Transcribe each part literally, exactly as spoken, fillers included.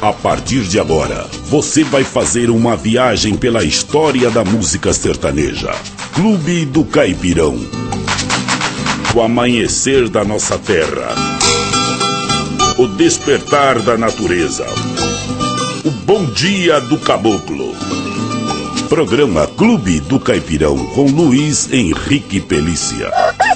A partir de agora, você vai fazer uma viagem pela história da música sertaneja. Clube do Caipirão. O amanhecer da nossa terra. O despertar da natureza. O bom dia do caboclo. Programa Clube do Caipirão com Luiz Henrique Pelícia.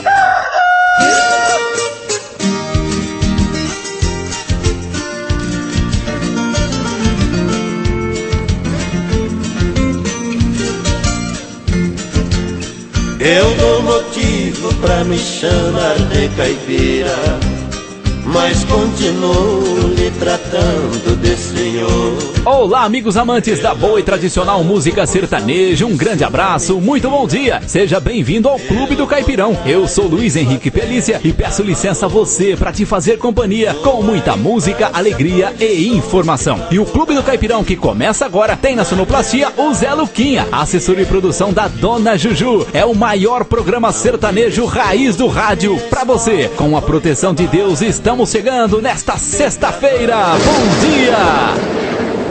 Eu dou motivo pra me chamar de caipira, mas continuo lhe tratando de senhor. Olá, amigos amantes da boa e tradicional música sertaneja, um grande abraço, muito bom dia. Seja bem-vindo ao Clube do Caipirão. Eu sou Luiz Henrique Pelícia e peço licença a você para te fazer companhia com muita música, alegria e informação. E o Clube do Caipirão que começa agora tem na sonoplastia o Zé Luquinha, assessor de produção da Dona Juju. É o maior programa sertanejo raiz do rádio pra você. Com a proteção de Deus, estamos chegando nesta sexta-feira. Bom dia!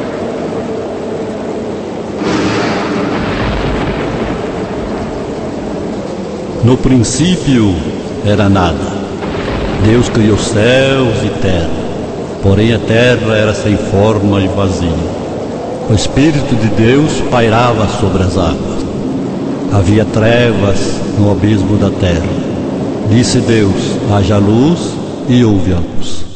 No princípio era nada. Deus criou céus e terra, porém a terra era sem forma e vazia. O Espírito de Deus pairava sobre as águas. Havia trevas no abismo da terra. Disse Deus: haja luz, e houve a luz.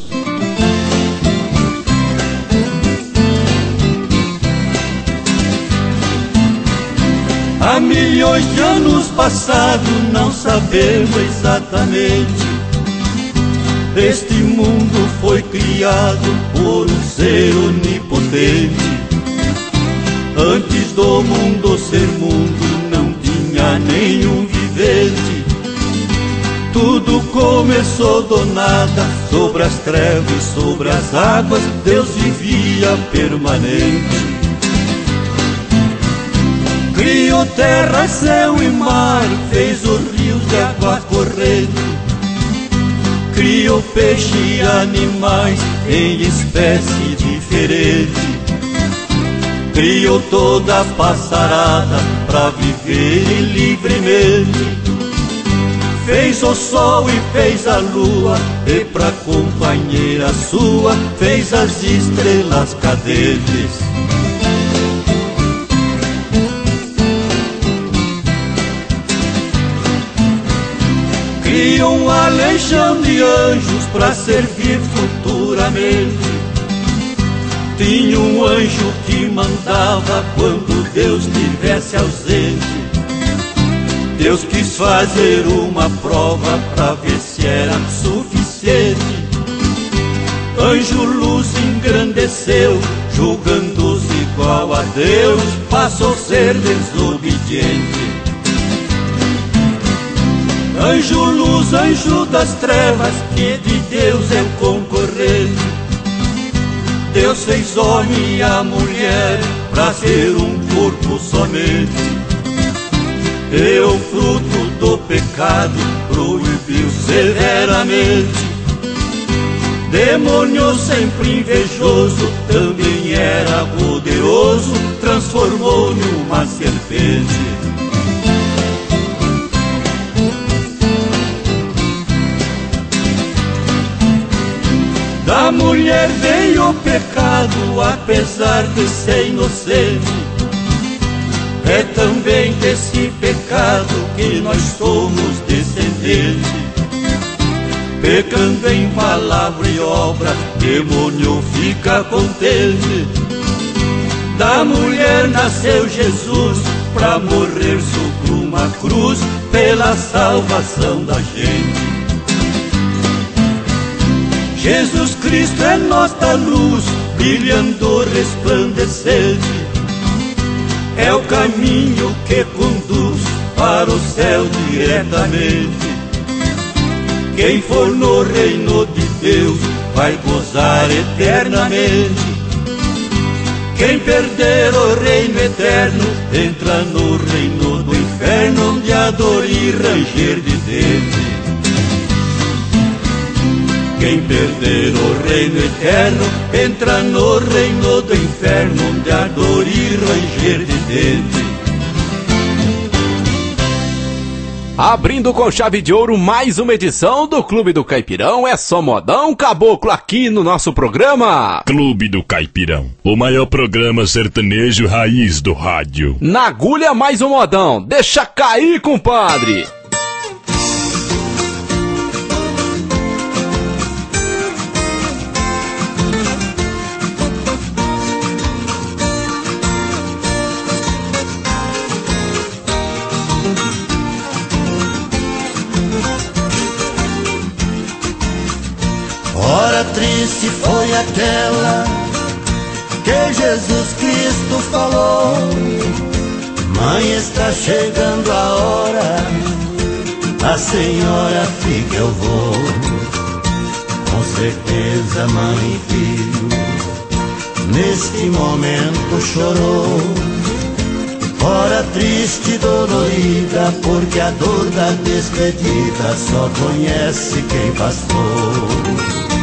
Há milhões de anos passados, não sabemos exatamente. Este mundo foi criado por um ser onipotente. Antes do mundo ser mundo, não tinha nenhum vivente. Tudo começou do nada, sobre as trevas e sobre as águas, Deus vivia permanente. Criou terra, céu e mar, fez os rios de água correndo. Criou peixe e animais em espécie diferente. Criou toda a passarada pra viver livremente. Fez o sol e fez a lua, e pra companheira sua fez as estrelas cadentes. Criou uma legião de anjos pra servir futuramente. Tinha um anjo que mandava quando Deus estivesse ausente. Deus quis fazer uma prova pra ver se era suficiente. Anjo luz engrandeceu, julgando-se igual a Deus, passou a ser desobediente. Anjo luz, anjo das trevas, que de Deus é o concorrente. Deus fez homem e a mulher pra ser um corpo somente. E o fruto do pecado proibiu severamente. Demônio sempre invejoso, também era poderoso, transformou numa serpente. Da mulher veio o pecado, apesar de ser inocente. É também desse pecado que nós somos descendentes. Pecando em palavra e obra, demônio fica contente. Da mulher nasceu Jesus, pra morrer sobre uma cruz, pela salvação da gente. Jesus Cristo é nossa luz, brilhando resplandecente. É o caminho que conduz para o céu diretamente. Quem for no reino de Deus vai gozar eternamente. Quem perder o reino eterno entra no reino do inferno, onde há dor e ranger de dente. Quem perder o reino eterno entra no reino do inferno, onde há dor e ranger de dente. Abrindo com chave de ouro mais uma edição do Clube do Caipirão, é só modão caboclo aqui no nosso programa. Clube do Caipirão, o maior programa sertanejo raiz do rádio. Na agulha mais um modão, deixa cair, compadre. Hora triste foi aquela que Jesus Cristo falou: mãe, está chegando a hora, a senhora fica, eu vou. Com certeza, mãe e filho, neste momento chorou. Hora triste e dolorida, porque a dor da despedida só conhece quem passou.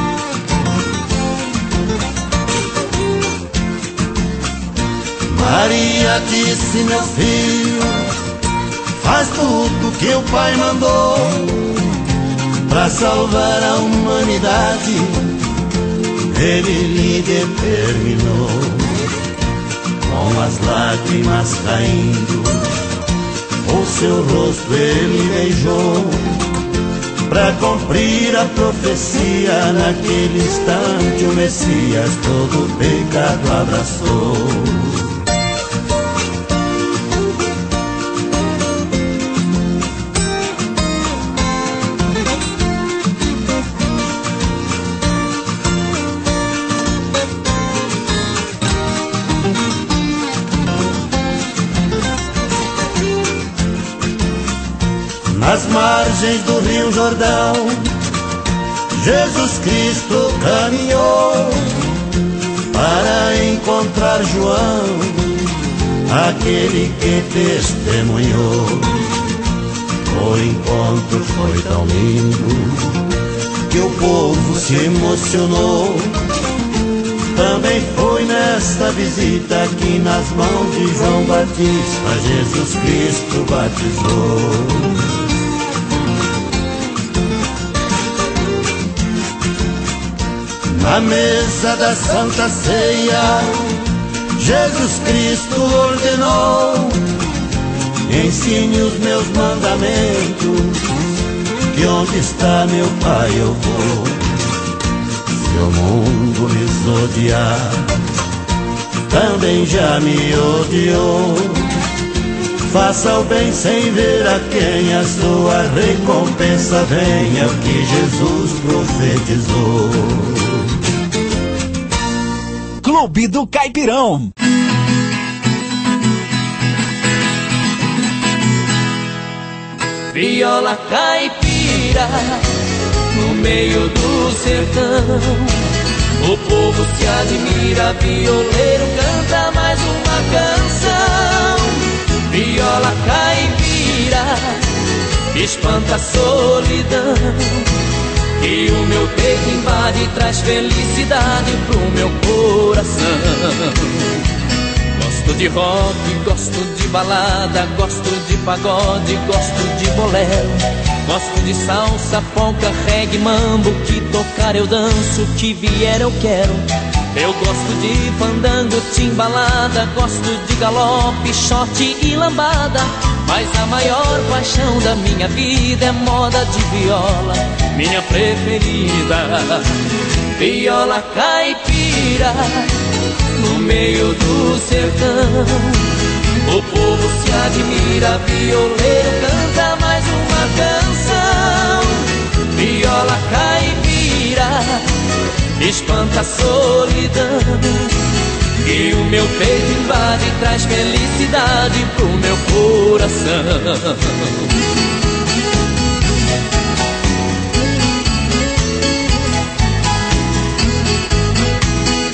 Maria disse: meu filho, faz tudo que o Pai mandou pra salvar a humanidade. Ele lhe determinou. Com as lágrimas caindo, o seu rosto ele beijou, pra cumprir a profecia. Naquele instante o Messias todo o pecado abraçou. Nas margens do Rio Jordão, Jesus Cristo caminhou para encontrar João, aquele que testemunhou. O encontro foi tão lindo que o povo se emocionou. Também foi nesta visita que nas mãos de João Batista Jesus Cristo batizou. Na mesa da Santa Ceia, Jesus Cristo ordenou: ensine os meus mandamentos, que onde está meu Pai eu vou. Se o mundo lhes odiar, também já me odiou. Faça o bem sem ver a quem, a sua recompensa vem, é o que Jesus profetizou. Clube do Caipirão. Viola caipira no meio do sertão, o povo se admira, violeiro canta mais uma canção. Viola caipira espanta a solidão, e o meu peito invade e traz felicidade pro meu coração. Gosto de rock, gosto de balada, gosto de pagode, gosto de bolero, gosto de salsa, polca, reggae, mambo, que tocar eu danço, que vier eu quero. Eu gosto de fandango, timbalada, gosto de galope, shot e lambada, mas a maior paixão da minha vida é moda de viola, minha preferida. Viola caipira no meio do sertão, o povo se admira, violeiro canta mais uma canção. Viola caipira espanta a solidão, e o meu peito invade e traz felicidade pro meu coração.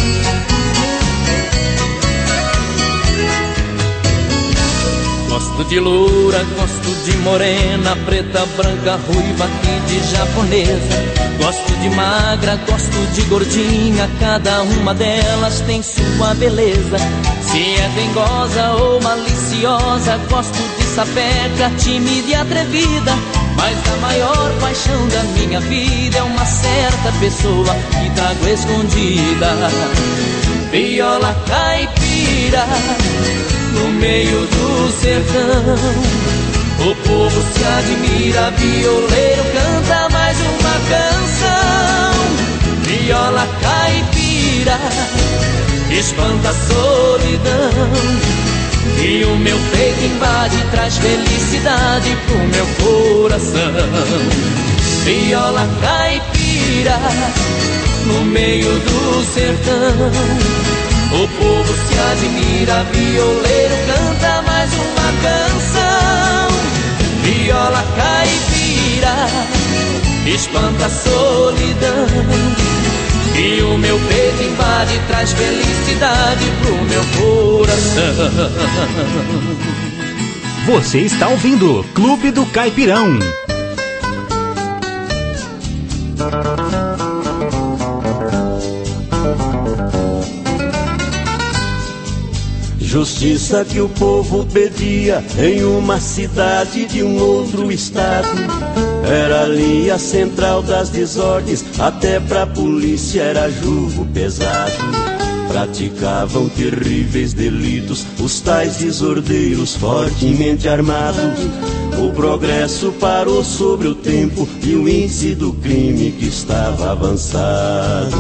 Gosto de loura, gosto de morena, preta, branca, ruiva e de japonesa. Gosto de magra, gosto de gordinha, cada uma delas tem sua beleza. Se é dengosa ou maliciosa, gosto de sapeca, tímida e atrevida. Mas a maior paixão da minha vida é uma certa pessoa que trago escondida. Viola caipira no meio do sertão, o povo se admira, violeiro canta mais uma canção. Viola caipira espanta a solidão, e o meu peito invade, traz felicidade pro meu coração. Viola caipira no meio do sertão, o povo se admira, violeiro canta mais uma canção. Viola caipira espanta a solidão, e o meu peito invade, traz felicidade pro meu coração. Você está ouvindo Clube do Caipirão. Justiça que o povo pedia em uma cidade de um outro estado. Era ali a central das desordens, até pra polícia era julgo pesado. Praticavam terríveis delitos os tais desordeiros fortemente armados. O progresso parou sobre o tempo e o índice do crime que estava avançado.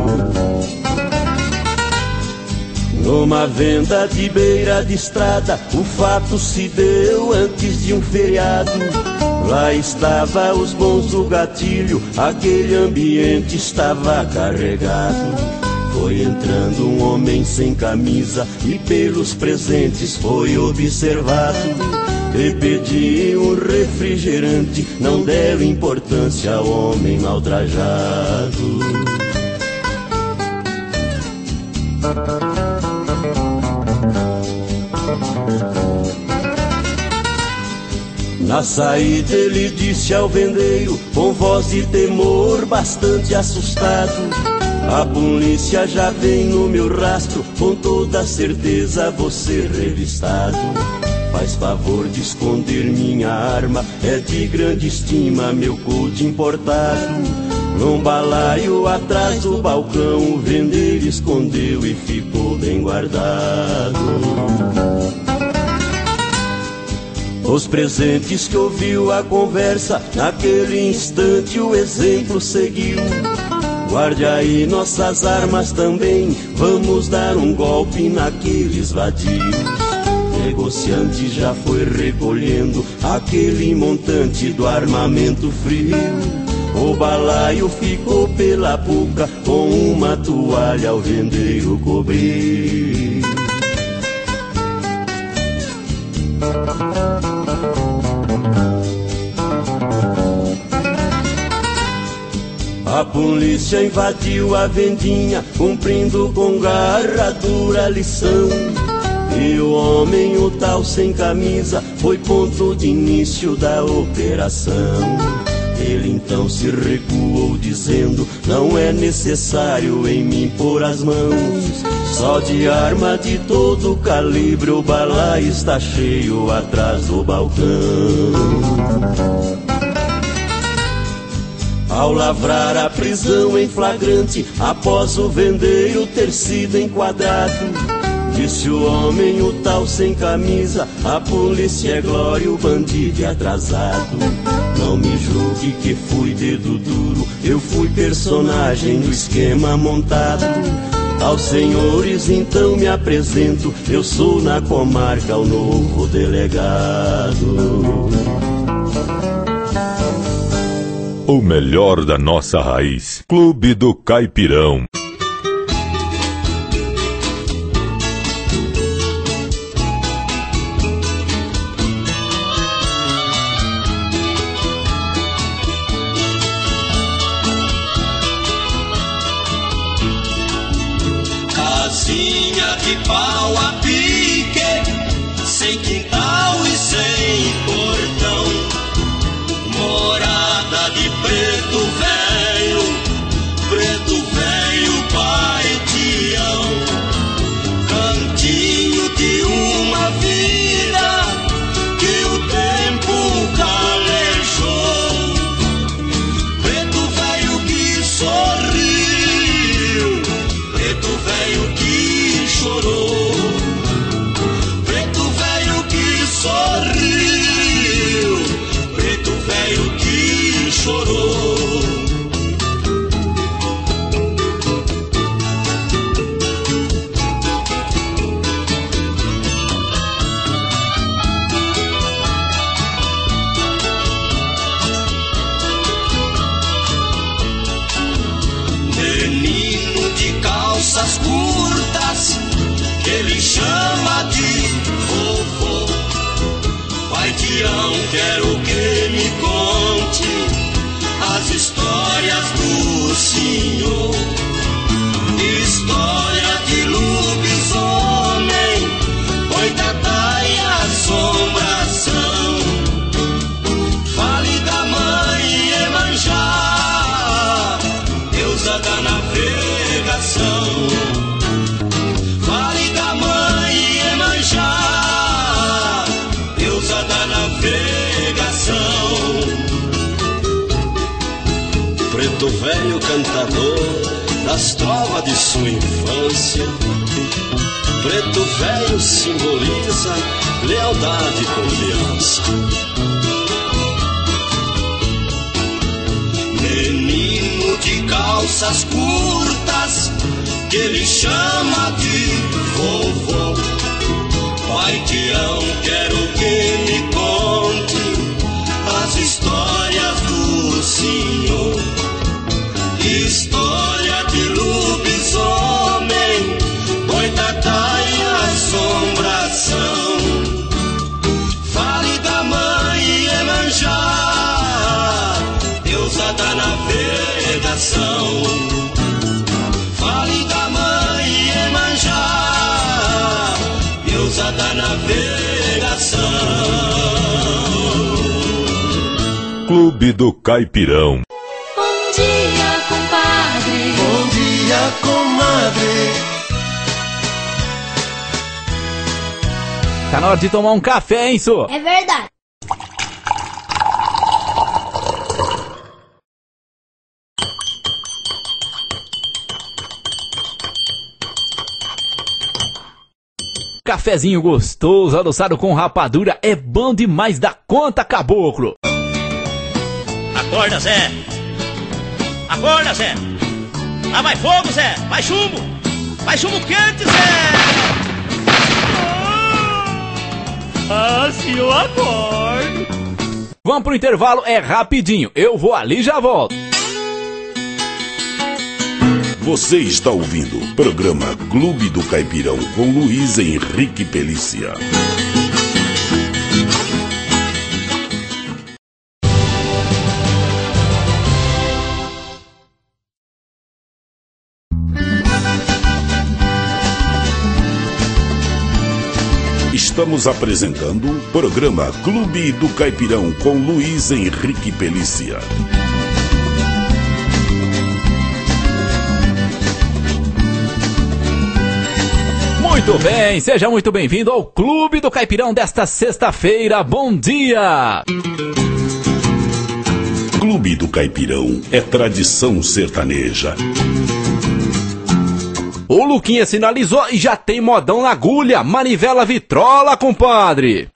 Numa venda de beira de estrada, o fato se deu antes de um feriado. Lá estava os bons do gatilho, aquele ambiente estava carregado. Foi entrando um homem sem camisa e pelos presentes foi observado. E pediu um refrigerante, não deu importância ao homem maltrajado. Na saída ele disse ao vendeiro, com voz de temor bastante assustado: a polícia já vem no meu rastro, com toda certeza vou ser revistado. Faz favor de esconder minha arma, é de grande estima meu couro importado. Num balaio atrás do balcão, o vendeiro escondeu e ficou bem guardado. Os presentes que ouviu a conversa, naquele instante o exemplo seguiu. Guarde aí nossas armas também, vamos dar um golpe naqueles vadios. Negociante já foi recolhendo aquele montante do armamento frio. O balaio ficou pela boca, com uma toalha o vendeiro cobriu. A polícia invadiu a vendinha, cumprindo com garra dura lição. E o homem, o tal sem camisa, foi ponto de início da operação. Ele então se recuou dizendo, não é necessário em mim pôr as mãos. Só de arma de todo calibre o balaio está cheio atrás do balcão. Ao lavrar a prisão em flagrante, após o vendeiro ter sido enquadrado, disse o homem, o tal sem camisa, a polícia é glória, o bandido é atrasado. Não me julgue que fui dedo duro, eu fui personagem do esquema montado. Aos senhores então me apresento, eu sou na comarca o novo delegado. O melhor da nossa raiz. Clube do Caipirão. Casinha de pau a pique, sem quintal e sem Tião, quero que me conte as histórias do senhor. História de lobisomem, boitatá e assombração. Fale da mãe Iemanjá, deusa da navegação. Fale da mãe Iemanjá, deusa da navegação. Preto velho cantador das trovas de sua infância, preto velho simboliza lealdade e confiança. Menino de calças curtas, que ele chama de vovô. Pai Tião, quero que me conte as histórias do senhor. História de lobisomem, boitatá e assombração. Fale da mãe Iemanjá, deusa da navegação. Fale da mãe Iemanjá, deusa da navegação. Clube do Caipirão. Bom dia, compadre. Bom dia, comadre. Tá na hora de tomar um café, hein, Sô? É verdade. Cafezinho gostoso, adoçado com rapadura, é bom demais da conta, caboclo. Acorda, Zé! Acorda, Zé! Lá vai fogo, Zé! Vai chumbo! Vai chumbo quente, Zé! Ah, se eu acordo! Vamos pro intervalo, é rapidinho. Eu vou ali e já volto. Você está ouvindo o programa Clube do Caipirão com Luiz Henrique Pelícia. Estamos apresentando o programa Clube do Caipirão com Luiz Henrique Pelícia. Muito bem, seja muito bem-vindo ao Clube do Caipirão desta sexta-feira. Bom dia! Clube do Caipirão é tradição sertaneja. O Luquinha sinalizou e já tem modão na agulha. Manivela vitrola, compadre.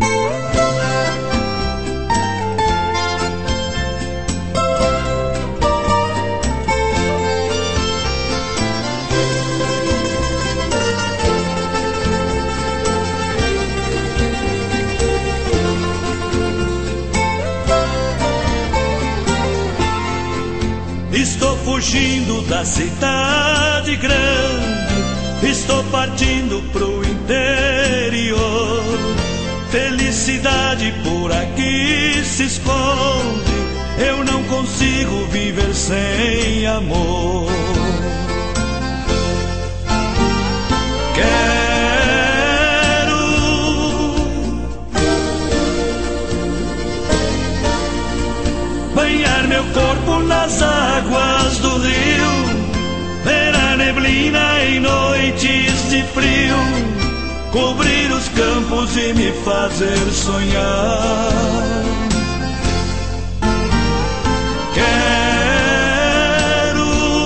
Estou fugindo da cidade grande, estou partindo pro interior. Felicidade por aqui se esconde, eu não consigo viver sem amor. Quero banhar meu corpo nas águas do rio, ver a neblina em noites de frio, cobrir os campos e me fazer sonhar. Quero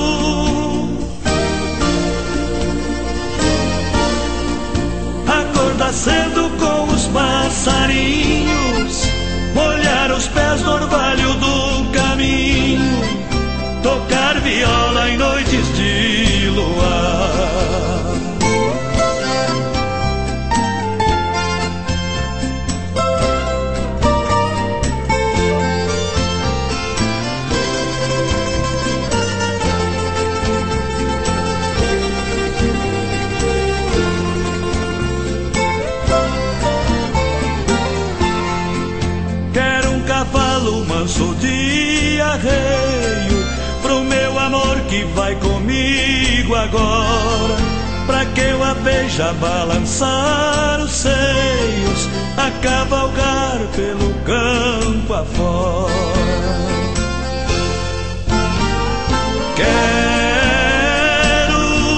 acordar cedo com os passarinhos, molhar os pés no orvalho do caminho, tocar viola em noites de luar. arreio pro meu amor que vai comigo agora, pra que eu a veja balançar os seios, a cavalgar pelo campo afora. Quero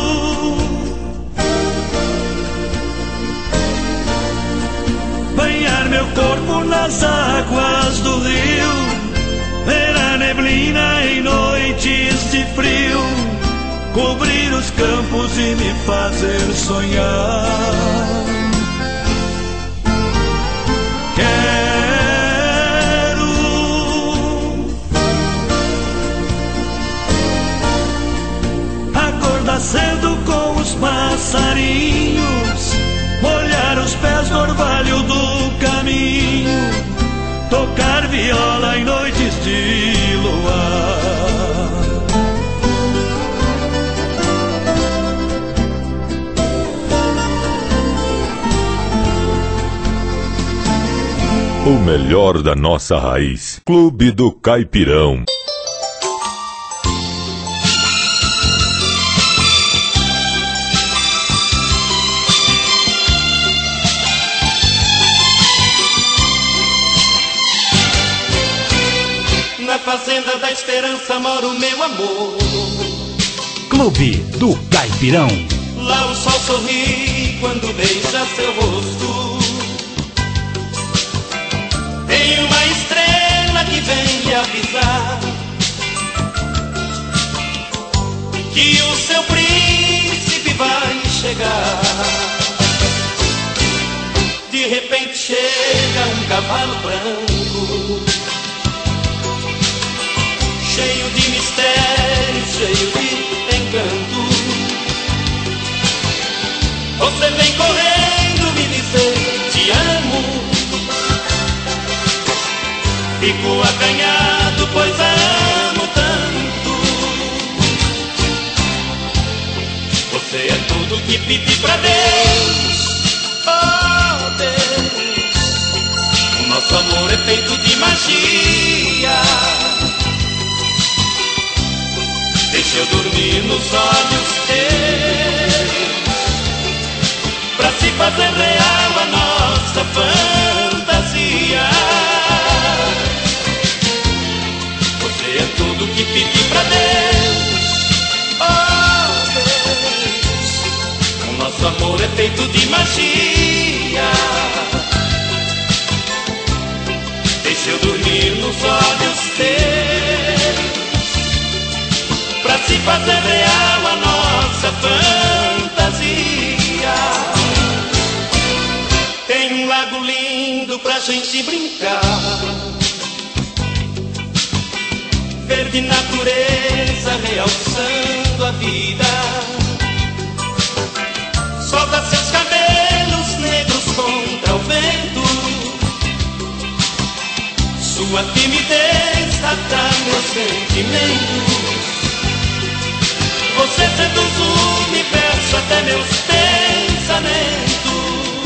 banhar meu corpo nas águas do rio, ver a neblina em noites de frio, cobrir os campos e me fazer sonhar. Quero acordar cedo com os passarinhos, molhar os pés no orvalho do caminho, tocar viola em noites de luar. O melhor da nossa raiz. Clube do Caipirão. Na fazenda da esperança mora o meu amor. Clube do Caipirão. Lá o sol sorri quando beija seu rosto. Tem uma estrela que vem lhe avisar que o seu príncipe vai chegar. De repente chega um cavalo branco, cheio de mistério, cheio de encanto. Você vem correndo me dizer te amo. Fico acanhado, pois a amo tanto. Você é tudo que pedi pra Deus. Oh Deus, o nosso amor é feito de magia. Deixa eu dormir nos olhos teus, pra se fazer real a nossa fantasia. Você é tudo que pedi pra Deus. Oh Deus, o nosso amor é feito de magia. Deixa eu dormir nos olhos teus, pra se fazer real a nossa fantasia. Tem um lago lindo pra gente brincar, verde natureza realçando a vida. Solta seus cabelos negros contra o vento, sua timidez atrai meus sentimentos. Você seduz o universo até meus pensamentos.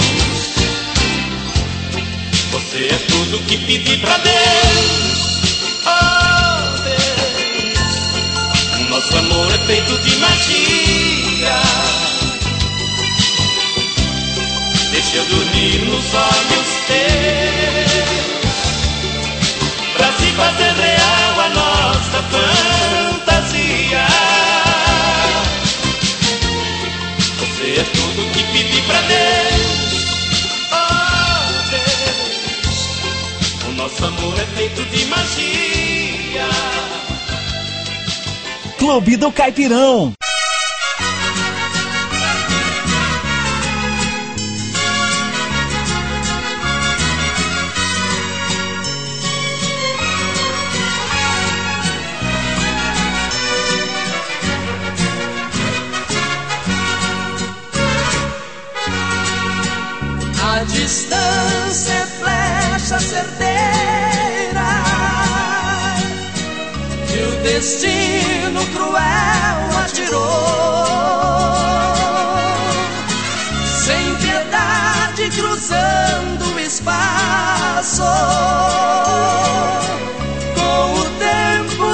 Você é tudo que pedi pra Deus. Oh Deus, o nosso amor é feito de magia. Deixa eu dormir nos olhos teus, pra se fazer real a nossa fantasia. Você é tudo que pedi pra Deus. Oh Deus, o nosso amor é feito de magia. Clube do Caipirão. A distância é flecha certeira que o destino cruel atirou, sem piedade cruzando o espaço, com o tempo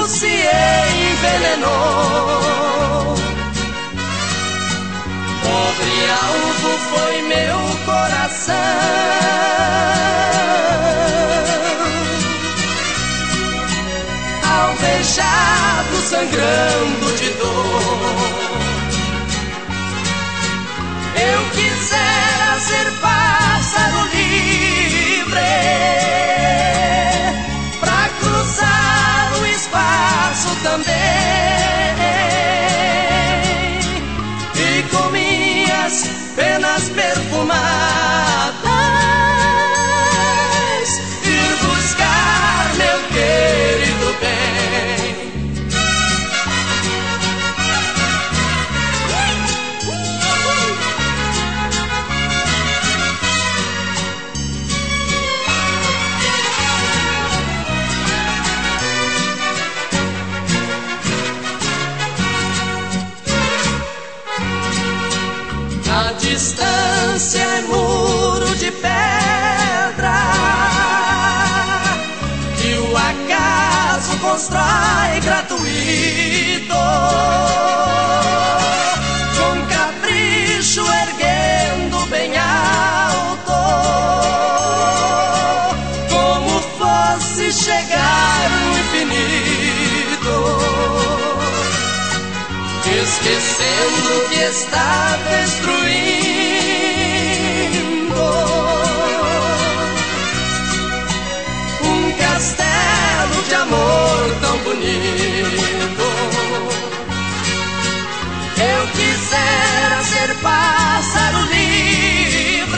sangrando de dor. Eu quisera ser pássaro livre pra cruzar o espaço também, e com minhas penas perfumadas ir buscar meu querido bem. A distância é muro de pedra que o acaso constrói gratuito, com capricho erguendo bem alto, como fosse chegar no infinito, esquecendo que está destruindo um castelo de amor tão bonito. Eu quisera ser pássaro livre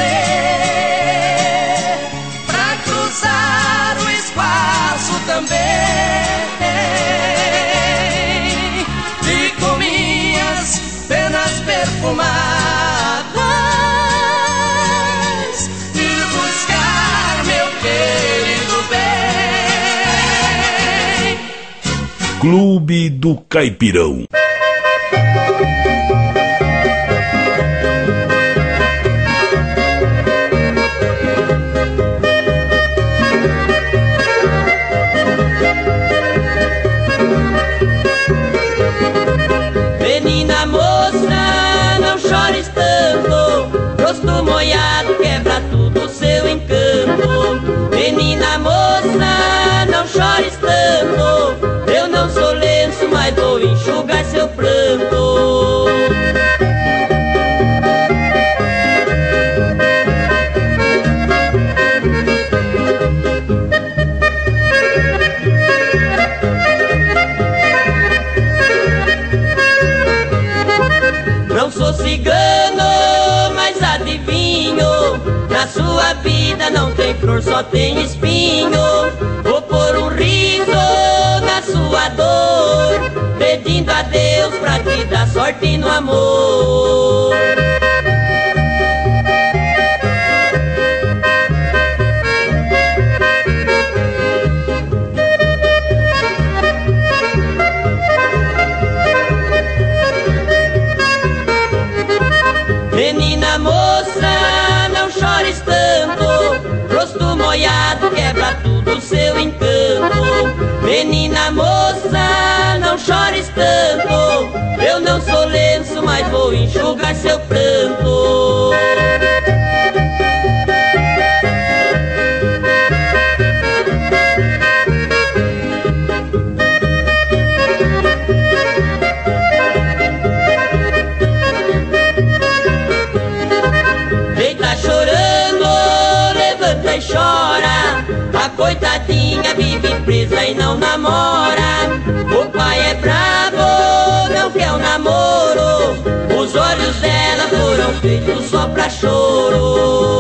pra cruzar o espaço também, e com minhas penas perfumadas ir buscar meu querido bem. Clube do Caipirão. Menina moça, não chores tanto, rosto molhado quebra tudo o seu encanto. Menina moça, não chores tanto, eu não sou lenço, mas vou enxugar seu pranto. Não sou cigano, mas adivinho, na sua vida não tem flor, só tem espinho. Vou pôr um riso na sua dor, pedindo a Deus pra te dar sorte no amor. Menina moça, não chores tanto, rosto molhado quebra tudo o seu encanto. Menina moça, não chores tanto, eu não sou lenço, mas vou enxugar seu pranto. Chora, a coitadinha vive presa e não namora. O pai é bravo, não quer um namoro, os olhos dela foram feitos só pra choro.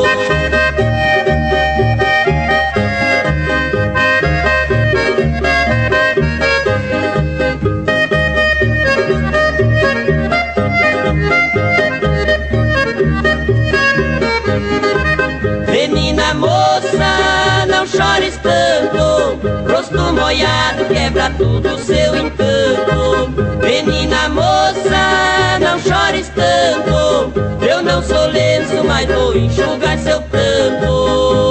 Menina moça, não chores tanto, rosto molhado quebra tudo o seu encanto. Menina moça, não chores tanto, eu não sou lenço, mas vou enxugar seu pranto.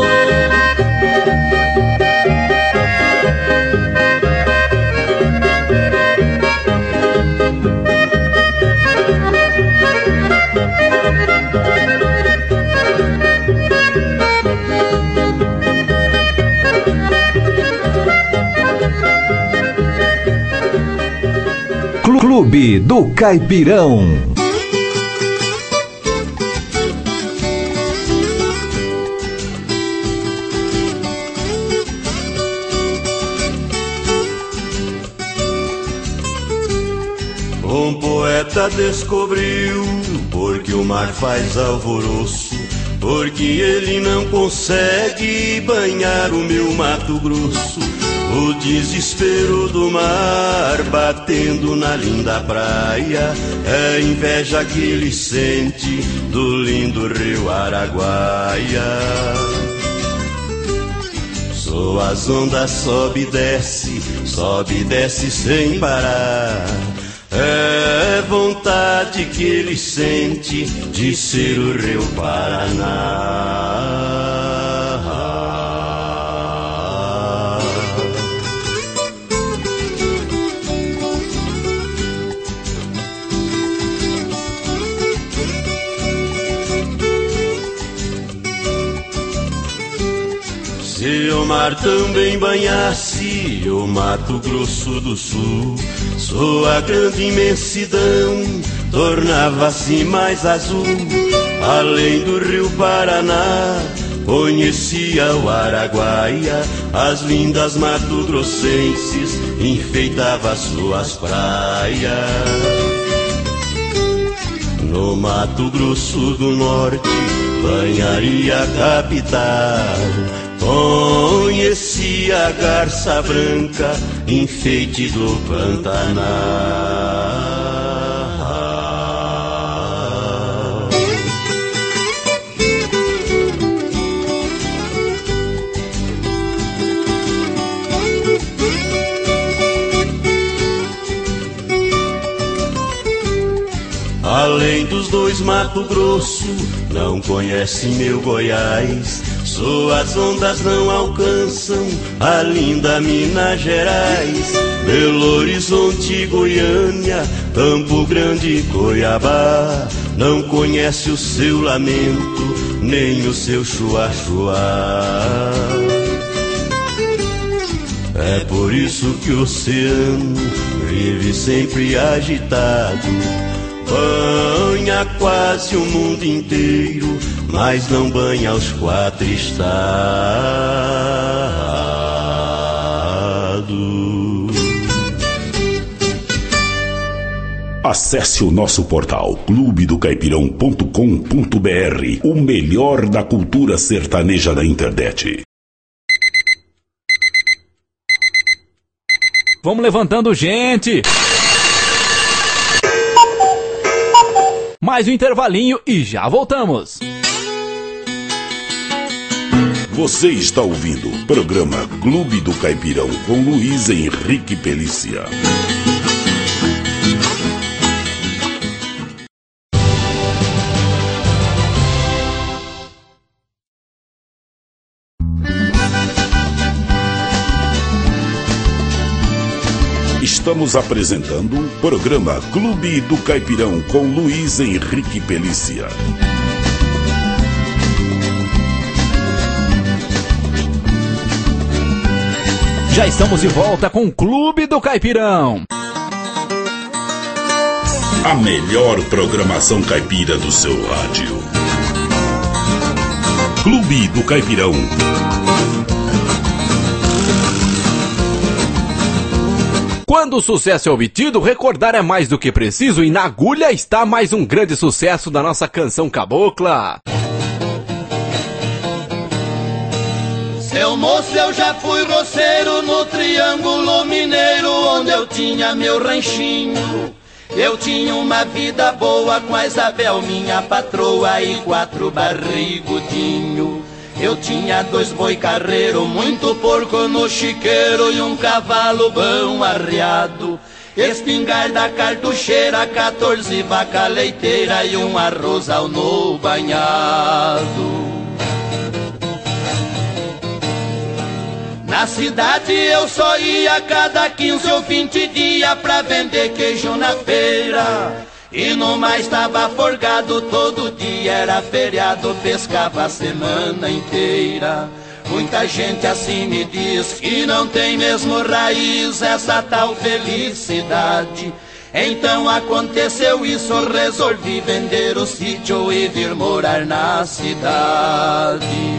Clube do Caipirão. Um poeta descobriu porque o mar faz alvoroço, porque ele não consegue banhar o meu Mato Grosso. O desespero do mar batendo na linda praia é a inveja que ele sente do lindo rio Araguaia. Só as ondas sobe e desce, sobe e desce sem parar. É vontade que ele sente de ser o rio Paraná. Se o mar também banhasse o Mato Grosso do Sul, sua grande imensidão tornava-se mais azul. Além do rio Paraná, conhecia o Araguaia, as lindas mato-grossenses enfeitava suas praias. No Mato Grosso do Norte, banharia a capital, conhecia a garça branca, enfeite do Pantanal. Além dos dois Mato Grosso, não conhece meu Goiás. Suas ondas não alcançam a linda Minas Gerais. Belo Horizonte, Goiânia, Campo Grande, Cuiabá, não conhece o seu lamento, nem o seu chua-chua. É por isso que o oceano vive sempre agitado, banha quase o mundo inteiro, mas não banha os quatro estados. Acesse o nosso portal clube do caipirão ponto com ponto br, o melhor da cultura sertaneja da internet. Vamos levantando, gente! Mais um intervalinho e já voltamos. Você está ouvindo o programa Clube do Caipirão com Luiz Henrique Pelícia. Estamos apresentando o programa Clube do Caipirão com Luiz Henrique Pelícia. Já estamos de volta com o Clube do Caipirão. A melhor programação caipira do seu rádio. Clube do Caipirão. Quando o sucesso é obtido, recordar é mais do que preciso, e na agulha está mais um grande sucesso da nossa canção cabocla. Seu moço, eu já fui roceiro no Triângulo Mineiro, onde eu tinha meu ranchinho. Eu tinha uma vida boa com a Isabel, minha patroa, e quatro barrigudinho. Eu tinha dois boi carreiro, muito porco no chiqueiro e um cavalo bom arreado. Espingarda cartucheira, quatorze vaca leiteira e um arrozal no banhado. Na cidade eu só ia cada quinze ou vinte dias pra vender queijo na feira. E no mais tava forgado, todo dia era feriado, pescava a semana inteira. Muita gente assim me diz que não tem mesmo raiz essa tal felicidade. Então aconteceu isso, resolvi vender o sítio e vir morar na cidade.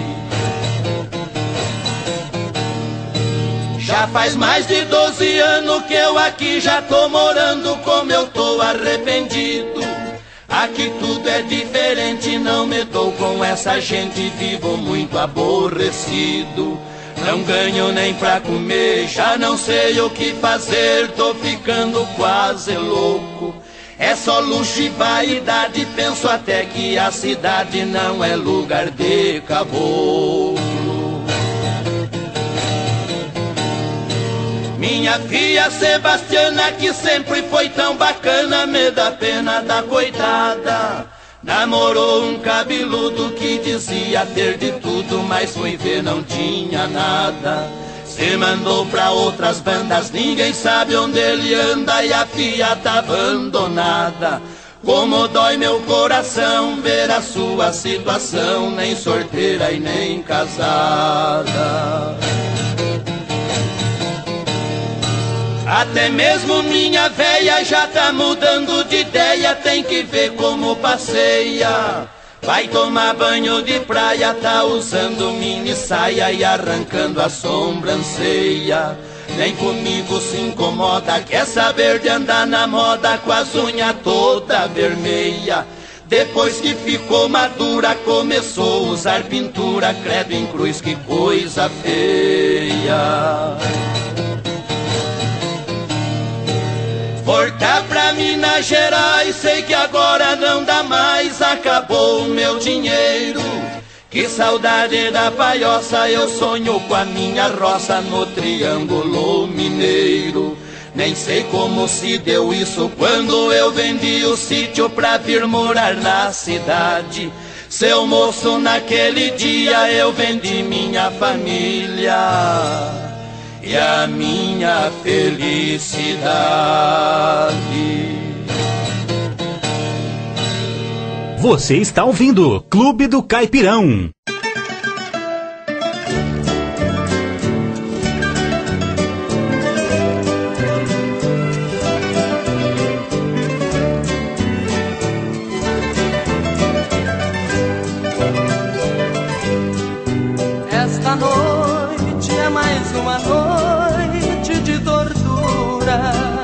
Já faz mais de doze anos que eu aqui já tô morando, como eu tô arrependido. Aqui tudo é diferente, não me dou com essa gente, vivo muito aborrecido. Não ganho nem pra comer, já não sei o que fazer, tô ficando quase louco. É só luxo e vaidade, penso até que a cidade não é lugar de caboclo. Minha filha Sebastiana, que sempre foi tão bacana, me dá pena da coitada. Namorou um cabeludo que dizia ter de tudo, mas foi ver não tinha nada. Se mandou pra outras bandas, ninguém sabe onde ele anda e a filha tá abandonada. Como dói meu coração ver a sua situação, nem solteira e nem casada. Até mesmo minha véia já tá mudando de ideia, tem que ver como passeia. Vai tomar banho de praia, tá usando mini saia e arrancando a sobrancelha. Nem comigo se incomoda, quer saber de andar na moda com as unhas toda vermelha. Depois que ficou madura, começou a usar pintura, credo em cruz, que coisa feia. Voltar pra Minas Gerais, sei que agora não dá mais, acabou o meu dinheiro. Que saudade da paioça, eu sonho com a minha roça no Triângulo Mineiro. Nem sei como se deu isso, quando eu vendi o sítio pra vir morar na cidade. Seu moço, naquele dia eu vendi minha família e a minha felicidade. Você está ouvindo Clube do Caipirão. Esta noite é mais uma noite de tortura,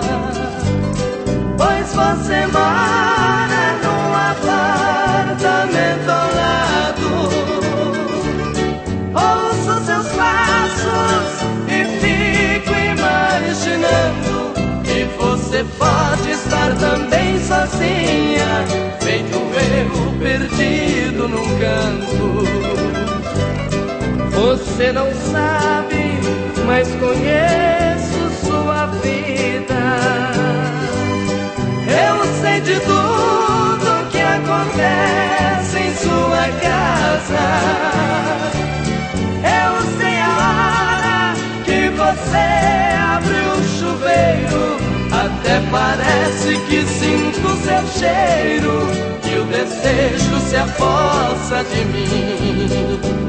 pois você mora num apartamento ao lado. Ouço seus passos e fico imaginando que você pode estar também sozinha, feito um erro perdido num canto. Você não sabe, mas conheço sua vida. Eu sei de tudo que acontece em sua casa. Eu sei a hora que você abre o chuveiro. Até parece que sinto seu cheiro, e o desejo se apossa de mim.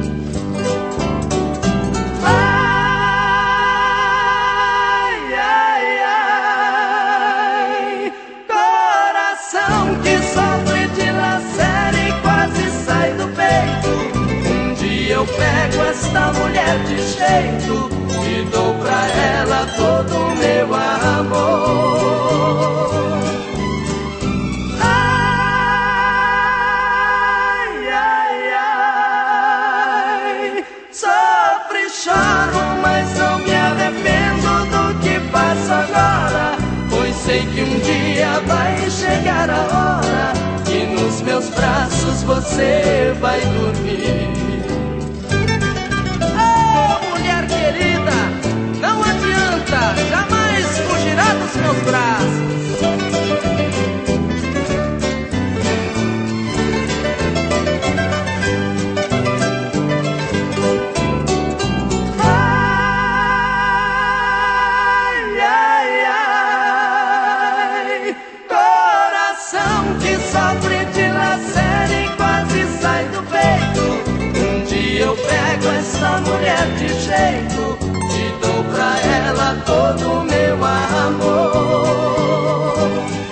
Eu pego esta mulher de jeito e dou pra ela todo o meu amor. Ai, ai, ai, sofro e choro, mas não me arrependo do que faço agora, pois sei que um dia vai chegar a hora que nos meus braços você vai dormir. Não adianta, jamais fugirá dos meus braços. Ai, ai, ai, coração que sofre de lacera e quase sai do peito. Um dia eu pego essa mulher de jeito, pra ela todo o meu amor.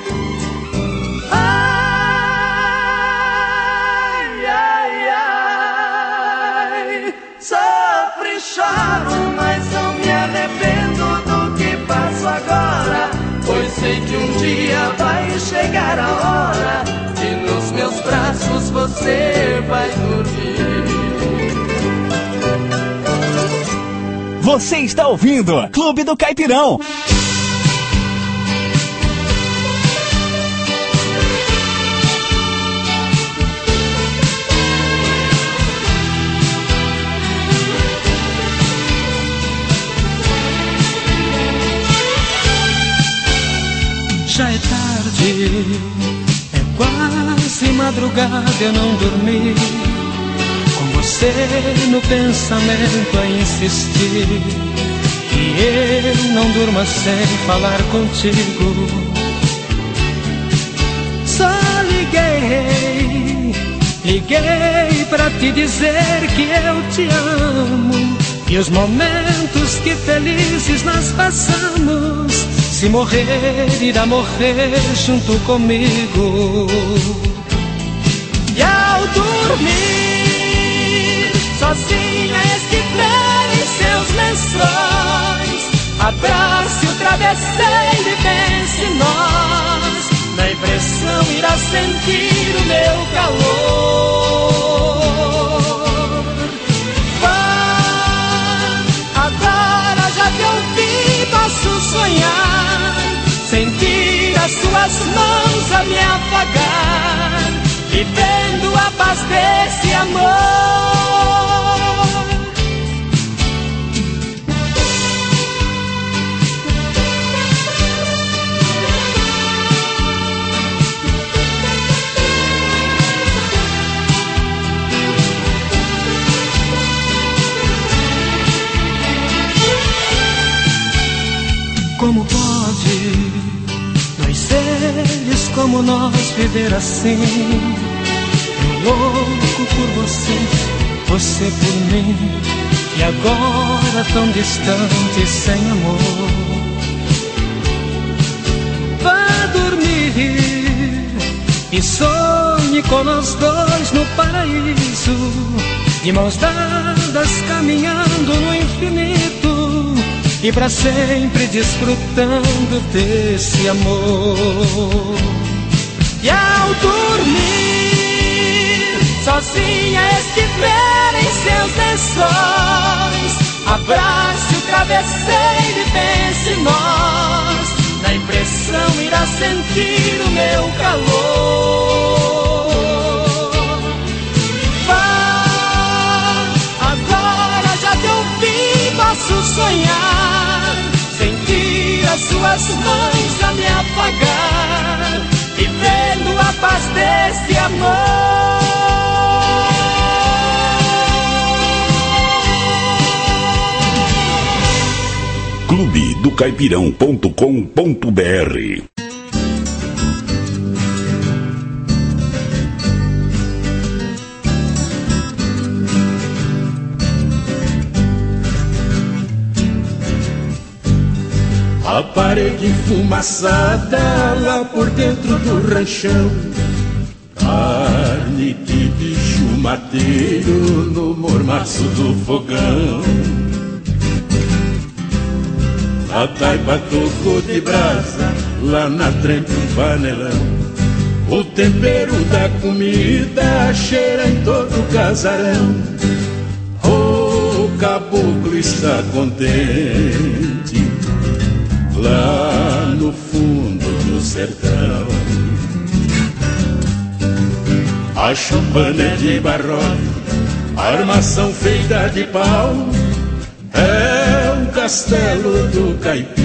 você vai dormir. Você está ouvindo Clube do Caipirão. Já é tarde, é quase madrugada, eu não dormi. Com você no pensamento a insistir, que eu não durma sem falar contigo. Só liguei, liguei pra te dizer que eu te amo, e os momentos que felizes nós passamos, se morrer, irá morrer junto comigo. E ao dormir, sozinha estiver em seus lençóis, abrace o travesseiro e pense em nós. Na impressão irá sentir o meu calor. Vá, agora já te ouvi, posso sonhar, sentir as suas mãos a me afagar, vivendo a paz desse amor. Como pode dois seres como nós viver assim? Eu louco por você, você por mim, e agora tão distante, sem amor. Vá dormir e sonhe com nós dois no paraíso, de mãos dadas caminhando no infinito, e pra sempre desfrutando desse amor. E ao dormir, sozinha estiver em seus lençóis, abrace o travesseiro e pense em nós. Na impressão irá sentir o meu calor. Vá, agora já te ouvi, posso sonhar, sentir as suas mãos a me afagar, vivendo a paz desse amor. clube do caipirão ponto com ponto br. A parede enfumaçada lá por dentro do ranchão, carne de bicho mateiro no mormaço do fogão. A taipa tocou de brasa lá na trempe um panelão. O tempero da comida cheira em todo o casarão. O caboclo está contente lá no fundo do sertão. A chupana é de barrote, armação feita de pau, é um castelo do caipira,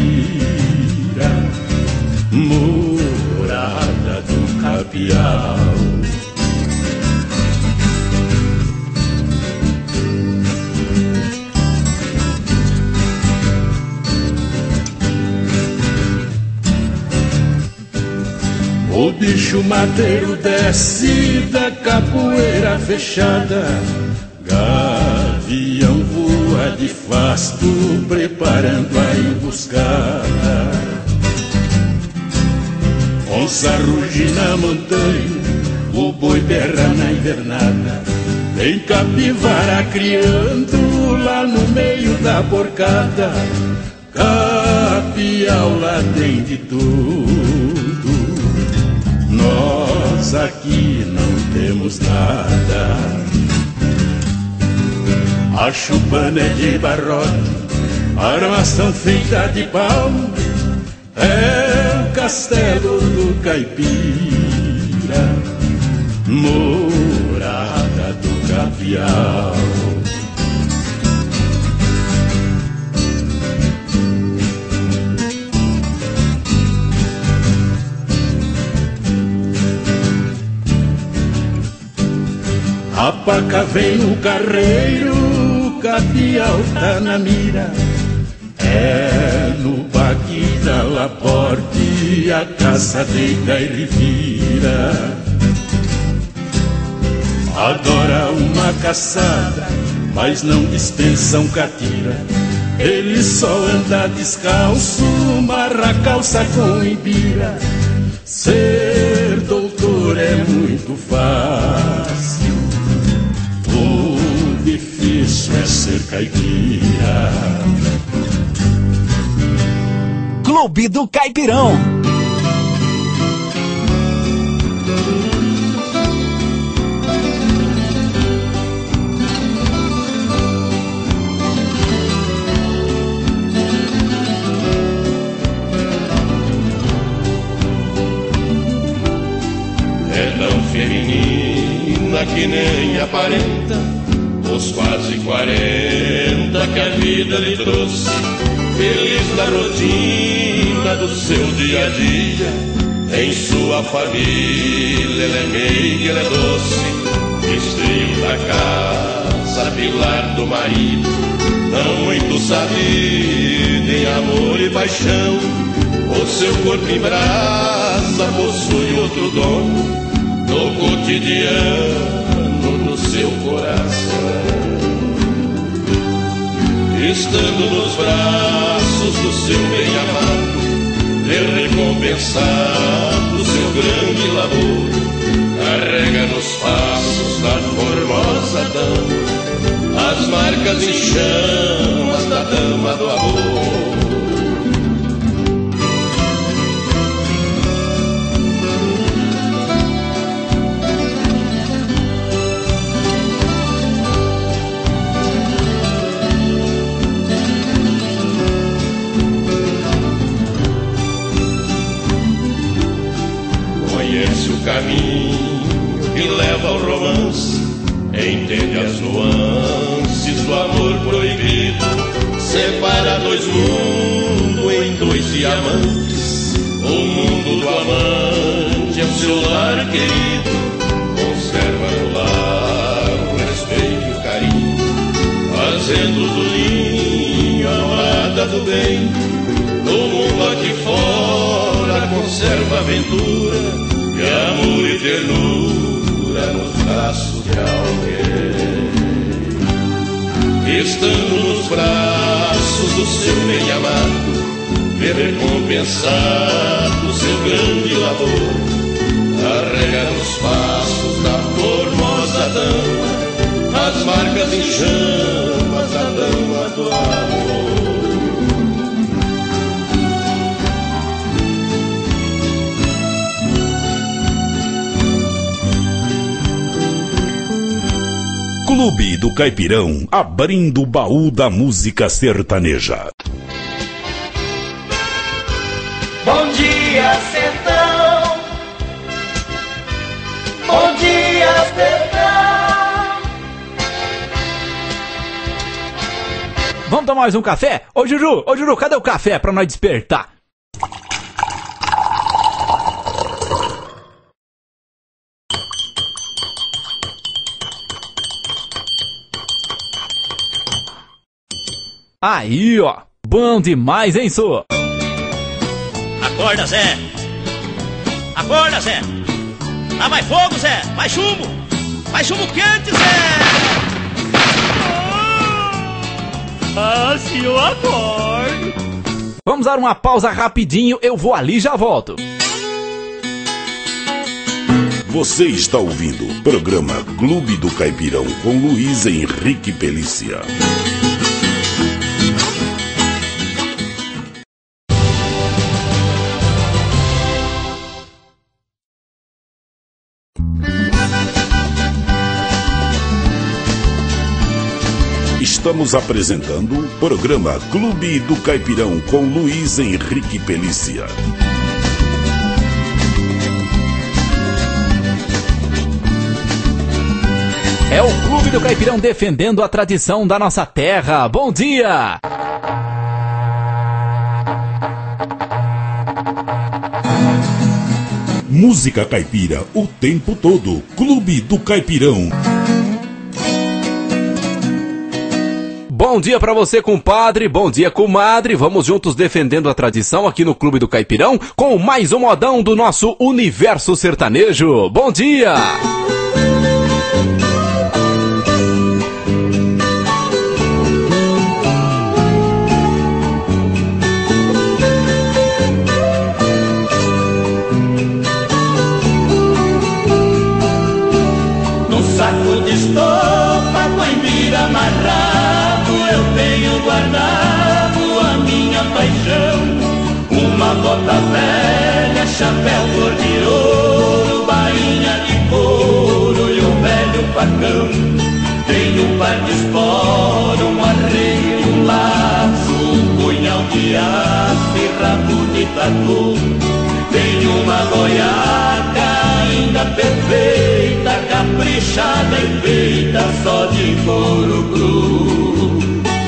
morada do capial. O bicho mateiro desce da capoeira fechada, gavião voa de fasto preparando a emboscada. Onça ruge na montanha, o boi berra na invernada, tem capivara criando lá no meio da porcada. Capial lá tem de tudo, nós aqui não temos nada. A chupana é de barrote, a armação feita de pau, é o castelo do caipira, morada do gavial. A paca vem no carreiro, o capial tá na mira, é no baque da Laporte, a caça deita e revira. Adora uma caçada, mas não dispensa um catira. Ele só anda descalço, marra calça com ibira. Ser doutor é muito fácil, o difícil é ser caipira. Clube do Caipirão. É tão feminina que nem aparenta os quase quarenta que a vida lhe trouxe. Feliz na rotina do seu dia a dia, em sua família ela é meiga, ela é doce. Esteio da casa, pilar do marido, não muito sabida em amor e paixão. O seu corpo em brasa possui outro dono, no cotidiano, no seu coração. Estando nos braços do seu bem-amado, lhe recompensado seu grande labor, carrega nos passos da formosa dama as marcas em chamas da dama do amor. Caminho que leva ao romance, entende as nuances do amor proibido, separa dois mundos em dois diamantes. O mundo do amante é o seu lar querido, conserva no lar o respeito e o carinho, fazendo do ninho a morada do bem. No mundo aqui fora conserva aventura e amor e ternura nos braços de alguém. Estando nos braços do seu bem-amado, vê recompensado seu grande labor, carrega nos passos da formosa dama as marcas em chamas da dama do amor. Clube do Caipirão, abrindo o baú da música sertaneja. Bom dia, sertão. Bom dia, sertão. Vamos tomar mais um café? Ô Juju, ô Juju, cadê o café pra nós despertar? Aí, ó. Bom demais, hein, Sô? Acorda, Zé. Acorda, Zé. Lá vai fogo, Zé. Vai chumbo. Vai chumbo quente, Zé. Ah, se eu acordo. Vamos dar uma pausa rapidinho. Eu vou ali e já volto. Você está ouvindo o programa Clube do Caipirão com Luiz Henrique Pelícia. Estamos apresentando o programa Clube do Caipirão com Luiz Henrique Pelícia. É o Clube do Caipirão defendendo a tradição da nossa terra. Bom dia! Música caipira o tempo todo. Clube do Caipirão. Bom dia pra você, compadre. Bom dia, comadre. Vamos juntos defendendo a tradição aqui no Clube do Caipirão com mais um modão do nosso universo sertanejo. Bom dia! Saco de estopa, coimbira amarrado, eu tenho guardado a minha paixão. Uma bota velha, chapéu cor de ouro, bainha de couro e um velho facão. Tenho um par de espora, um arreio e um laço, um punhal de aço e rabo de tatu. Tenho uma goiaca ainda perfeita, caprichada e feita só de couro cru.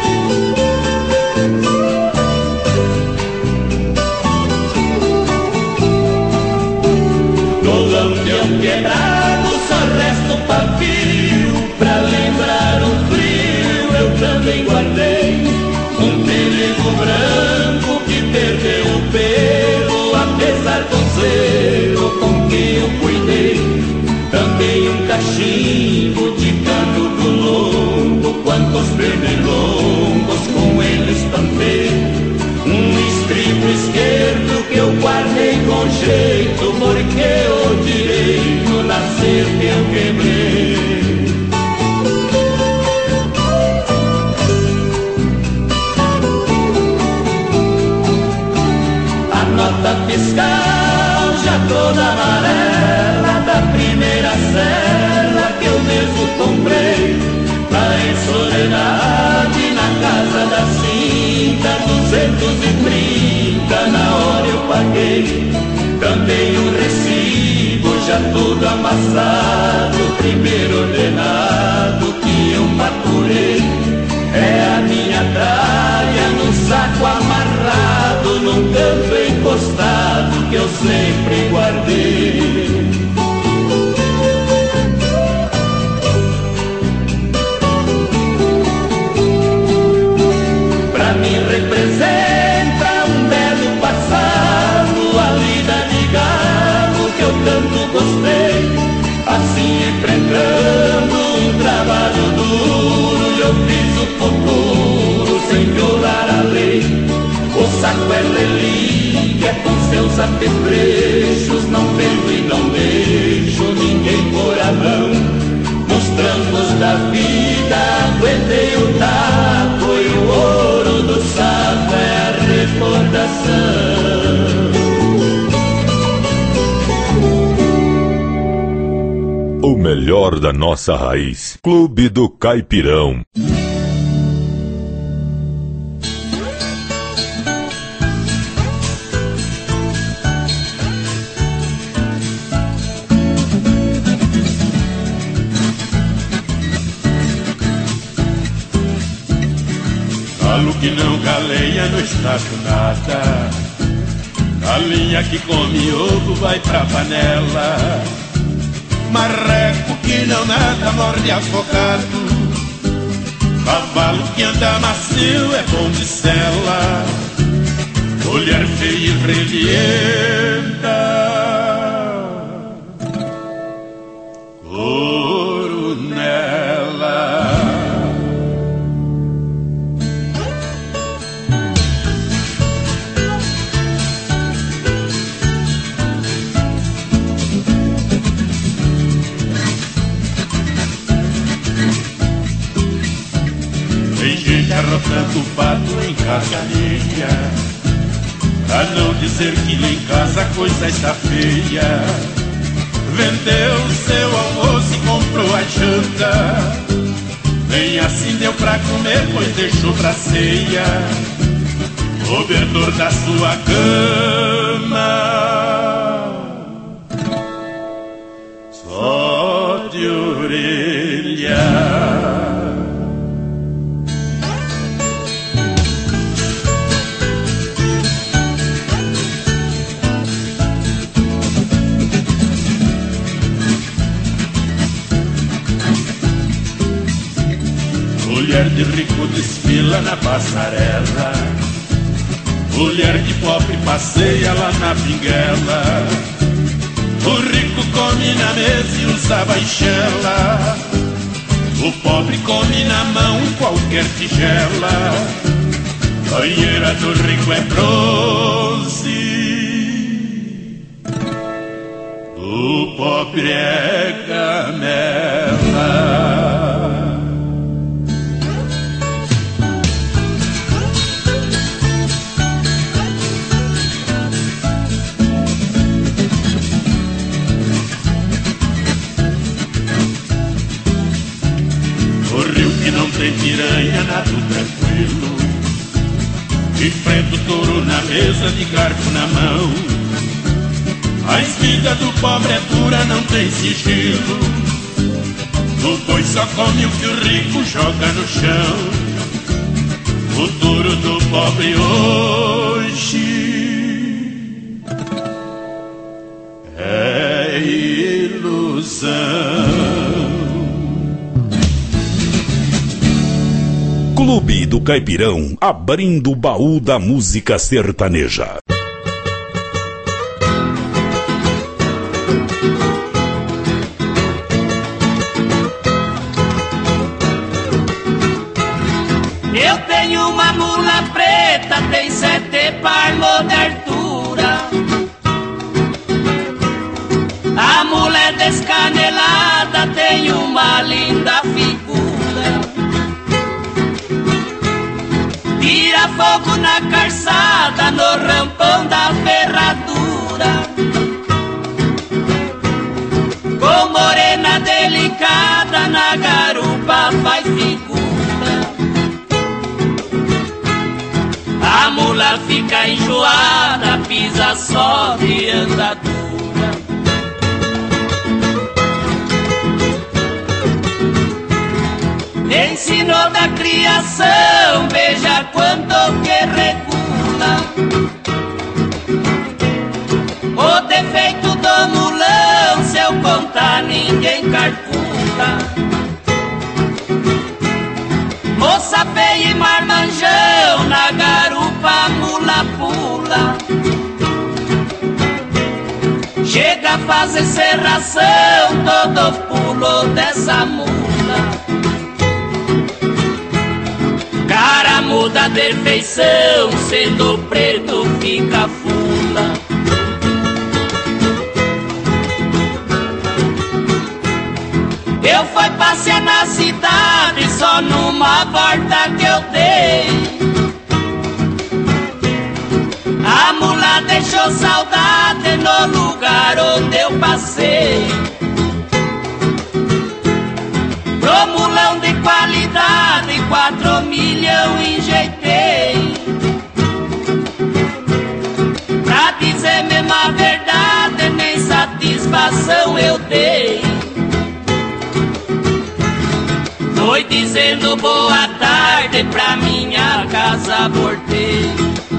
No lampião quebrado só resta o pavio, pra lembrar o frio eu também guardei um pelego branco que perdeu o pelo, apesar do zelo com que eu cuidei. Também um cachimbo de cano do longo, quantos pernilongos com ele espantei. Um estribo esquerdo que eu guardei com jeito, porque o direito nascer que eu quebrei. A nota fiscal já toda amarela, da primeira cela que eu mesmo comprei. Pra ensoledade na casa da cinta, duzentos e trinta na hora eu paguei. Também um recibo já todo amassado, primeiro ordenado que eu maturei. É a minha tralha no saco amarrado, num canto encostado que eu sempre guardei. Pra mim representa um belo passado, a lida de galo que eu tanto gostei. Assim enfrentando um trabalho duro, eu fiz o futuro sem violar a lei. O saco é relíquia com seus apetrechos, não vejo e não deixo ninguém pôr a mão. Nos trancos da vida aguentei o taco e o ouro do saco é a recordação. O melhor da nossa raiz. Clube do Caipirão. Galo que não galeia não está com nada. Galinha que come ovo vai pra panela. Marreco que não nada morde afogado. Cavalo que anda macio é bom de sela. Mulher feia e relienta, coronela. Tem gente arrotando o pato em casa alheia, pra não dizer que lá em casa a coisa está feia. Vendeu seu almoço e comprou a janta, Nem assim deu pra comer, pois deixou pra ceia cobertor da sua cama, só de orelha. Mulher de rico desfila na passarela, mulher de pobre passeia lá na pinguela. O rico come na mesa e usa baixela, o pobre come na mão qualquer tigela. Banheira do rico é bronze, o pobre é camela. Não tem piranha, nado tranquilo, enfrenta o touro na mesa, de garfo na mão. A vida do pobre é dura, não tem sigilo, o boi só come o que o rico joga no chão. O touro do pobre hoje é ilusão. Clube do Caipirão, abrindo o baú da música sertaneja. Eu tenho uma mula preta, tem sete palmos de altura. A mula é descanelada, tem uma linda figura. Tira fogo na calçada, no rampão da ferradura. Com morena delicada, na garupa faz figura. A mula fica enjoada, pisa só de andadura. Ensinou da criação, veja quanto que regula. O defeito do mulão, se eu contar ninguém calcula. Moça feia e marmanjão, na garupa a mula pula. Chega a fazer serração, todo pulo dessa mula. Cara muda de feição, sendo preto fica fula. Eu fui passear na cidade só numa volta que eu dei. A mula deixou saudade no lugar onde eu passei. Pro mulão de qualidade, quatro milhão enjeitei. Pra dizer mesmo a verdade, nem satisfação eu dei. Foi dizendo boa tarde, pra minha casa voltei.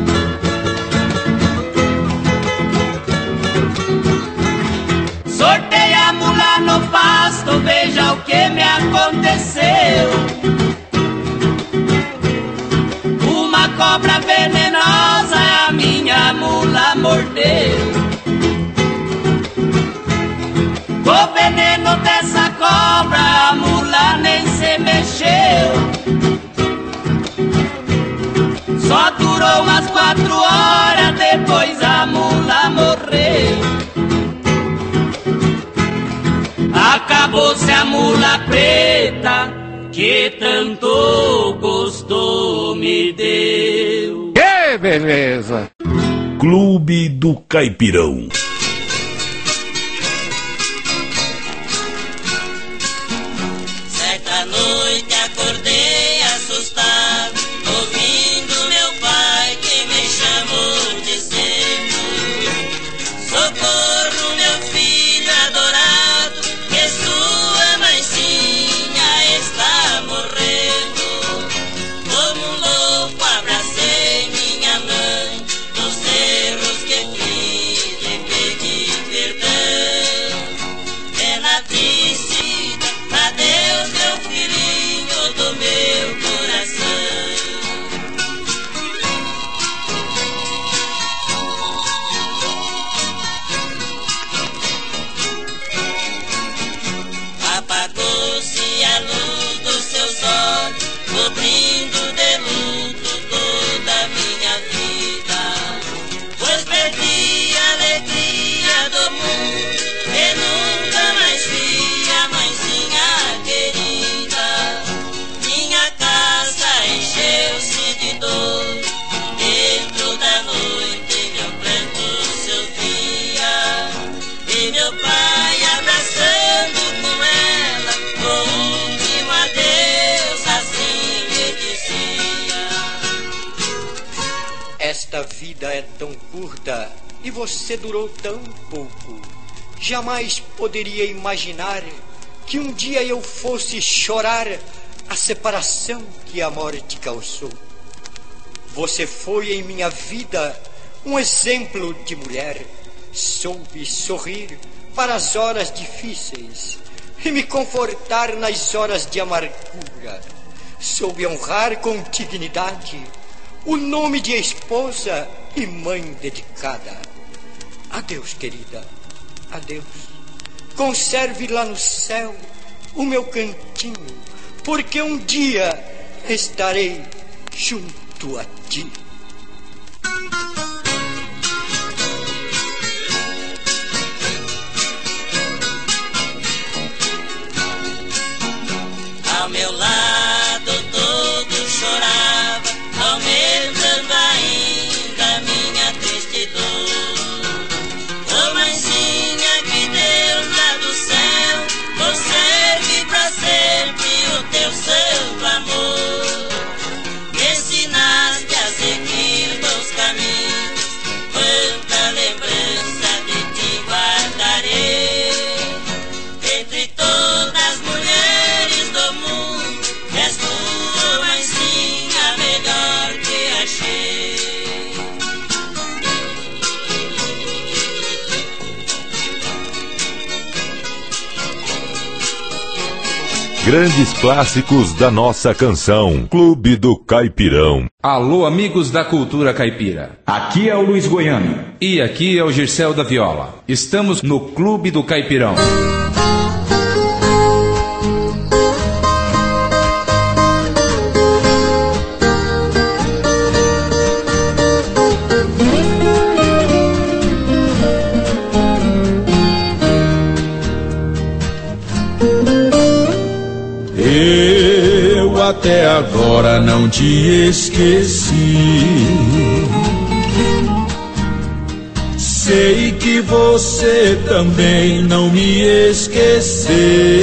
Sortei a mula no pasto, veja o que me aconteceu. Uma cobra venenosa a minha mula mordeu. O veneno dessa cobra a mula nem se mexeu. Só durou umas quatro horas, depois a mula morreu. Acabou-se a mula preta que tanto gosto me deu. Que beleza! Clube do Caipirão. Certa noite acordei vida é tão curta e você durou tão pouco. Jamais poderia imaginar que um dia eu fosse chorar a separação que a morte causou. Você foi em minha vida um exemplo de mulher. Soube sorrir para as horas difíceis e me confortar nas horas de amargura. Soube honrar com dignidade o nome de esposa e mãe dedicada. Adeus, querida, adeus. Conserve lá no céu o meu cantinho, porque um dia estarei junto a ti. Ao meu lado todo chorava, aumentando ainda minha triste dor. Ô mãezinha, que Deus lá do céu conserve pra sempre o teu santo amor. Me ensinaste a seguir meus caminhos, quanta lembrança de ti guardarei. Entre todas as mulheres do mundo, és tu, mãezinha, a melhor que achei. Grandes clássicos da nossa canção. Clube do Caipirão. Alô, amigos da cultura caipira. Aqui é o Luiz Goiano. E aqui é o Gircel da Viola. Estamos no Clube do Caipirão. Eu até agora não te esqueci. Sei que você também não me esqueceu.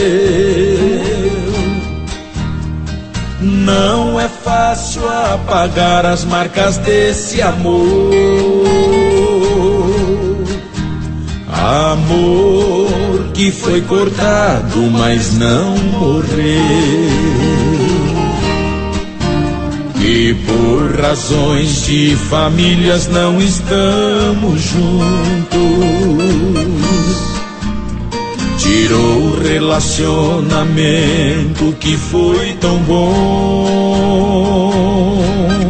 Não é fácil apagar as marcas desse amor. Amor que foi cortado, mas não morreu. E por razões de famílias não estamos juntos. Tirou o relacionamento que foi tão bom.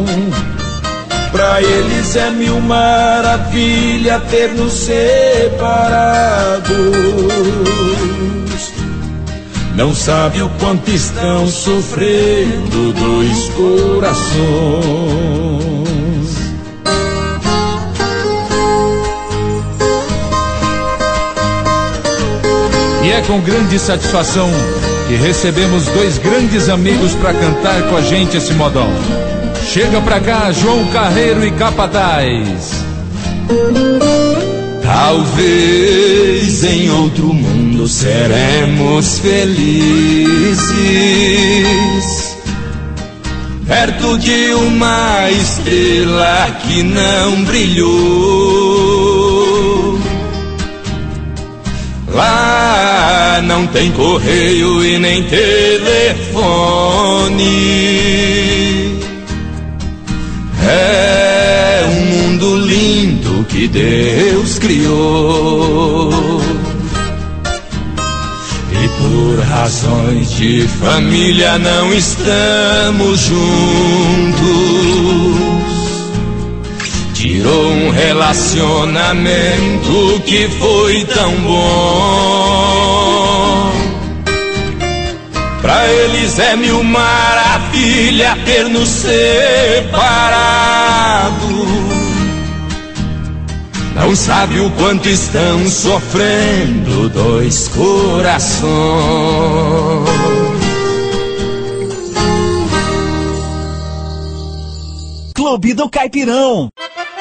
Pra eles é mil maravilha ter nos separados. Não sabe o quanto estão sofrendo dois corações. E é com grande satisfação que recebemos dois grandes amigos para cantar com a gente esse modão. Chega pra cá, João Carreiro e Capataz. Talvez em outro mundo seremos felizes, perto de uma estrela que não brilhou. Lá não tem correio e nem telefone. É um mundo lindo que Deus criou. E por razões de família não estamos juntos. Tirou um relacionamento que foi tão bom. Pra eles é mil maravilha ter nos separado. Não sabe o quanto estão sofrendo dois corações. Clube do Caipirão.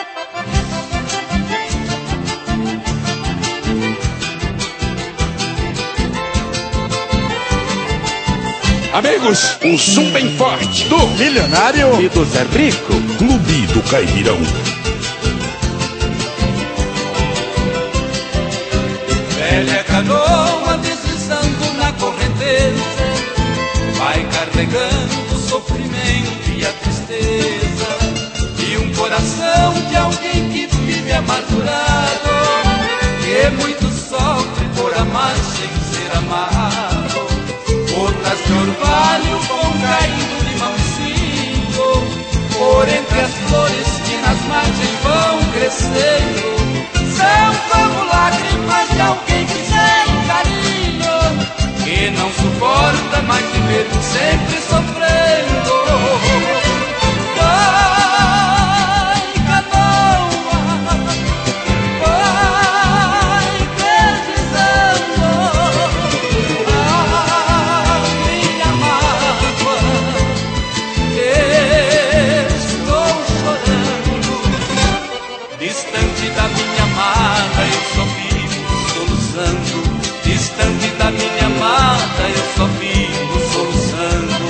Amigos, um som bem forte do Milionário e do Zé Rico. Clube do Caipirão. coração de alguém que vive amargurado, que muito sofre por amar sem ser amado. Gotas de orvalho vão caindo de mansinho por entre as flores que nas margens vão crescendo. São como lágrimas de alguém que tem carinho, que não suporta mais viver sempre sofrendo. Vai, canoa, vai deslizando a minha mágoa. Estou chorando, distante da minha amada eu só vivo soluçando. Distante da minha amada eu só vivo soluçando.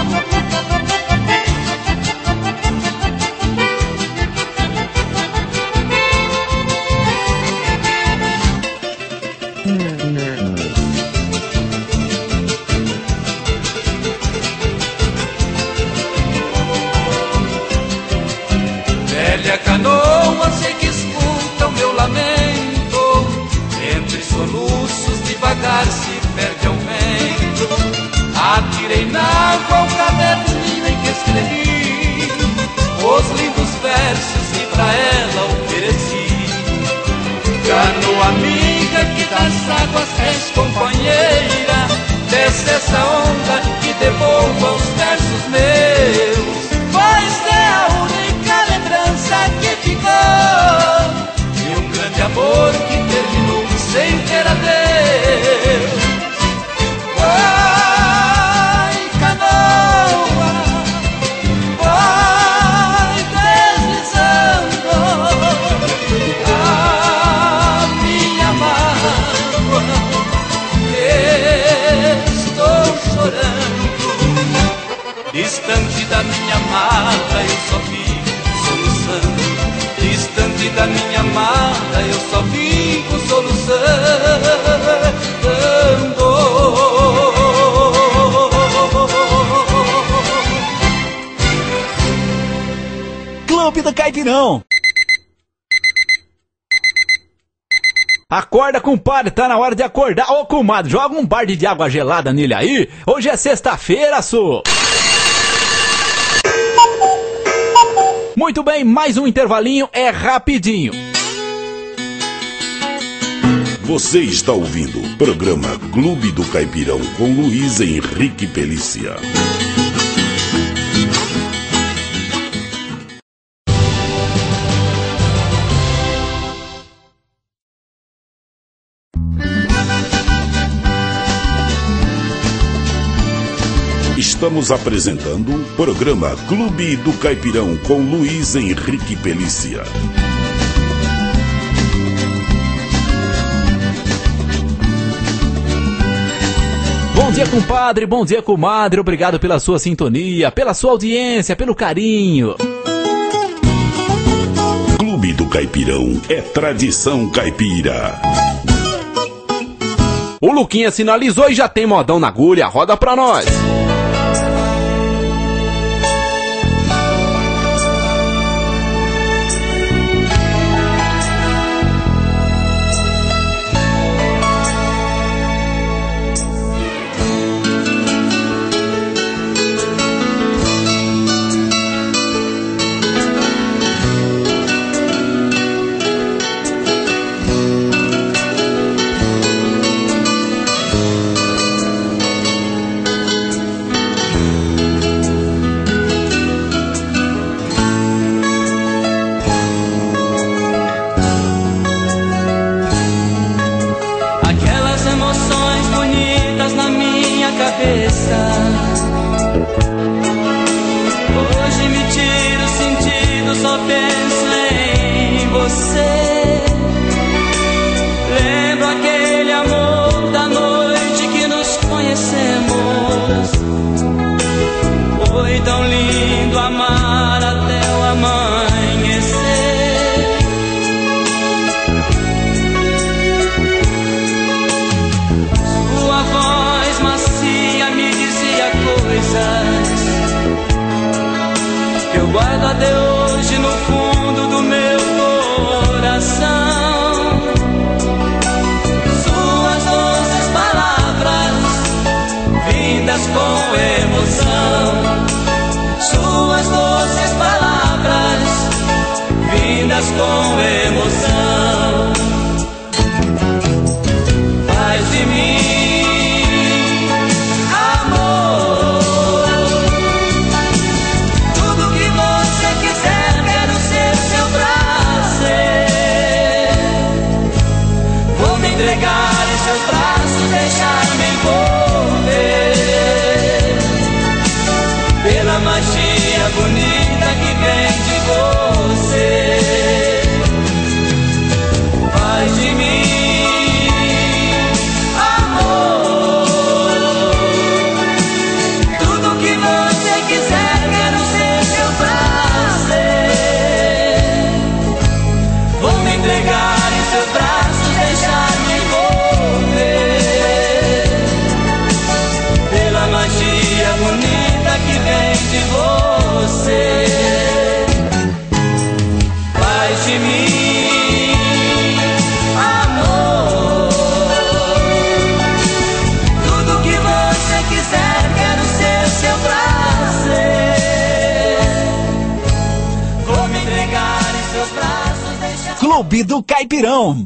Velha canoa, sei que escuta o meu lamento, entre soluços devagar se perde ao vento. Atirei na água o caderninho em que escrevi os lindos versos que pra ela ofereci. Canoa amiga que das águas és companheira, desce essa onda e devolva os versos meus. Pois é a única lembrança que ficou de um grande amor que terminou sem ter adeus. Vai, canoa, vai deslizando a minha mágoa. Estou chorando, distante da minha amada eu só vivo soluçando. Distante da minha amada eu só vivo soluçando. Clube do Caipirão. Acorda, compadre, tá na hora de acordar. Ô, comadre, joga um balde de água gelada nele aí. Hoje é sexta-feira, sô. Muito bem, mais um intervalinho, é rapidinho. Você está ouvindo o programa Clube do Caipirão com Luiz Henrique Pelícia. Estamos apresentando o programa Clube do Caipirão com Luiz Henrique Pelícia. Bom dia, compadre, bom dia, comadre. Obrigado pela sua sintonia, pela sua audiência, pelo carinho. Clube do Caipirão é tradição caipira. O Luquinha sinalizou e já tem modão na agulha. Roda pra nós. lindas com emoção. Faz de mim amor, tudo que você quiser, quero ser seu prazer. Vou me entregar em seus braços, deixar-me envolver pela magia bonita que vem de você. Faz de mim amor, tudo que você quiser, quero ser seu prazer. Vou me entregar em seus braços, deixar-me envolver pela magia bonita que vem de você. Faz de mim amor, tudo que você quiser, quero ser seu prazer. Vou me entregar em seus braços, deixar... Clube do Caipirão.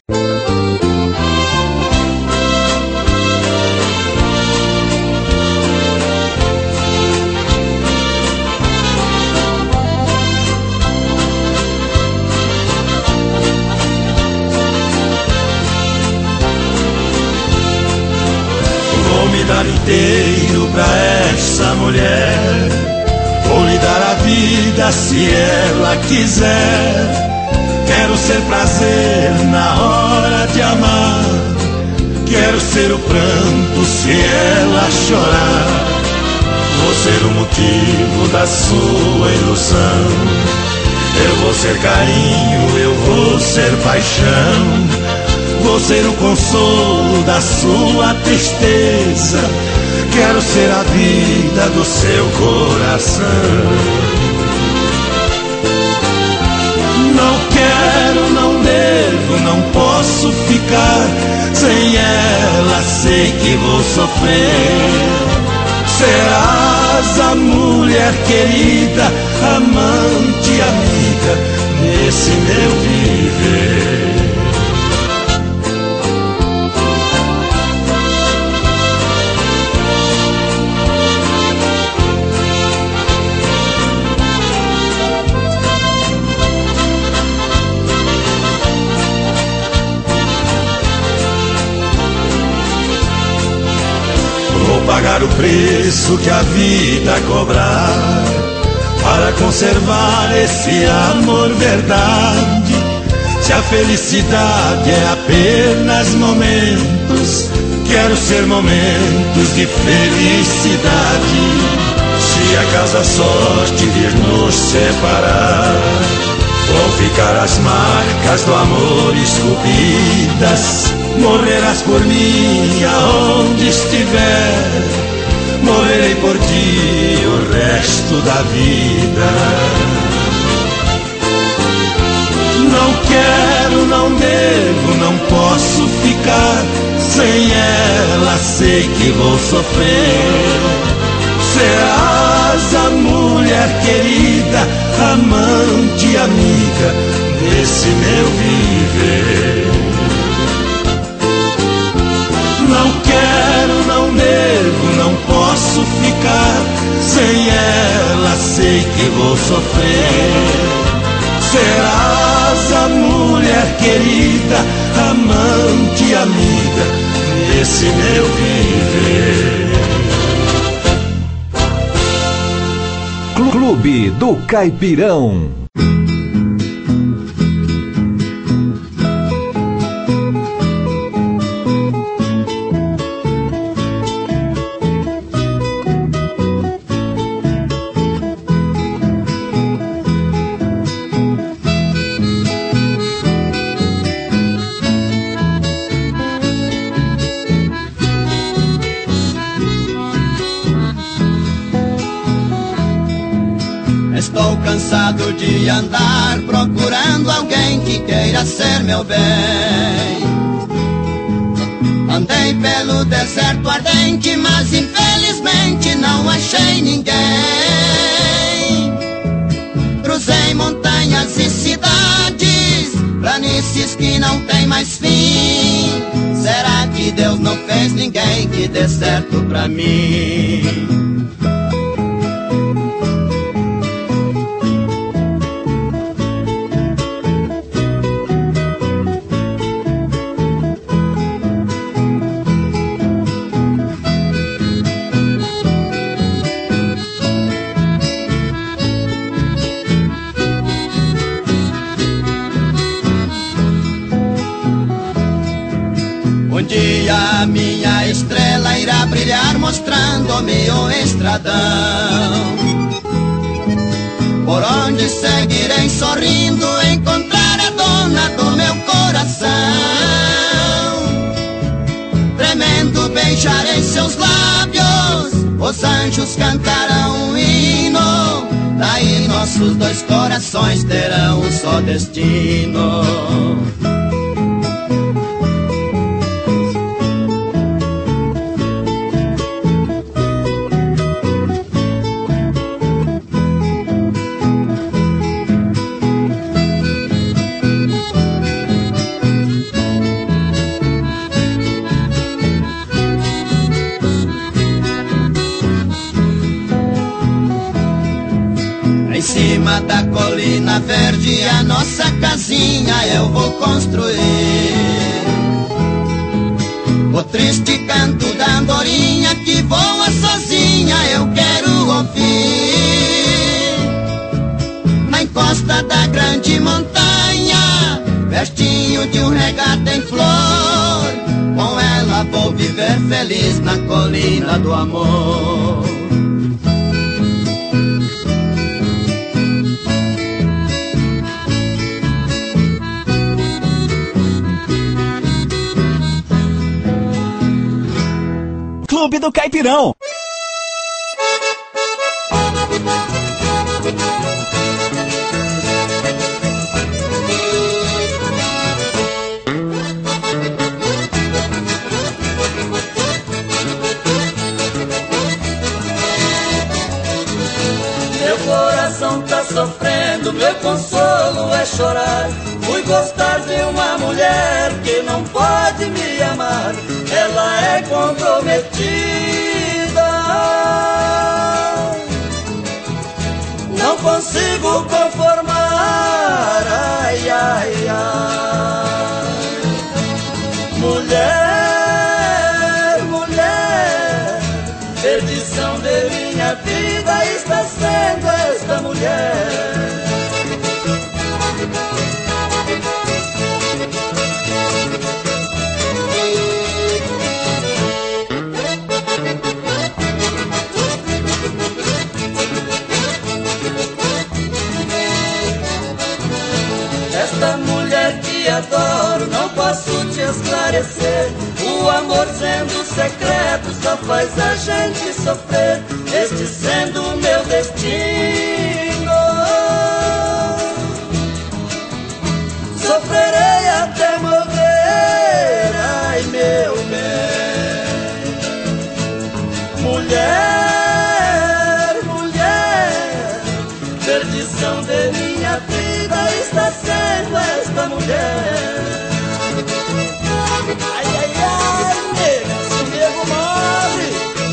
Vou me dar inteiro pra essa mulher, vou lhe dar a vida se ela quiser. Quero ser prazer na hora de amar, quero ser o pranto se ela chorar. Vou ser o motivo da sua ilusão, eu vou ser carinho, eu vou ser paixão. Vou ser o consolo da sua tristeza, quero ser a vida do seu coração. Não quero, não devo, não posso ficar sem ela, sei que vou sofrer. Serás a mulher querida, amante, amiga nesse meu viver. Pagar o preço que a vida cobrar para conservar esse amor verdade. Se a felicidade é apenas momentos, quero ser momentos de felicidade. Se acaso a sorte vir nos separar, vão ficar as marcas do amor esculpidas. Morrerás por mim aonde estiver, morrerei por ti o resto da vida. Não quero, não devo, não posso ficar sem ela, sei que vou sofrer. Serás a mulher querida, amante, amiga desse meu viver. Não quero, não devo, não posso ficar sem ela, sei que vou sofrer. Serás a mulher querida, amante, amiga nesse meu viver. Clube do Caipirão. Estou cansado de andar procurando alguém que queira ser meu bem. Andei pelo deserto ardente, mas infelizmente não achei ninguém. Cruzei montanhas e cidades, felizes que não tem mais fim. Será que Deus não fez ninguém que dê certo pra mim? Um dia a minha estrela irá brilhar mostrando-me o estradão, por onde seguirei sorrindo, encontrar a dona do meu coração. Tremendo beijarei seus lábios, os anjos cantarão um hino, daí nossos dois corações terão um só destino. Em cima da colina verde a nossa casinha eu vou construir. O triste canto da andorinha que voa sozinha eu quero ouvir. Na encosta da grande montanha, pertinho de um regato em flor, com ela vou viver feliz na colina do amor. Clube do Caipirão. Meu coração tá sofrendo, meu consolo é chorar. Fui gostar de uma mulher que não pode me amar, ela é comprometida. Não consigo conformar, ai, ai, ai. Mulher, mulher, perdição de minha vida está sendo esta mulher. Esta mulher que adoro, não posso te esclarecer. O amor sendo secreto só faz a gente sofrer, este sendo o meu destino. Sofrerei até morrer, ai meu bem. Mulher, mulher, perdição de minha vida está sendo esta mulher. Ai, ai, ai, nega, se o nego morre.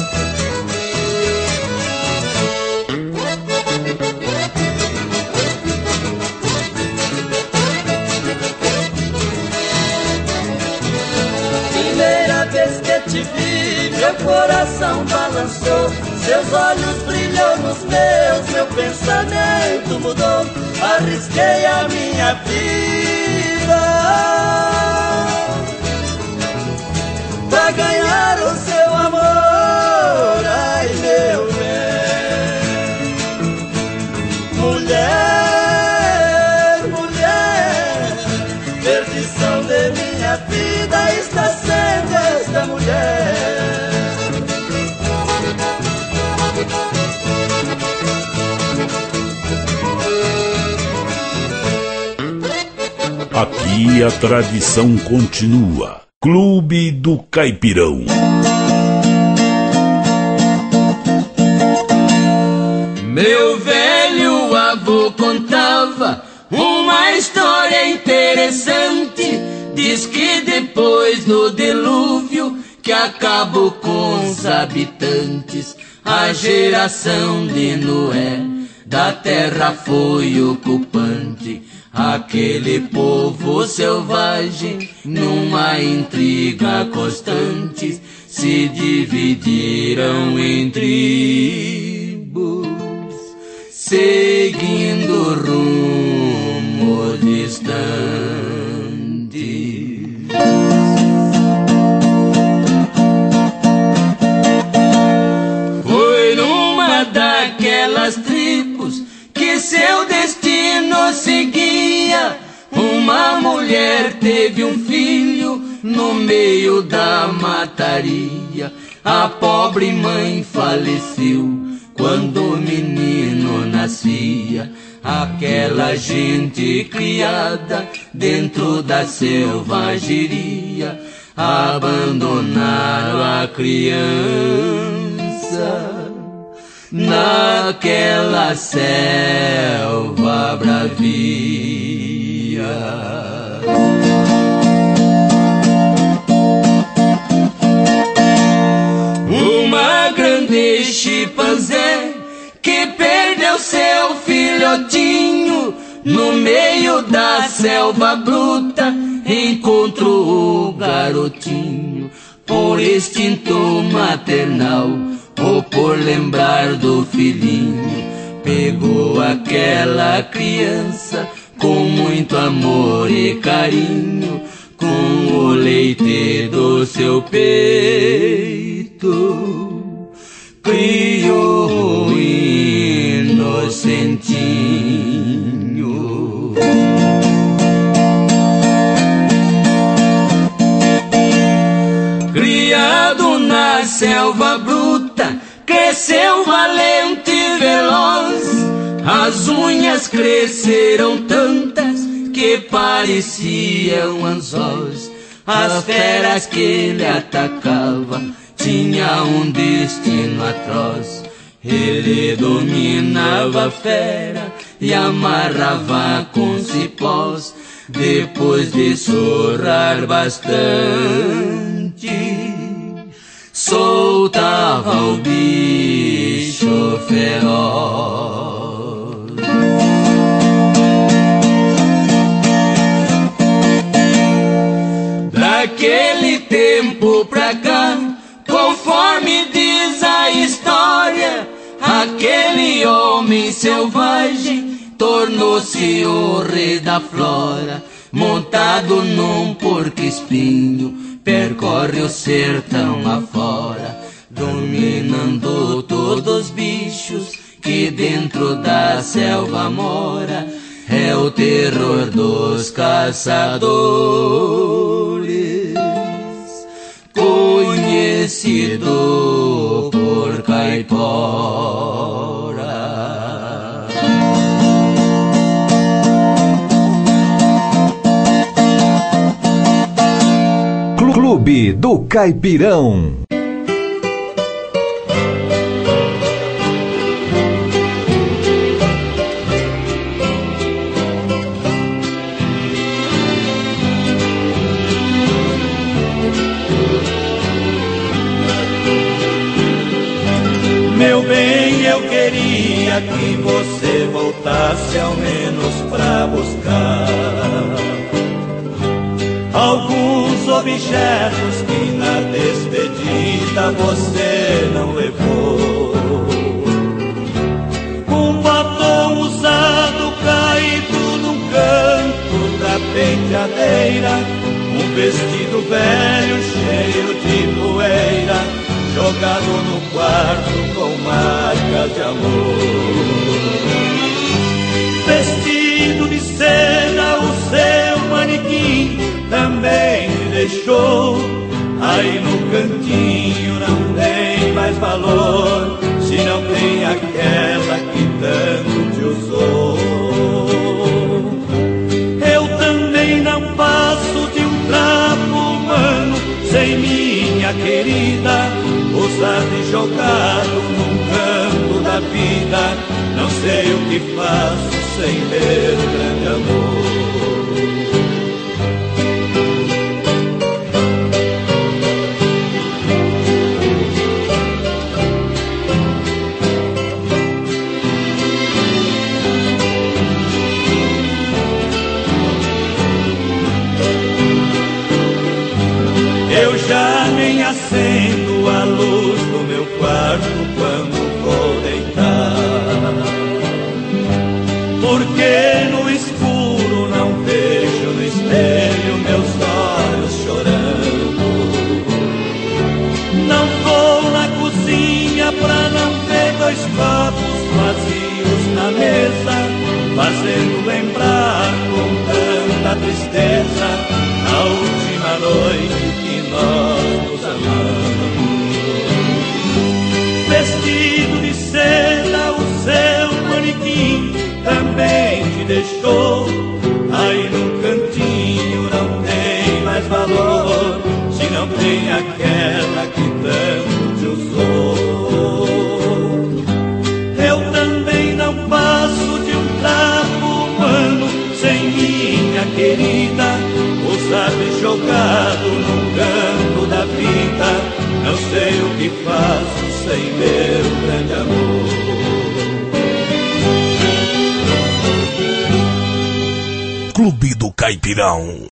Primeira vez que te vi, meu coração balançou, seus olhos brilham nos meus, meu pensamento mudou. Arrisquei a minha vida pra ganhar o seu amor, ai meu bem. Mulher, mulher, perdição de minha vida está sendo esta mulher. Aqui a tradição continua. Clube do Caipirão. Meu velho avô contava uma história interessante. interessante. Diz que depois do dilúvio que acabou com os habitantes, a geração de Noé da terra foi ocupante. Aquele povo selvagem, numa intriga constante, se dividiram em tribos, seguindo rumo distante. Foi numa daquelas tribos que seu destino seguia. Uma mulher teve um filho no meio da mataria. A pobre mãe faleceu quando o menino nascia. Aquela gente criada dentro da selvageria abandonaram a criança naquela selva bravia. Uma grande chimpanzé que perdeu seu filhotinho no meio da selva bruta, encontrou o garotinho por instinto maternal ou por lembrar do filhinho. Pegou aquela criança com muito amor e carinho, com o leite do seu peito criou o inocentinho. Criado na selva bruta, cresceu valente e veloz. As unhas cresceram tantas que pareciam anzóis. As feras que ele atacava tinham um destino atroz. Ele dominava a fera e amarrava com cipós. Depois de surrar bastante, soltava o bicho feroz. Daquele tempo pra cá, conforme diz a história, aquele homem selvagem tornou-se o rei da flora. Montado num porco-espinho, percorre o sertão afora, dominando todos os bichos que dentro da selva mora. É o terror dos caçadores, conhecido por caipora. Clube do Caipirão. Meu bem, eu queria que você voltasse ao menos pra buscar alguns objetos que na despedida você não levou. Um batom usado caído num canto da penteadeira, um vestido velho cheio de poeira, jogado no quarto com marcas de amor. Vestido de seda, o seu manequim também me deixou. Aí no cantinho não tem mais valor, se não tem aquela que tanto te usou. Eu também não passo de um trapo humano sem minha querida, usado e jogado num canto da vida. Não sei o que faço sem ver grande amor. quarto quando vou deitar. Porque no escuro não vejo no espelho meus olhos chorando. Não vou na cozinha pra não ver dois copos vazios na mesa, fazendo lembrar com tanta tristeza a última noite que nós nos amamos. Vestido de seda o seu manequim também te deixou, aí no cantinho não tem mais valor, se não tem aquela que tanto te usou. Eu também não passo de um trapo humano sem minha querida, usado e jogado num canto da vida, não sei o que faço sem meu grande amor. Clube do Caipirão.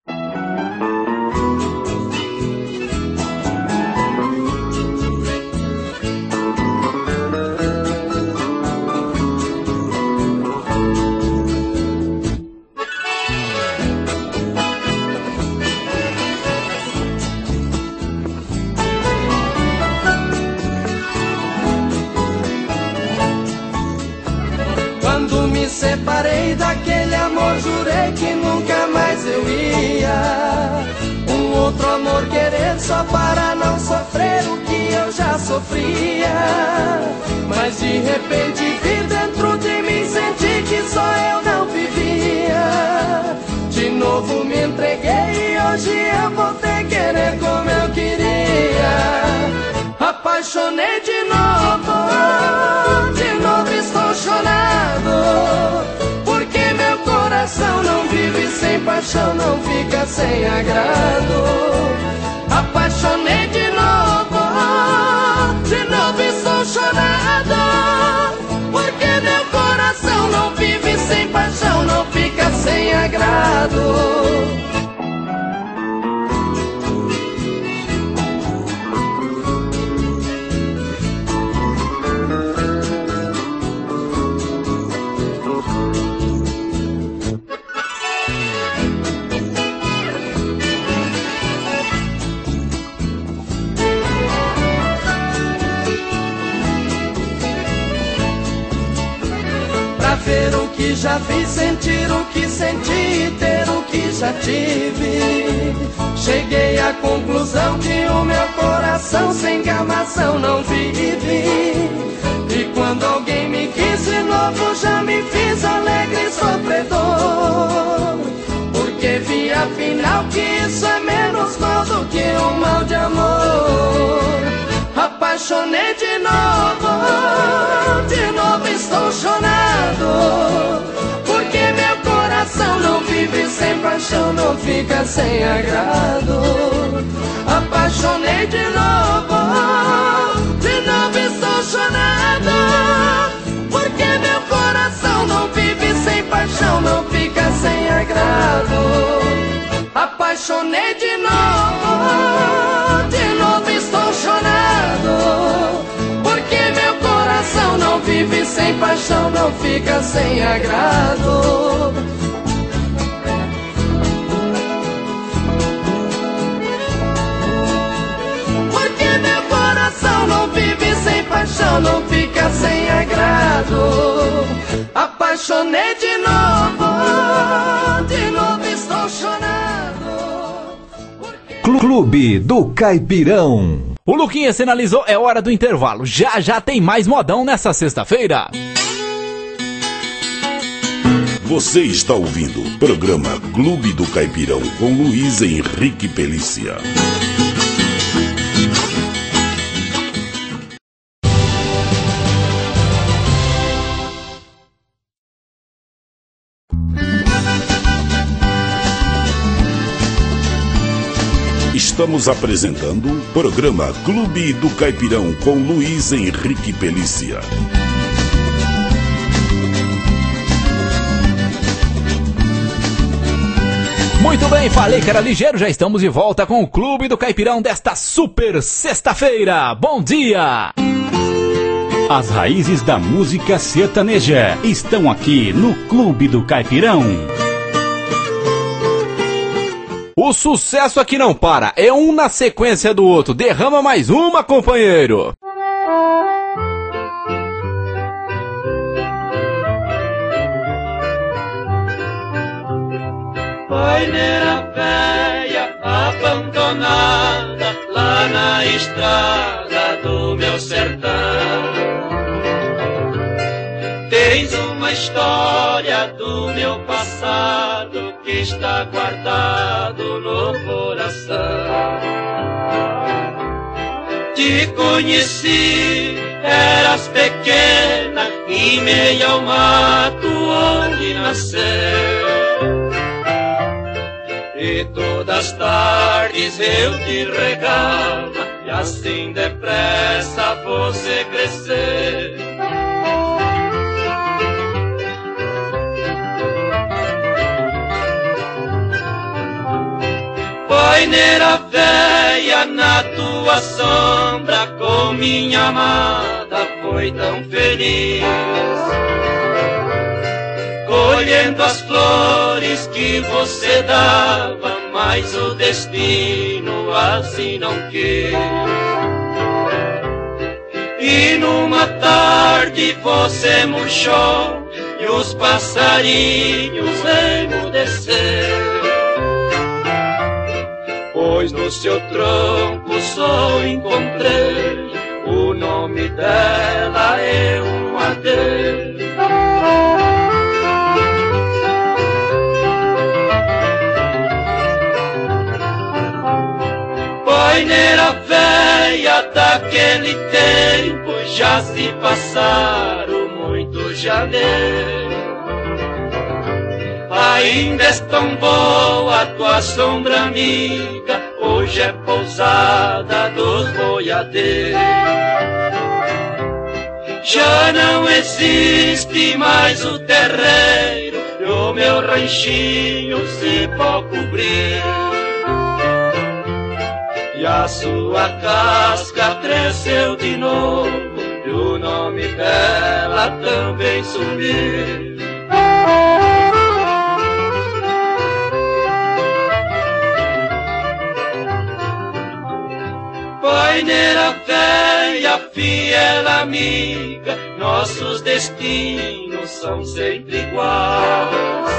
Quando me separei daquele amor, jurei que nunca mais eu ia um outro amor querer só para não sofrer o que eu já sofria. Mas de repente vi dentro de mim, senti que só eu não vivia. De novo me entreguei e hoje eu voltei querer como eu queria. Apaixonei de novo, de novo estou chorando, porque meu coração não vive sem paixão, não fica sem agrado. Apaixonei de novo, de novo estou chorando, porque meu coração não vive sem paixão, não fica sem agrado. Ver o que já vi, sentir o que senti, ter o que já tive. Cheguei à conclusão que o meu coração sem gamação não vive. E quando alguém me quis de novo, já me fiz alegre e sofredor, porque vi afinal que isso é menos mal do que um mal de amor. Apaixonei de novo, de novo estou chorando, porque meu coração não vive sem paixão, não fica sem agrado. Apaixonei de novo, de novo estou chorando, porque meu coração não vive sem paixão, não fica sem agrado. Apaixonei de novo, de novo estou chorando, porque meu coração não vive sem paixão, não fica sem agrado. Porque meu coração não vive sem paixão, não fica sem agrado. Apaixonei de novo, de novo estou chorando. Clube do Caipirão. O Luquinha sinalizou, é hora do intervalo. Já já tem mais modão nessa sexta-feira. Você está ouvindo o programa Clube do Caipirão com Luiz Henrique Pelícia. Estamos apresentando o programa Clube do Caipirão com Luiz Henrique Pelícia. Muito bem, falei que era ligeiro, já estamos de volta com o Clube do Caipirão desta super sexta-feira. Bom dia! As raízes da música sertaneja estão aqui no Clube do Caipirão. O sucesso aqui não para, é um na sequência do outro. Derrama mais uma, companheiro. Paineira velha, abandonada lá na estrada do meu sertão. Tens uma história do meu passado que está guardado no coração. Te conheci, eras pequena, em meio ao mato onde nasceu. E todas as tardes eu te regava, e assim depressa você cresceu. Paineira velha, na tua sombra com minha amada foi tão feliz, colhendo as flores que você dava, mas o destino assim não quis. E numa tarde você murchou e os passarinhos emudeceram, pois no seu tronco só encontrei o nome dela é um adeus. Paineira velha, daquele tempo já se passaram muitos janeiros. Ainda és tão boa tua sombra amiga, hoje é pousada dos boiadeiros. Já não existe mais o terreiro, e o meu ranchinho se pode cobrir. E a sua casca cresceu de novo, e o nome dela também sumiu. Paineira velha, fiel amiga, nossos destinos são sempre iguais.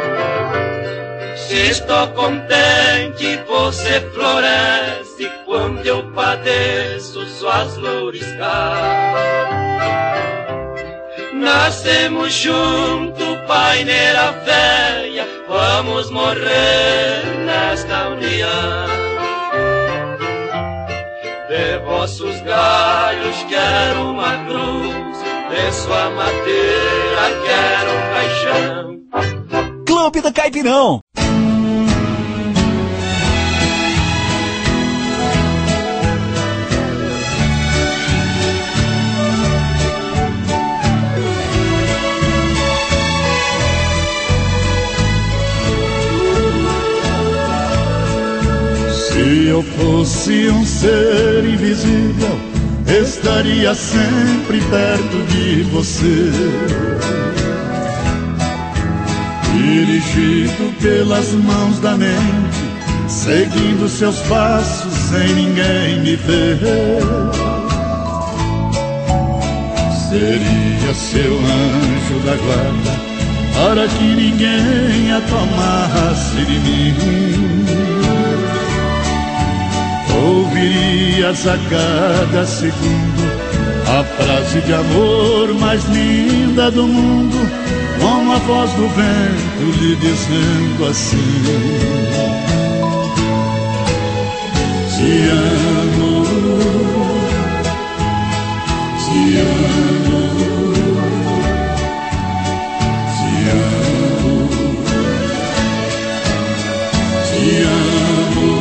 Se estou contente, você floresce, quando eu padeço, suas flores caem. Nascemos juntos, paineira velha, vamos morrer nesta união. De vossos galhos quero uma cruz, de sua madeira quero um caixão. Clube do Caipirão. Se eu fosse um ser invisível, estaria sempre perto de você, dirigido pelas mãos da mente, seguindo seus passos sem ninguém me ver. Seria seu anjo da guarda, para que ninguém a tomasse de mim. Ouvirias a cada segundo a frase de amor mais linda do mundo, com a voz do vento lhe dizendo assim: te amo, te amo, te amo, te amo.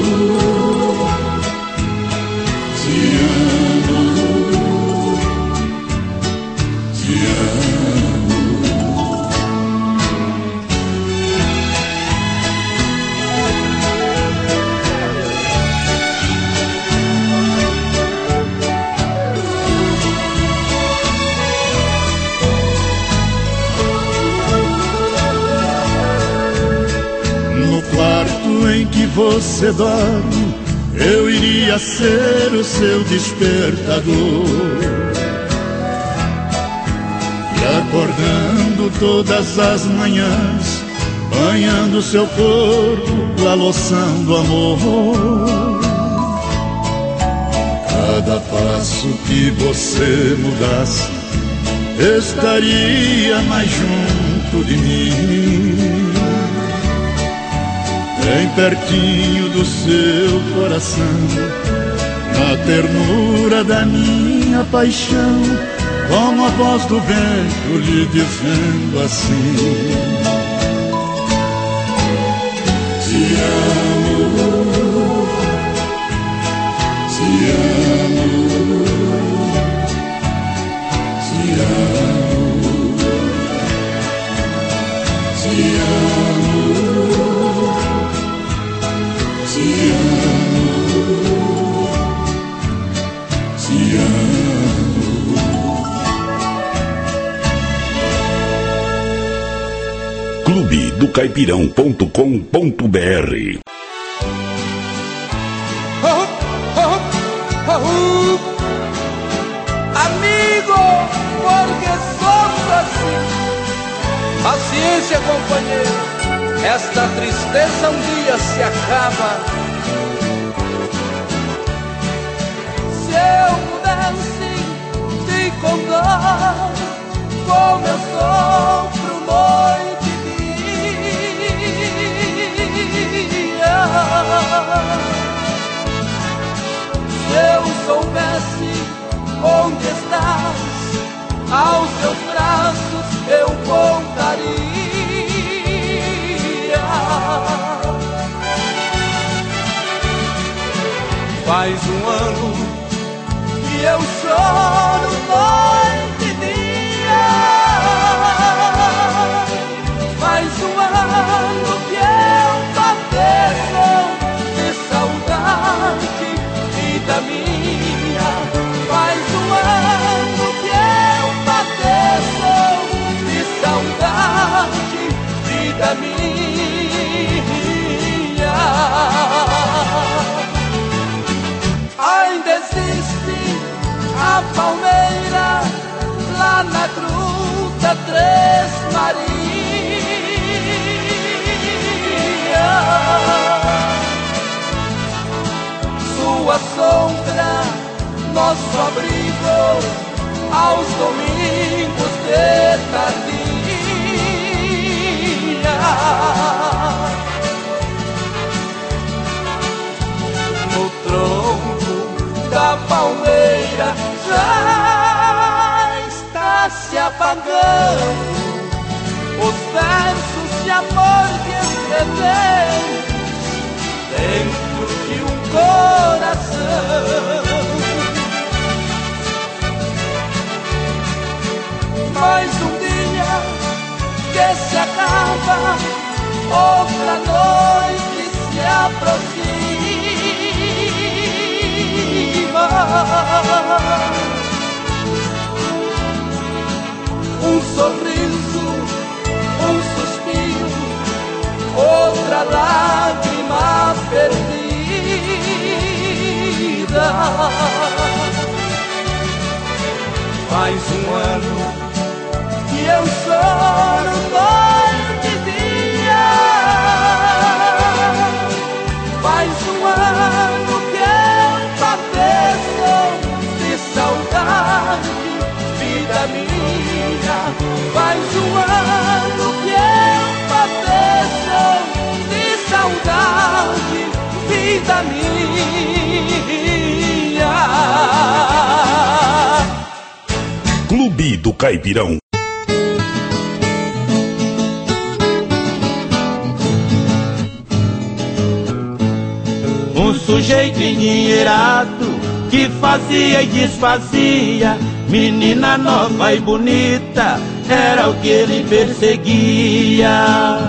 você dorme, eu iria ser o seu despertador. E acordando todas as manhãs, banhando seu corpo, a loção do amor. Cada passo que você mudasse, estaria mais junto de mim, bem pertinho do seu coração, na ternura da minha paixão, como a voz do vento lhe dizendo assim: te amo, te amo, te amo, te amo, te amo, te amo. clube do caipirão ponto com ponto b r. Oh, oh, oh, oh. Amigo, porque somos assim. Paciência, companheiro, esta tristeza um dia se acaba. Se eu pudesse te contar como eu sofro noite e dia, se eu soubesse onde estás, aos teus braços eu voltaria. Faz um ano que eu choro noite e dia. Faz um ano que eu padeço de saudade, vida minha. Faz um ano que eu padeço de saudade, vida minha. Ainda existe a palmeira lá na Gruta Três Marias. Sua sombra, nosso abrigo, aos domingos de tardinha. No tronco da palmeira já está se apagando os versos de amor que escrevemos dentro de um coração. Mais um dia que se acaba, outra noite se aproxima. Um sorriso, um suspiro, outra lágrima perdida. Faz um ano que eu choro noite e dia. Faz um ano que eu padeço de saudade, vida minha. Faz um ano que eu padeço de saudade, vida minha. Clube do Caipirão. Um sujeito endinheirado que fazia e desfazia, menina nova e bonita, era o que ele perseguia.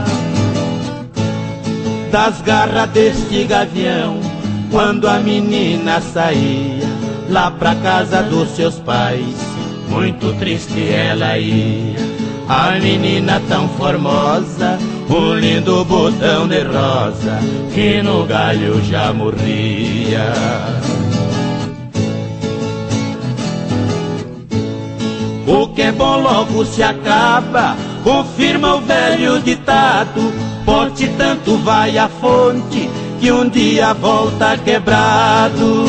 Das garras deste gavião, quando a menina saía lá pra casa dos seus pais, muito triste ela ia. a menina tão formosa, um lindo botão de rosa que no galho já morria. O que é bom logo se acaba, confirma o velho ditado. Pote tanto vai à fonte que um dia volta quebrado.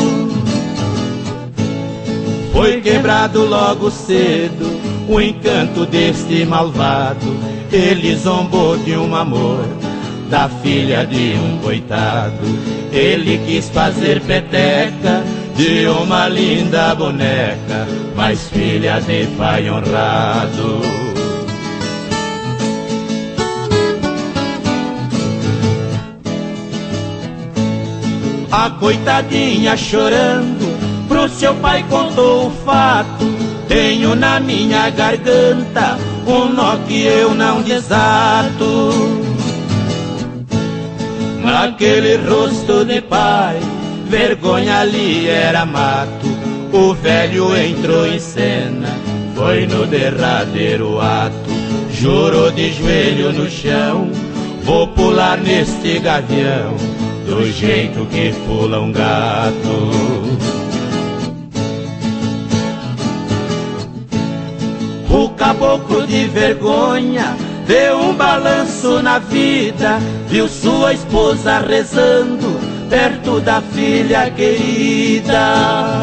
Foi quebrado logo cedo o encanto deste malvado. Ele zombou de um amor da filha de um coitado. Ele quis fazer peteca de uma linda boneca, mas filha de pai honrado. A coitadinha chorando pro seu pai contou o fato. Tenho na minha garganta um nó que eu não desato. Naquele rosto de pai, vergonha ali era mato. O velho entrou em cena, foi no derradeiro ato. Jurou de joelho no chão, vou pular neste gavião, do jeito que pula um gato. O caboclo de vergonha deu um balanço na vida, viu sua esposa rezando perto da filha querida.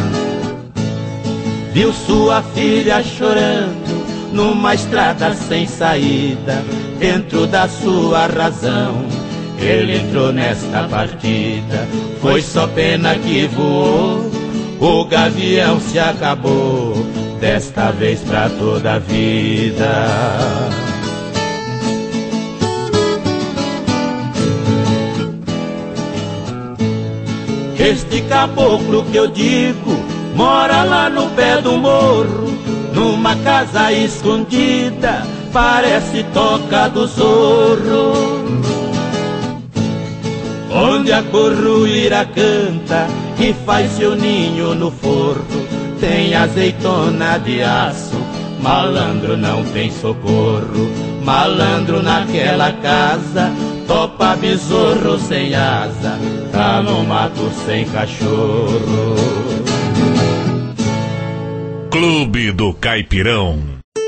Viu sua filha chorando numa estrada sem saída, dentro da sua razão ele entrou nesta partida. Foi só pena que voou, o gavião se acabou, desta vez pra toda a vida. Este caboclo que eu digo mora lá no pé do morro, numa casa escondida, parece toca do zorro, onde a corruíra canta e faz seu ninho no forro. Tem azeitona de aço, malandro não tem socorro. Malandro naquela casa, topa besouro sem asa, tá no mato sem cachorro. Clube do Caipirão.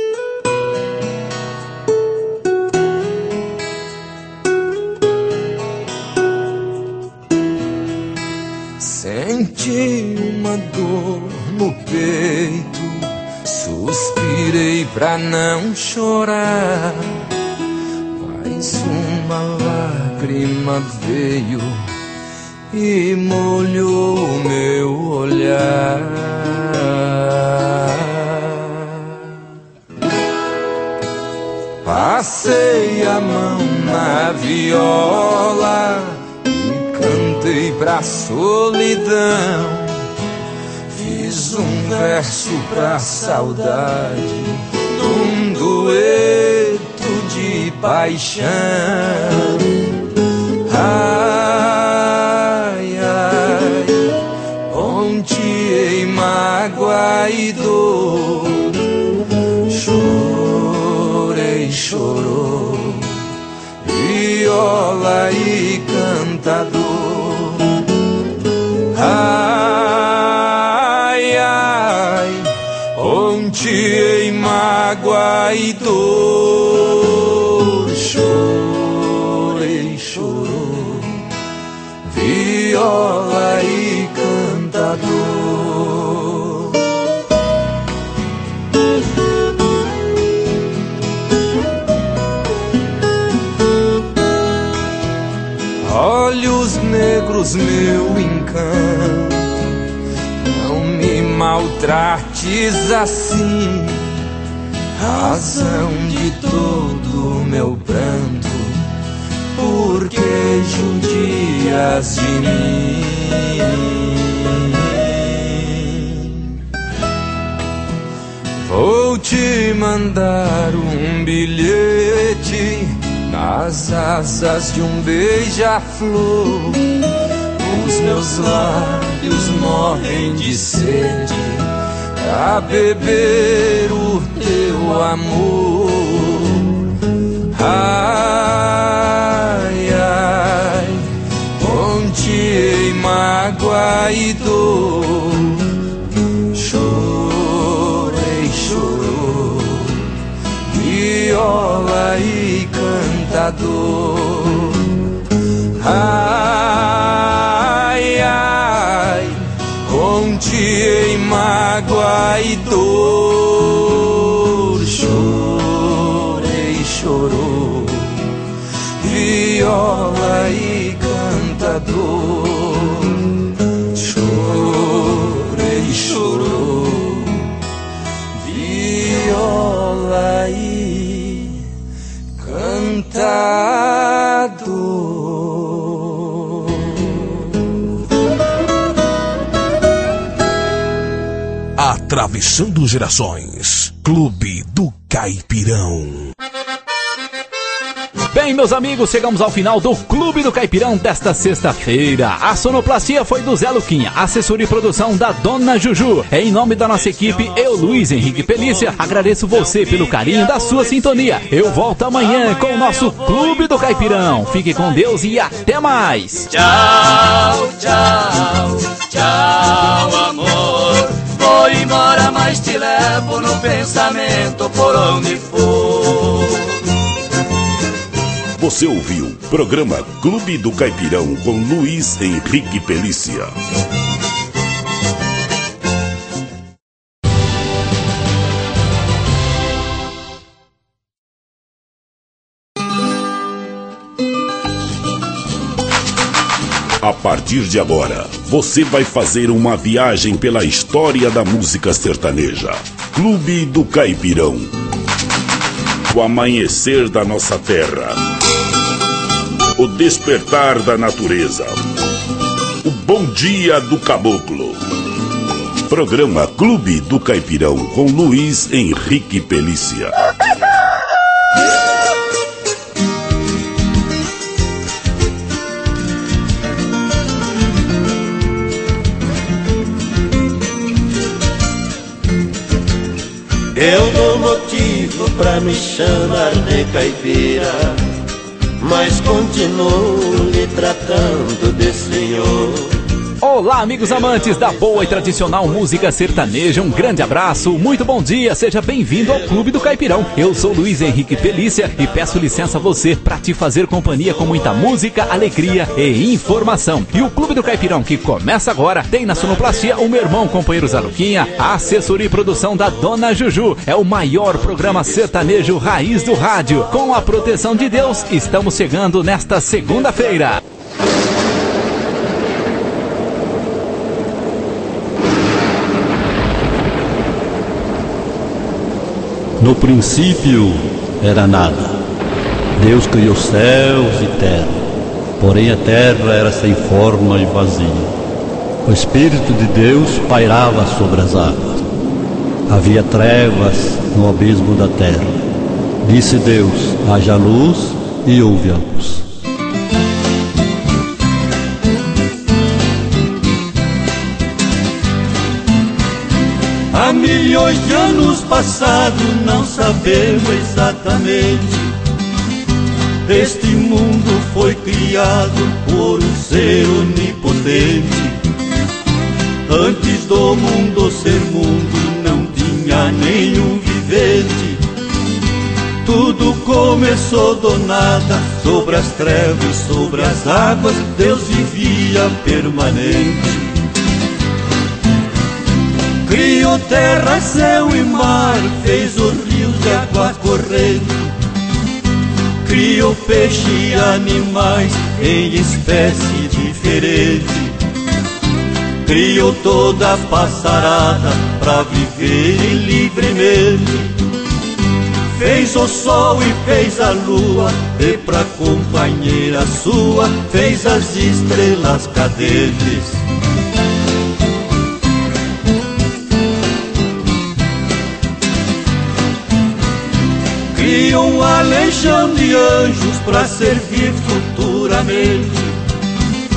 Senti uma dor no peito, suspirei pra não chorar, mas uma lágrima veio e molhou meu olhar. Passei a mão na viola e cantei pra solidão. Fiz um verso pra saudade, num dueto de paixão. Ai, ai, ponteei mágoa e dor. Chorei, chorou, viola e cantador. Ai, ai, ponteei mágoa e dor. Chorei, chorou, viola e cantador. Olhos negros, meu encanto, não me maltrates assim. Razão de todo meu pranto, porque judias de mim. Vou te mandar um bilhete nas asas de um beija-flor. Os meus lábios morrem de sede, pra beber o teu amor. Ai, ai, onde mágoa e dor, chorei, chorou, viola e cantador. Ai, ai, onde mágoa e dor, chorei, chorou, viola e cantador. Chorei, chorou, viola e cantador. Atravessando gerações, Clube do Caipirão. Bem, meus amigos, chegamos ao final do Clube do Caipirão desta sexta-feira. A sonoplastia foi do Zé Luquinha, assessoria e produção da Dona Juju. Em nome da nossa equipe, eu, Luiz Henrique Pelícia, agradeço você pelo carinho da sua sintonia. Eu volto amanhã com o nosso Clube do Caipirão. Fique com Deus e até mais. Tchau, tchau, tchau, amor. Vou embora, mas te levo no pensamento por onde for. Você ouviu programa Clube do Caipirão com Luiz Henrique Pelícia. A partir de agora, você vai fazer uma viagem pela história da música sertaneja. Clube do Caipirão. O amanhecer da nossa terra. O despertar da natureza. O bom dia do caboclo. Programa Clube do Caipirão com Luiz Henrique Pelícia. Eu dou motivo pra me chamar de caipira, mas continuo lhe tratando de senhor. Olá, amigos amantes da boa e tradicional música sertaneja, um grande abraço, muito bom dia, seja bem-vindo ao Clube do Caipirão. Eu sou Luiz Henrique Pelícia e peço licença a você para te fazer companhia com muita música, alegria e informação. E o Clube do Caipirão, que começa agora, tem na sonoplastia o meu irmão, companheiro Zé Luquinha, a assessoria e produção da Dona Juju. É o maior programa sertanejo raiz do rádio. Com a proteção de Deus, estamos chegando nesta segunda-feira. No princípio era nada. Deus criou céus e terra, porém a terra era sem forma e vazia. O Espírito de Deus pairava sobre as águas. Havia trevas no abismo da terra. Disse Deus: haja luz, e houve a luz. Há milhões de anos passados, não sabemos exatamente. Este mundo foi criado por um ser onipotente. Antes do mundo ser mundo, não tinha nenhum vivente. Tudo começou do nada, sobre as trevas e sobre as águas, Deus vivia permanente. Criou terra, céu e mar, fez os rios de água correndo. Criou peixe e animais em espécie diferente. Criou toda a passarada pra viver livremente. Fez o sol e fez a lua, e pra companheira sua fez as estrelas cadentes. Criou uma legião de anjos pra servir futuramente.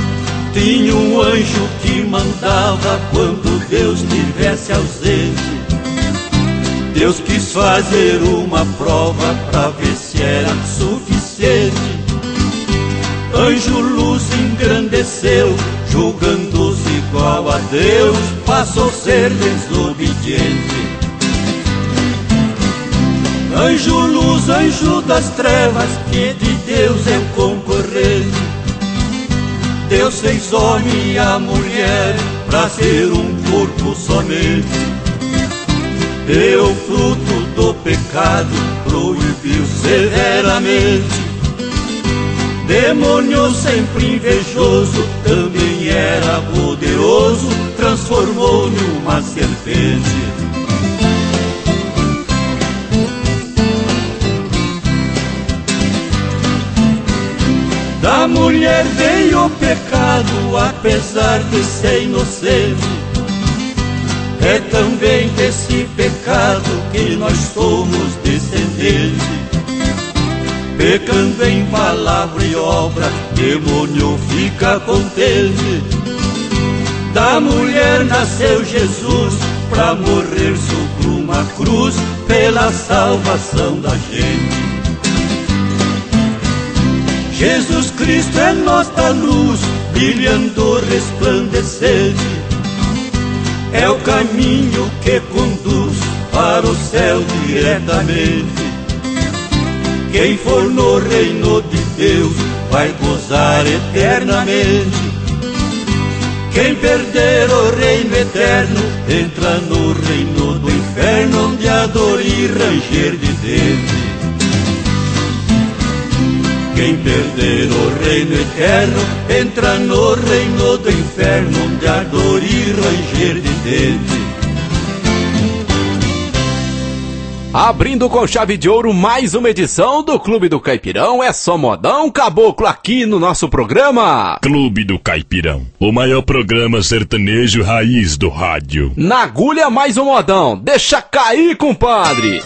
Tinha um anjo que mandava quando Deus estivesse ausente. Deus quis fazer uma prova pra ver se era suficiente. Anjo luz engrandeceu, julgando-se igual a Deus, passou a ser desobediente. Anjo luz, anjo das trevas, que de Deus é o concorrente. Deus fez homem e a mulher pra ser um corpo somente. Deu fruto do pecado, proibiu severamente. Demônio sempre invejoso, também era poderoso, transformou numa serpente. Da mulher veio o pecado, apesar de ser inocente. É também desse pecado que nós somos descendentes. Pecando em palavra e obra, demônio fica contente. Da mulher nasceu Jesus, pra morrer sobre uma cruz, pela salvação da gente. Jesus Cristo é nossa luz, brilhando resplandecente. É o caminho que conduz para o céu diretamente. Quem for no reino de Deus vai gozar eternamente. Quem perder o reino eterno entra no reino do inferno, onde há dor e ranger de dente. Quem perder o reino eterno entra no reino do inferno, onde há dor e ranger de dente. Abrindo com chave de ouro mais uma edição do Clube do Caipirão, é só modão caboclo aqui no nosso programa. Clube do Caipirão, o maior programa sertanejo raiz do rádio. Na agulha mais um modão, deixa cair, compadre.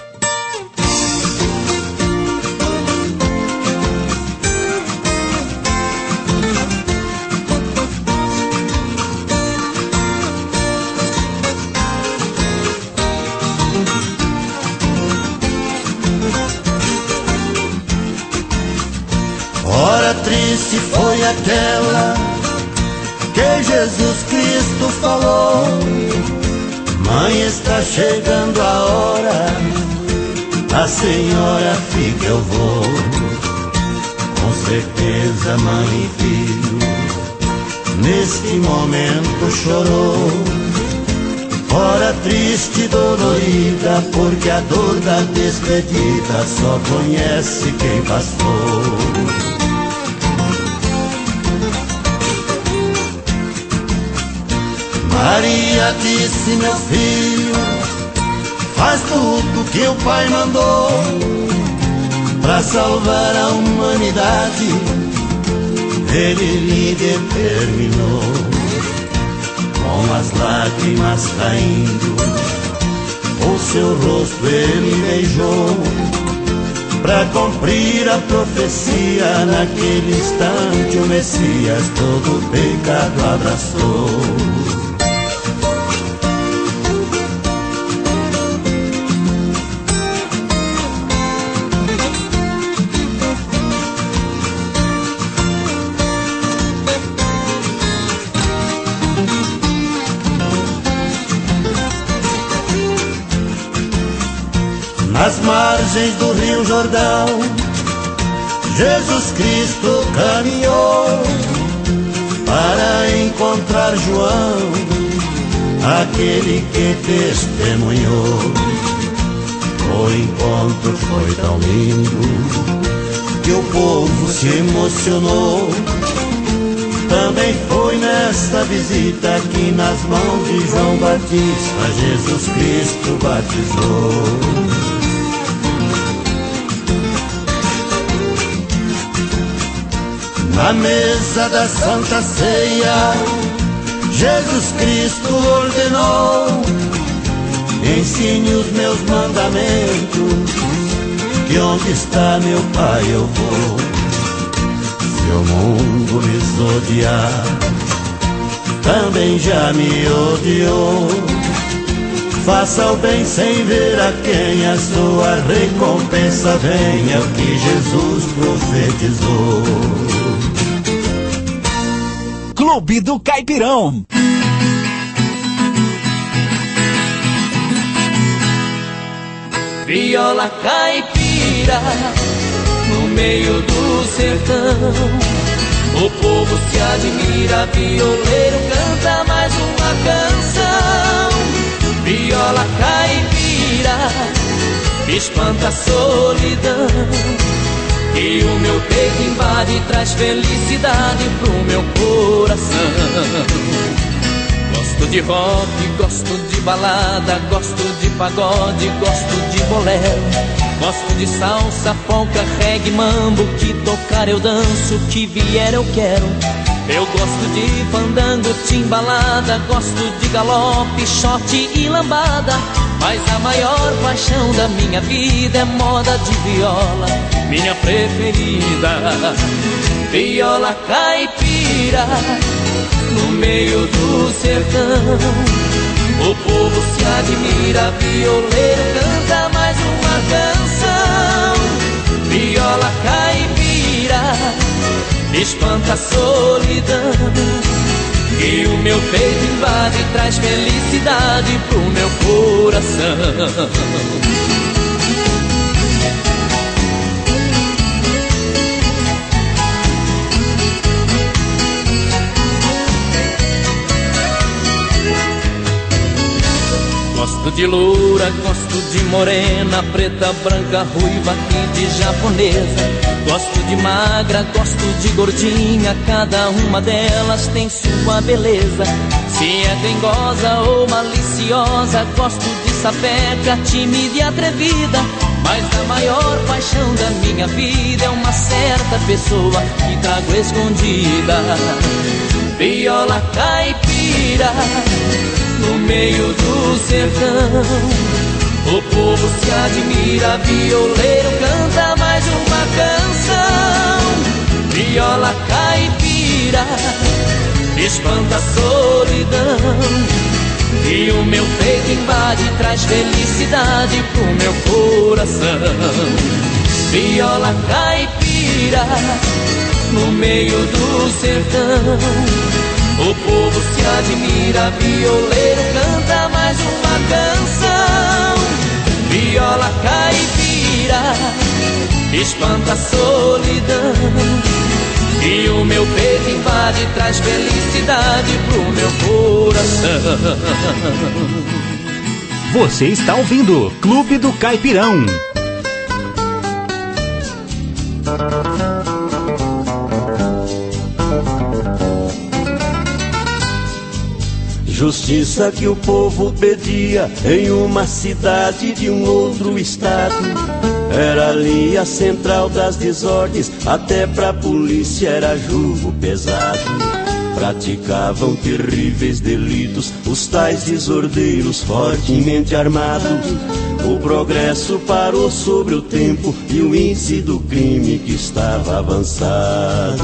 Hora triste foi aquela que Jesus Cristo falou: mãe, está chegando a hora, a senhora fica, eu vou. Com certeza mãe e filho neste momento chorou. Hora triste e dolorida, porque a dor da despedida só conhece quem passou. Maria disse: meu filho, faz tudo que o Pai mandou pra salvar a humanidade, ele lhe determinou. Com as lágrimas caindo, o seu rosto ele beijou, pra cumprir a profecia. Naquele instante o Messias todo o pecado abraçou. Nas margens do Rio Jordão, Jesus Cristo caminhou para encontrar João, aquele que testemunhou. O encontro foi tão lindo que o povo se emocionou. Também foi nesta visita que nas mãos de João Batista Jesus Cristo batizou. Na mesa da Santa Ceia, Jesus Cristo ordenou: ensine os meus mandamentos, que onde está meu Pai eu vou. Se o mundo me odiar, também já me odiou. faça o bem sem ver a quem, a sua recompensa vem, é o que Jesus profetizou. Clube do Caipirão. Viola caipira no meio do sertão, o povo se admira, violeiro canta mais uma canção. Viola caipira espanta a solidão, e o meu peito invade e traz felicidade pro meu coração. Gosto de rock, gosto de balada, gosto de pagode, gosto de bolero, gosto de salsa, polca, reggae, mambo, que tocar eu danço, que vier eu quero. Eu gosto de fandango, timbalada, gosto de galope, shot e lambada, mas a maior paixão da minha vida é moda de viola, minha preferida. Viola caipira no meio do sertão, o povo se admira, violeiro canta mais uma canção. Viola caipira espanta a solidão, e o meu peito invade e traz felicidade pro meu coração. Gosto de loura, gosto de morena, preta, branca, ruiva e de japonesa. Gosto de magra, gosto de gordinha, cada uma delas tem sua beleza. Se é dengosa ou maliciosa, gosto de sapeca, tímida e atrevida, mas a maior paixão da minha vida é uma certa pessoa que trago escondida. Viola caipira no meio do sertão, o povo se admira, violeiro canta mais uma canção. Viola caipira espanta a solidão, e o meu peito invade e traz felicidade pro meu coração. Viola caipira no meio do sertão, o povo se admira, violeiro canta mais uma canção. Viola caipira espanta a solidão, e o meu peito invade e traz felicidade pro meu coração. Você está ouvindo Clube do Caipirão. Justiça que o povo pedia em uma cidade de um outro estado. Era ali a central das desordens, até pra polícia era julgo pesado. Praticavam terríveis delitos os tais desordeiros fortemente armados. O progresso parou sobre o tempo e o índice do crime que estava avançado.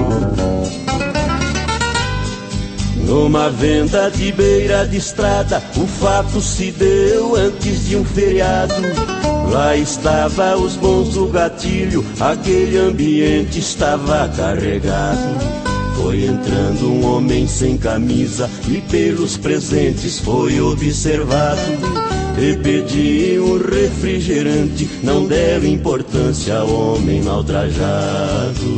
Numa venda de beira de estrada, o fato se deu antes de um feriado. Lá estava os bons do gatilho, aquele ambiente estava carregado. Foi entrando um homem sem camisa e pelos presentes foi observado. E pediu um refrigerante, não deram importância ao homem maltrajado.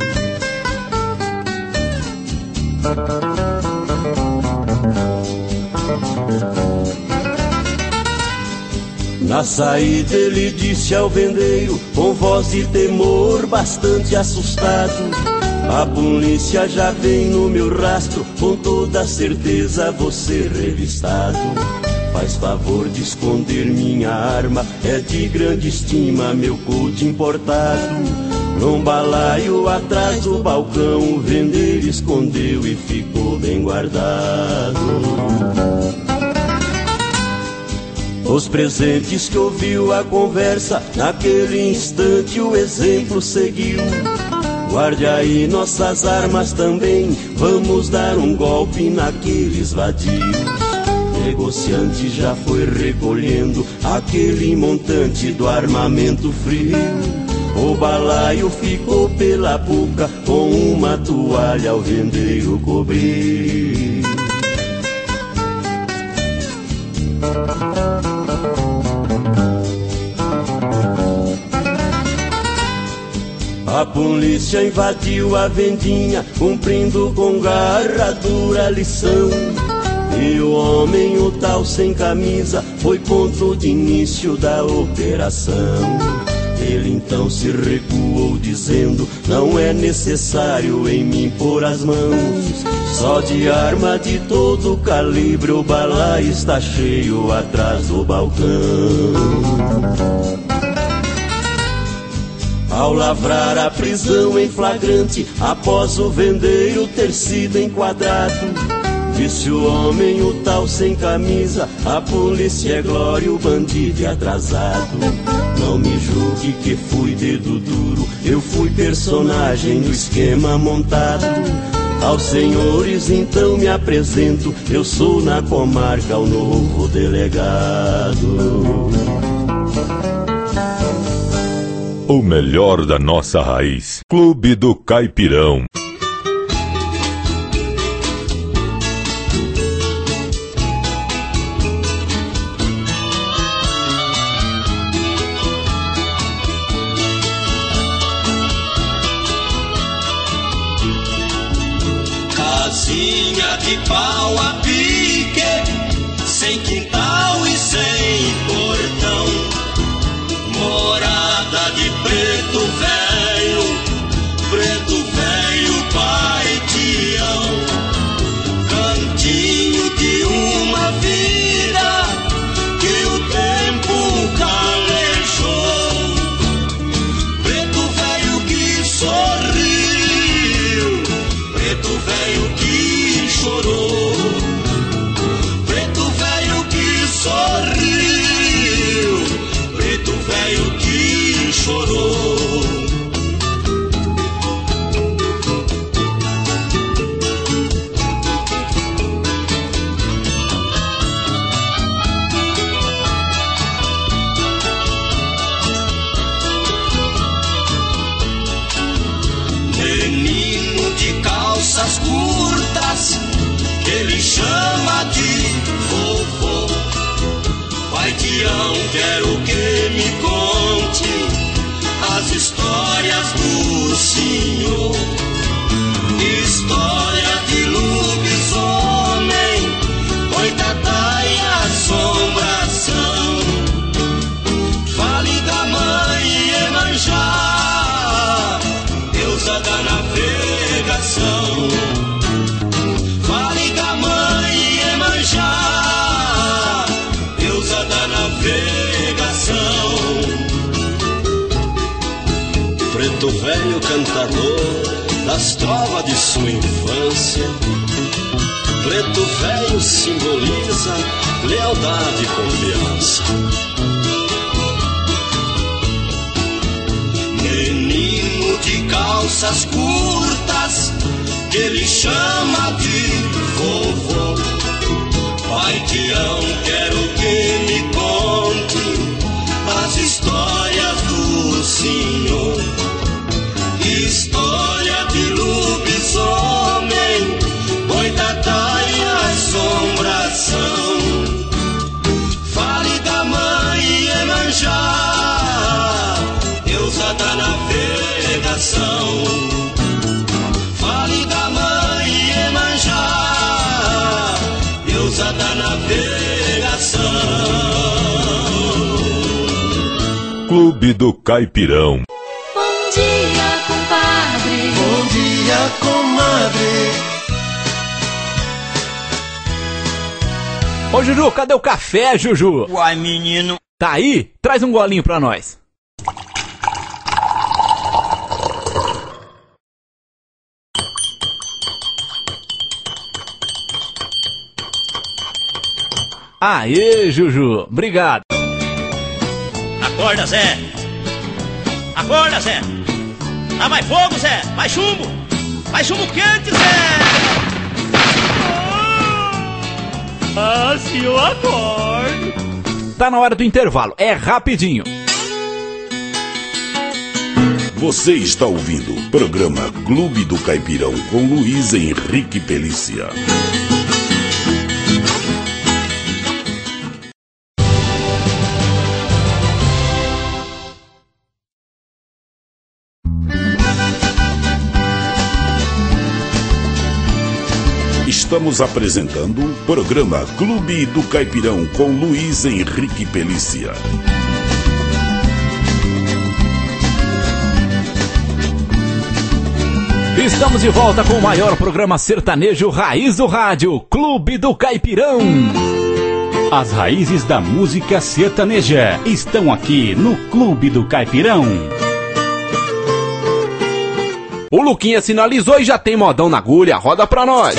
Na saída ele disse ao vendeiro, com voz de temor bastante assustado: a polícia já vem no meu rastro, com toda certeza você revistado. Faz favor de esconder minha arma, é de grande estima meu coute importado. Num balaio atrás do balcão, o vendeiro escondeu e ficou bem guardado. Os presentes que ouviu a conversa, naquele instante o exemplo seguiu. Guarde aí nossas armas também, vamos dar um golpe naqueles vadios. negociante já foi recolhendo aquele montante do armamento frio. O balaio ficou pela boca com uma toalha ao vendeiro cobrir. A polícia invadiu a vendinha, cumprindo com garra dura lição. E o homem, o tal sem camisa, foi ponto de início da operação. Ele então se recuou dizendo: não é necessário em mim pôr as mãos. Só de arma de todo calibre o balaio está cheio atrás do balcão. Ao lavrar a prisão em flagrante, após o vendeiro ter sido enquadrado, disse o homem, o tal sem camisa: a polícia é glória, o bandido é atrasado. Não me julgue que fui dedo duro, eu fui personagem no esquema montado. Aos senhores então me apresento, eu sou na comarca o novo delegado. O melhor da nossa raiz. Clube do Caipirão. Casinha de pau a pique, sem quintal e sem portão. Morada de preto velho, preto velho paitião. Cantinho de uma vida que o tempo calejou. Preto velho que sorriu, preto velho que chorou. Preto velho que sorriu, preto velho que chorou. Menino de calças curtas, que ele chama de vovô. Pai Tião, quero que me conte as histórias do senhor. História de lobisomem, boitatá e assombração. Fale da mãe Iemanjá, deusa da navegação. Fale da mãe Iemanjá, deusa da navegação. Preto velho cantador das trovas de sua infância. Preto velho simboliza lealdade e confiança. Menino de calças curtas, que ele chama de vovô. Pai Tião, quero que me conte as histórias do senhor. História de lobisomem, boitatá e assombração. Fale da mãe Iemanjá, deusa da navegação. Fale da mãe Iemanjá, deusa da navegação. Clube do Caipirão. Bom dia, compadre. Bom dia, comadre. Ô, Juju, cadê o café, Juju? Uai, menino. Tá aí? Traz um golinho pra nós. Aê, Juju. Obrigado. Acorda, Zé. Acorda, Zé. Ah, vai fogo, Zé. Vai chumbo. Vai chumbo quente, Zé. Ah! assim eu acordo. Tá na hora do intervalo, é rapidinho. Você está ouvindo o programa Clube do Caipirão com Luiz Henrique Pelícia. Estamos apresentando o programa Clube do Caipirão com Luiz Henrique Pelícia. Estamos de volta com o maior programa sertanejo raiz do rádio, Clube do Caipirão. As raízes da música sertaneja estão aqui no Clube do Caipirão. O Luquinha sinalizou e já tem modão na agulha, roda pra nós.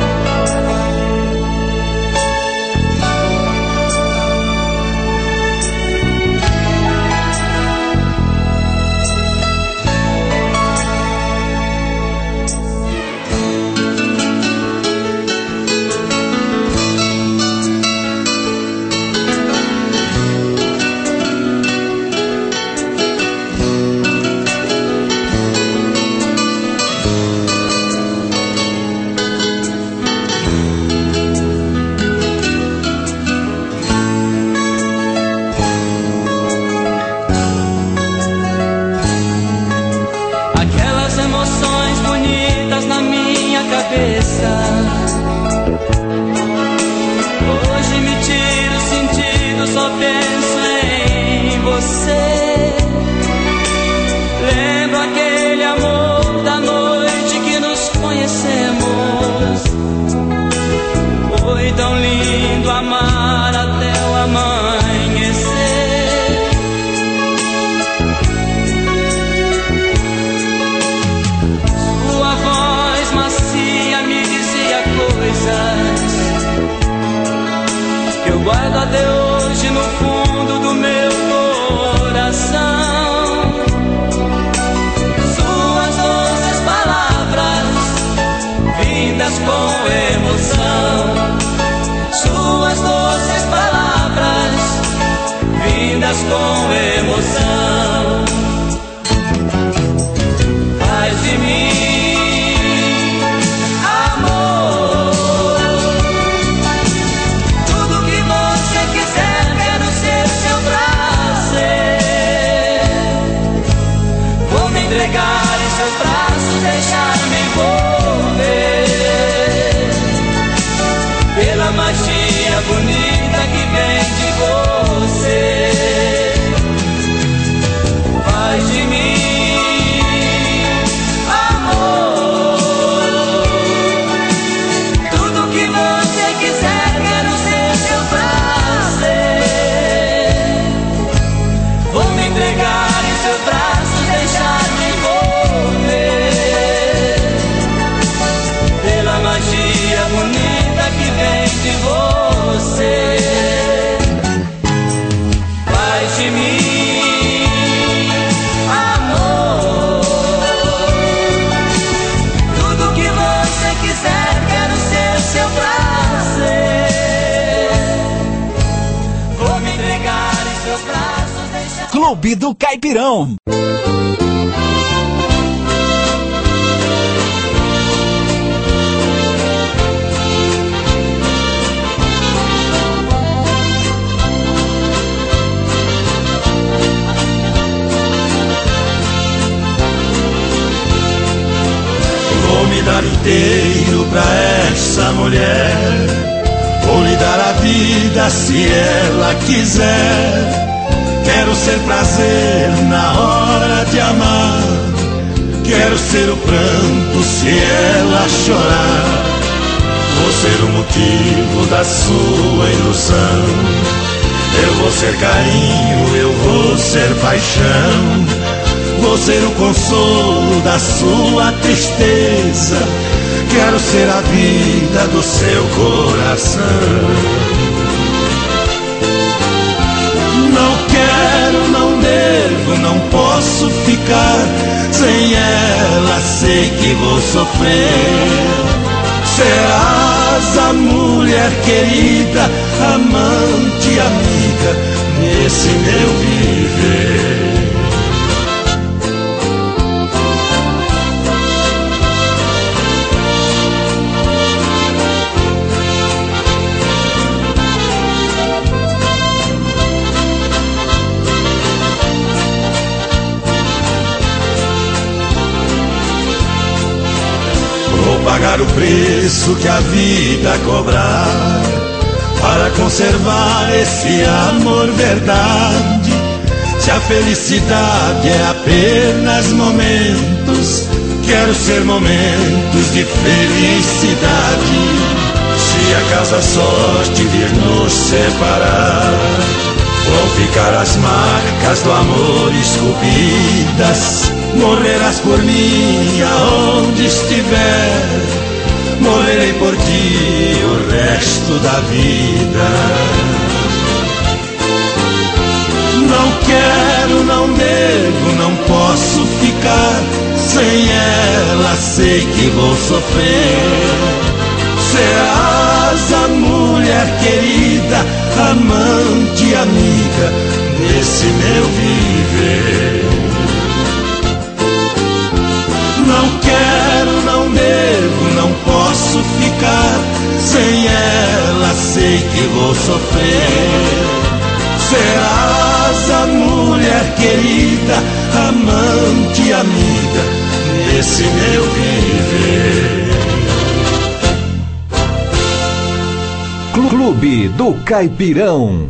Hoje me tiro o sentido, só penso em você. Lembro aquele amor da noite que nos conhecemos. Foi tão lindo amar até o amanhecer. Sua voz macia me dizia coisas que eu guardo até hoje no fundo do meu coração. Suas doces palavras vindas com emoção. Suas doces palavras vindas com emoção. Faz de mim amor, tudo que você quiser, quero ser seu prazer. Vou me entregar em seus braços, deixar-me envolver pela magia bonita que vem de você. Faz de mim amor, tudo que você quiser, quero ser seu prazer. Vou me entregar em seus braços, deixar-me envolver pela magia bonita que vem de você. Faz de mim amor, tudo que você quiser, quero ser seu prazer. Vou me entregar em seus braços, deixar... Clube do Caipirão. Vou me dar inteiro pra essa mulher, vou lhe dar a vida se ela quiser. Quero ser prazer na hora de amar, quero ser o pranto se ela chorar. Vou ser o motivo da sua ilusão, eu vou ser carinho, eu vou ser paixão. Vou ser o consolo da sua tristeza, quero ser a vida do seu coração. Não quero, não devo, não posso ficar sem ela, sei que vou sofrer. Serás a mulher mulher querida, amante, amiga, nesse meu viver. Pagar o preço que a vida cobrar para conservar esse amor verdade. Se a felicidade é apenas momentos, quero ser momentos de felicidade. Se acaso a sorte vir nos separar, vão ficar as marcas do amor esculpidas. Morrerás por mim aonde estiver, morrerei por ti o resto da vida. Não quero, não devo, não posso ficar sem ela, sei que vou sofrer. Serás a mulher querida, amante, amiga, nesse meu viver. Não quero, não devo, não posso ficar sem ela, sei que vou sofrer. Serás a mulher querida, amante, amiga, nesse meu viver. Clube do Caipirão.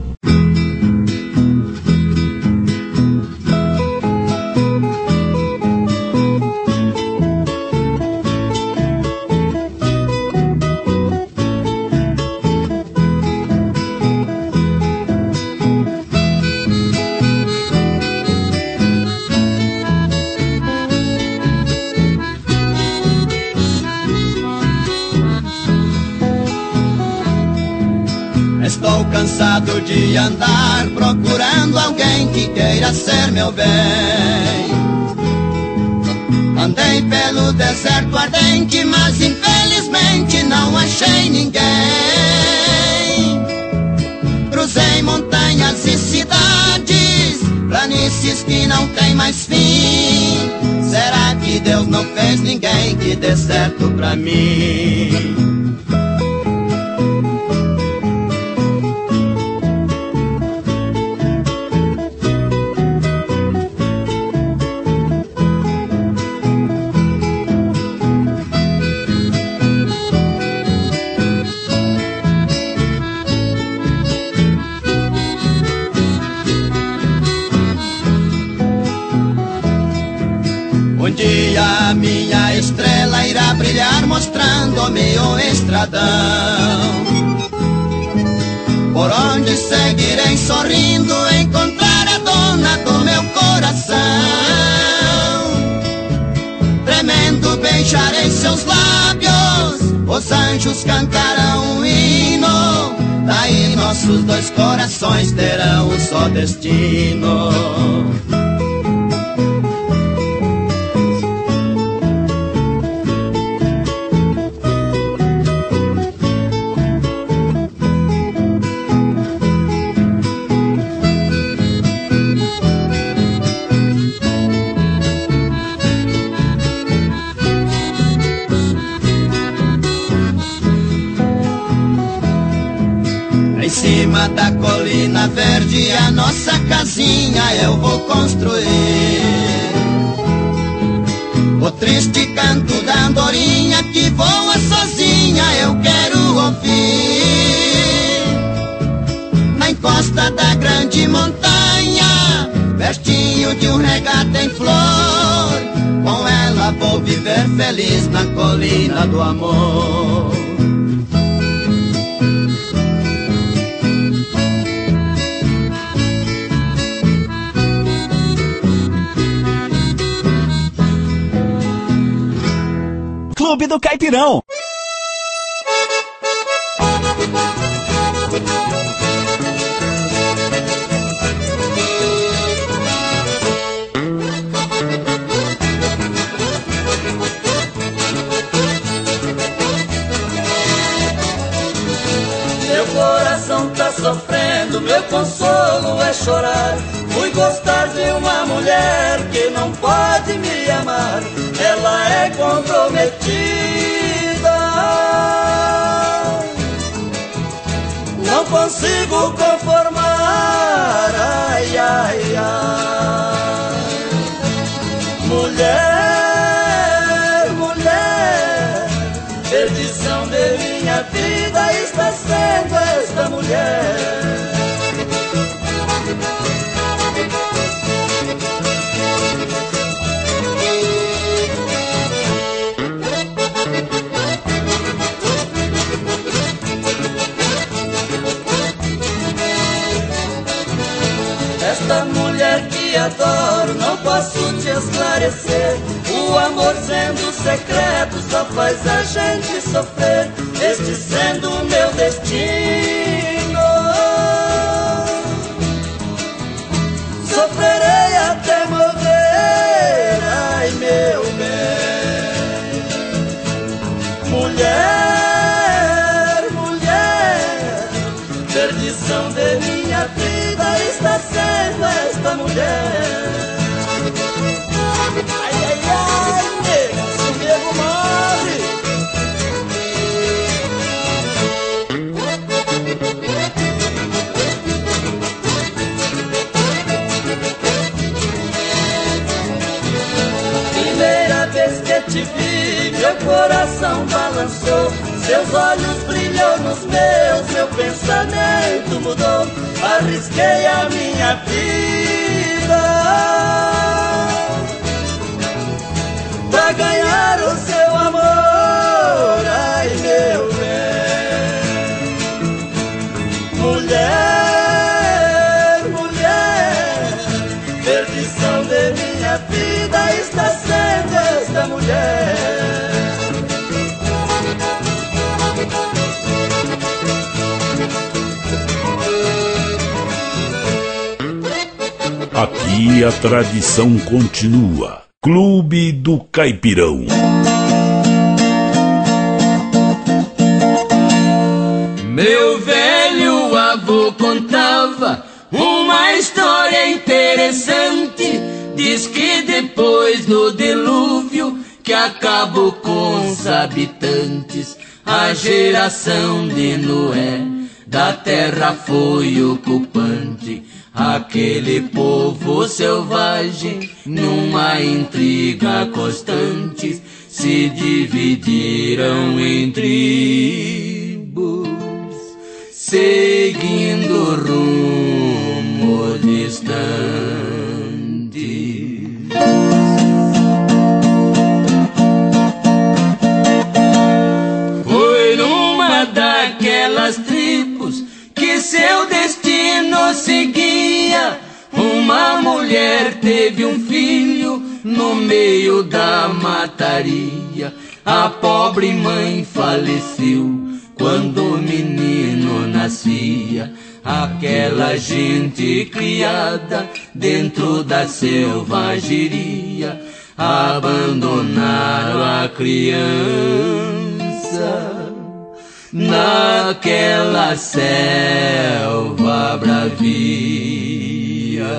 Estou cansado de andar procurando alguém que queira ser meu bem. Andei pelo deserto ardente, mas infelizmente não achei ninguém. Cruzei montanhas e cidades, planícies que não tem mais fim. Será que Deus não fez ninguém que dê certo pra mim? Um dia a minha estrela irá brilhar mostrando-me o estradão, por onde seguirei sorrindo, encontrar a dona do meu coração. Tremendo beijarei seus lábios, os anjos cantarão um hino, daí nossos dois corações terão um só destino. Em cima da colina verde a nossa casinha eu vou construir. O triste canto da andorinha que voa sozinha eu quero ouvir. Na encosta da grande montanha, pertinho de um regato em flor, com ela vou viver feliz na colina do amor. Clube do Caipirão. sofrendo, meu consolo é chorar. Fui gostar de uma mulher que não pode me amar, ela é comprometida. Não consigo conformar, ai, ai, ai. Mulher, mulher, perdição de minha vida está sendo esta mulher. Esta mulher que adoro, não posso te esclarecer. O amor sendo secreto só faz a gente sofrer. Este sendo o meu destino, sofrerei até morrer, ai meu bem. Mulher, mulher, perdição de minha vida está sendo esta mulher. Ai, ai, ai, nega, se o nego morre. Primeira vez que te vi, meu coração balançou. Seus olhos brilham nos meus, meu pensamento mudou. Arrisquei a minha vida pra ganhar o seu amor, ai meu bem. Mulher, mulher, perdição de minha vida está sendo esta mulher. Aqui a tradição continua. Clube do Caipirão. Meu velho avô contava uma história interessante. Diz que depois do dilúvio que acabou com os habitantes, a geração de Noé da terra foi ocupante. Aquele povo selvagem, numa intriga constante, se dividiram em tribos, seguindo rumo distante. Foi numa daquelas tribos que seu destino seguia. Uma mulher teve um filho no meio da mataria. A pobre mãe faleceu quando o menino nascia. Aquela gente criada dentro da selvageria abandonaram a criança naquela selva bravia.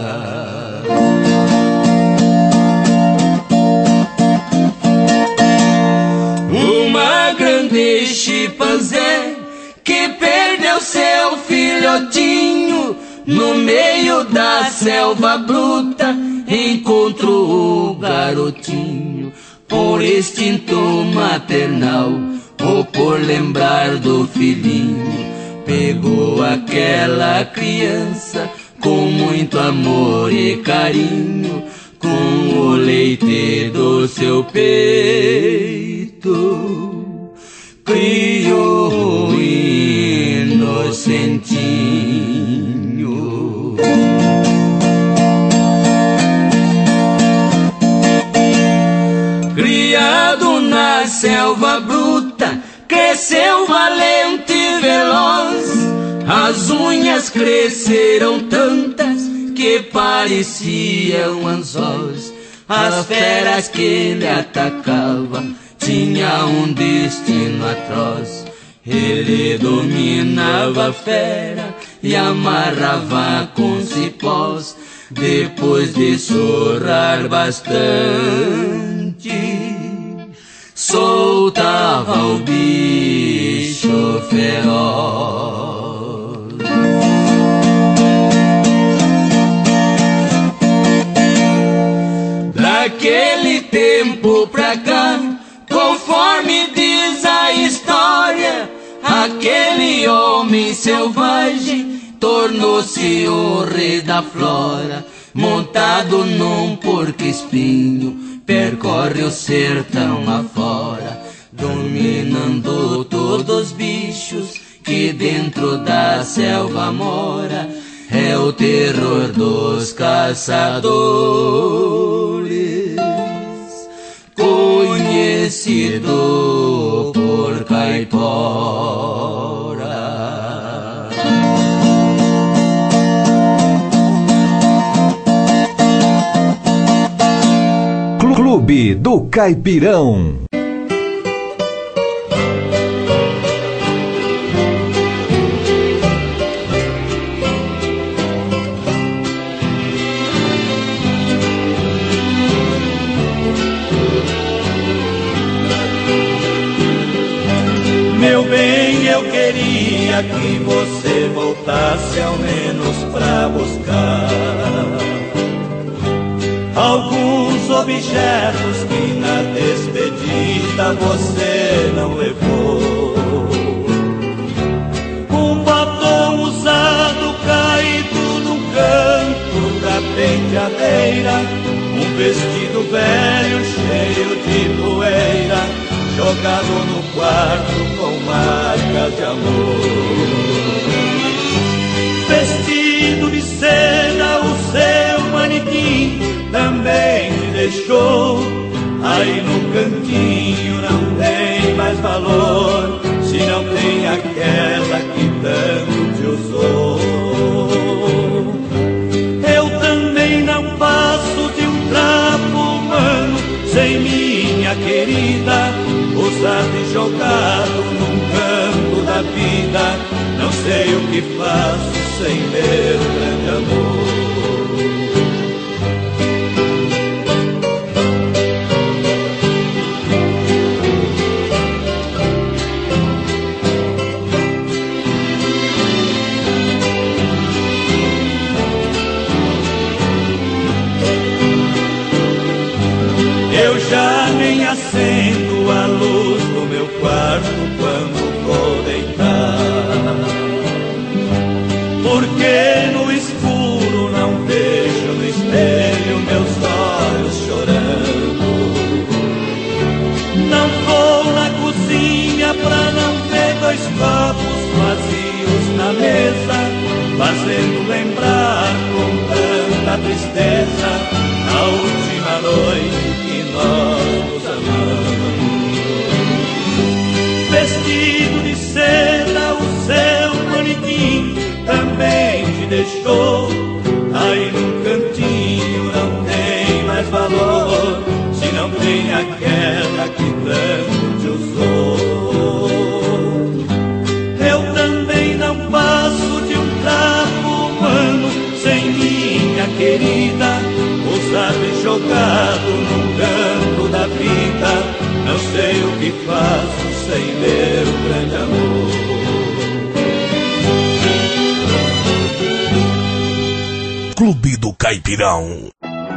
Uma grande chimpanzé que perdeu seu filhotinho no meio da selva bruta, encontrou o garotinho por instinto maternal ou por lembrar do filhinho. Pegou aquela criança com muito amor e carinho, com o leite do seu peito criou o inocentinho. Criado na selva bruta, cresceu valente e veloz. As unhas cresceram tantas que pareciam anzóis. As feras que ele atacava tinham um destino atroz. Ele dominava a fera e amarrava com cipós. Depois de sorrar bastante, soltava o bicho feroz. Daquele tempo pra cá, conforme diz a história, aquele homem selvagem tornou-se o rei da flora. Montado num porco-espinho, percorre o sertão afora, dominando todos os bichos que dentro da selva mora. É o terror dos caçadores, conhecido por caipora. Clube do Caipirão. Meu bem, eu queria que você voltasse ao menos pra buscar alguns objetos que na despedida você não levou. Um batom usado caído no canto da penteadeira, um vestido velho cheio de poeira, jogado no quarto com marcas de amor. Vestido de seda, o seu manequim também te deixou. Aí no cantinho não tem mais valor, se não tem aquela que tanto te usou. Eu também não passo de um trapo humano sem minha querida, usado e jogado num canto da vida. Não sei o que faço sem meu grande amor. Eu já nem acendo a luz no meu quarto quando vou deitar, porque no escuro não vejo no espelho meus olhos chorando. Não vou na cozinha pra não ver dois copos vazios na mesa, fazendo lembrar com tanta tristeza a última noite que nós nos amamos. Vestido de seda, o seu manequim também te deixou. Aí num cantinho não tem mais valor, se não tem aquela que tanto te usou. Eu também não passo de um trapo humano sem minha querida, usado e jogado num canto da vida. Não sei o que faço sem meu grande amor. Clube do Caipirão.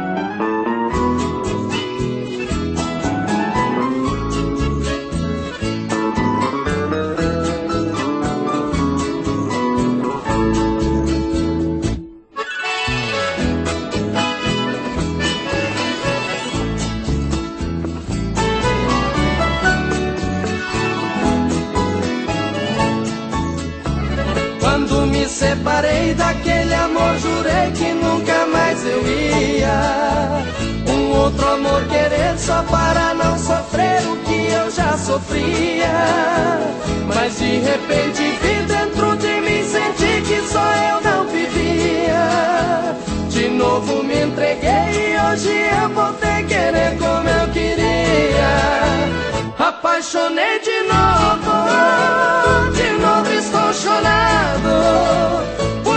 Separei daquele amor, jurei que nunca mais eu ia um outro amor querer só para não sofrer o que eu já sofria. Mas de repente vi dentro de mim, senti que só eu não vivia. De novo me entreguei e hoje eu voltei querer como eu queria. Apaixonei de novo, de novo estou chorando,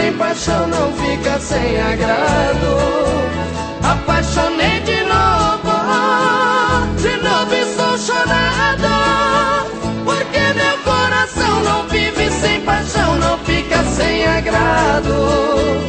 sem paixão não fica sem agrado. Apaixonei de novo, de novo estou chorado, porque meu coração não vive sem paixão, não fica sem agrado.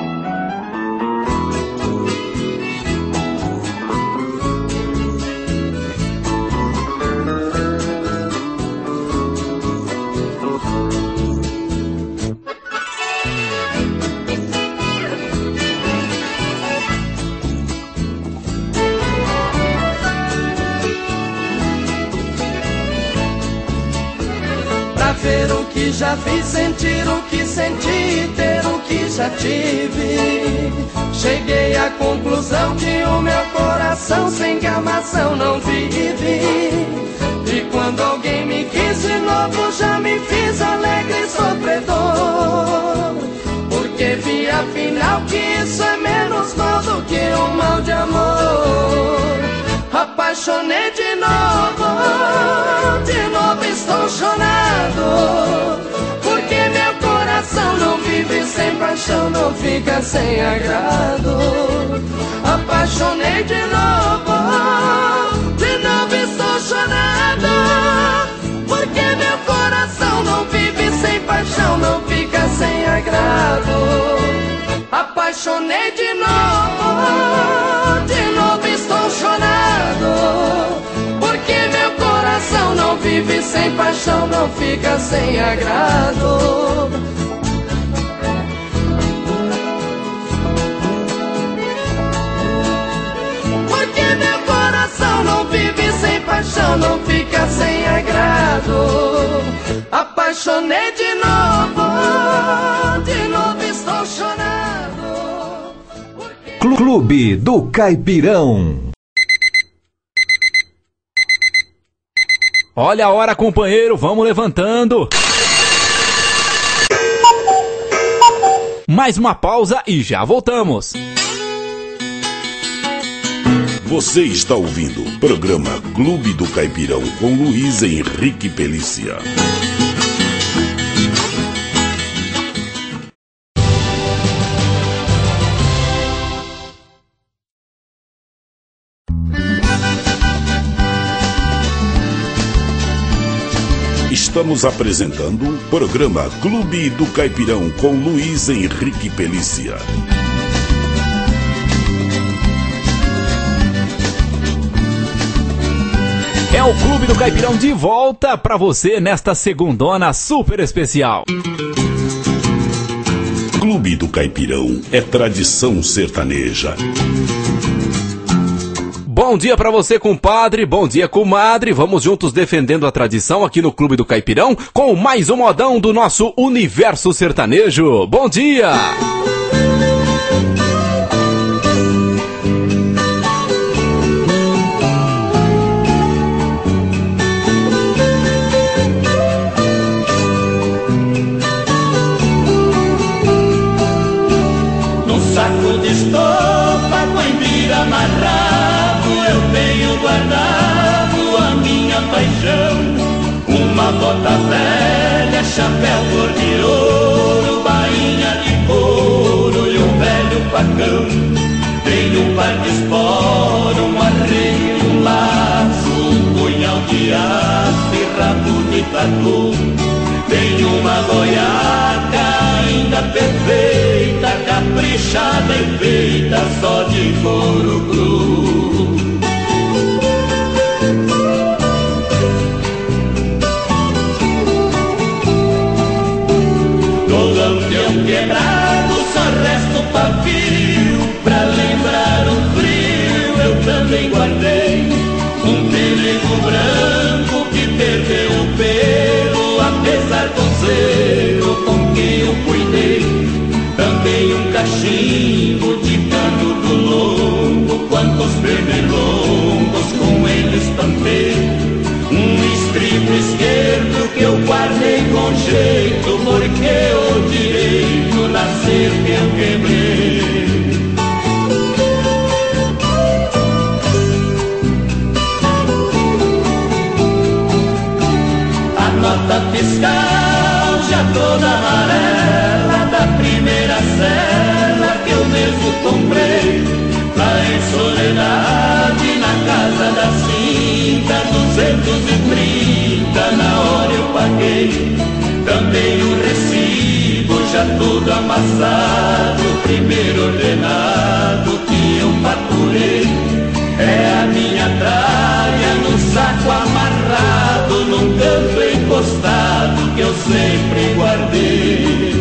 Ver o que já vi, sentir o que senti, ter o que já tive. Cheguei à conclusão que o meu coração sem gamação não vive. E quando alguém me quis de novo, já me fiz alegre e sofredor, porque vi afinal que isso é menos mal do que um mal de amor. Apaixonei de novo, de novo estou chorado, porque meu coração não vive sem paixão, não fica sem agrado. Apaixonei de novo, de novo estou chorado, porque meu coração não vive sem paixão, não fica sem agrado. Apaixonei de novo, de novo estou chorado, porque meu coração não vive sem paixão, não fica sem agrado. Porque meu coração não vive sem paixão, não fica sem agrado. Apaixonei de novo, de novo estou chorando. Clube do Caipirão. Olha a hora, companheiro, vamos levantando. Mais uma pausa e já voltamos. Você está ouvindo o programa Clube do Caipirão com Luiz Henrique Pelícia. Estamos apresentando o programa Clube do Caipirão com Luiz Henrique Pelícia. É o Clube do Caipirão de volta pra você nesta segundona super especial. Clube do Caipirão é tradição sertaneja. Bom dia pra você, compadre, bom dia, comadre. Vamos juntos defendendo a tradição aqui no Clube do Caipirão com mais um modão do nosso universo sertanejo. Bom dia! Num saco de estopa com embira amarrado, eu tenho guardado a minha paixão. Uma bota velha, chapéu cor de ouro, bainha de couro e um velho facão. Tenho um par de esporo, um arreio e um laço, um punhal de aço e rabo de tatu. Tenho uma goiaca ainda perfeita, caprichada e feita só de couro cru. No lampião quebrado só resta o pavio, pra lembrar o frio eu também guardei um pelego branco que perdeu o pelo, apesar do zelo com quem eu cuidei. Também um cachimbo de cano do longo, quantos pernilongos com ele estampei. Um estribo esquerdo que eu guardei com jeito, porque o direito nascer que eu quebrei. A nota fiscal já toda amarela da primeira parcela que eu mesmo comprei, lá em Soledade, na casa da Cinta, duzentos e trinta na hora eu paguei. Também o recibo já todo amassado, primeiro ordenado que eu faturei. É a minha tralha no saco amarrado, num canto encostado que eu sempre guardei.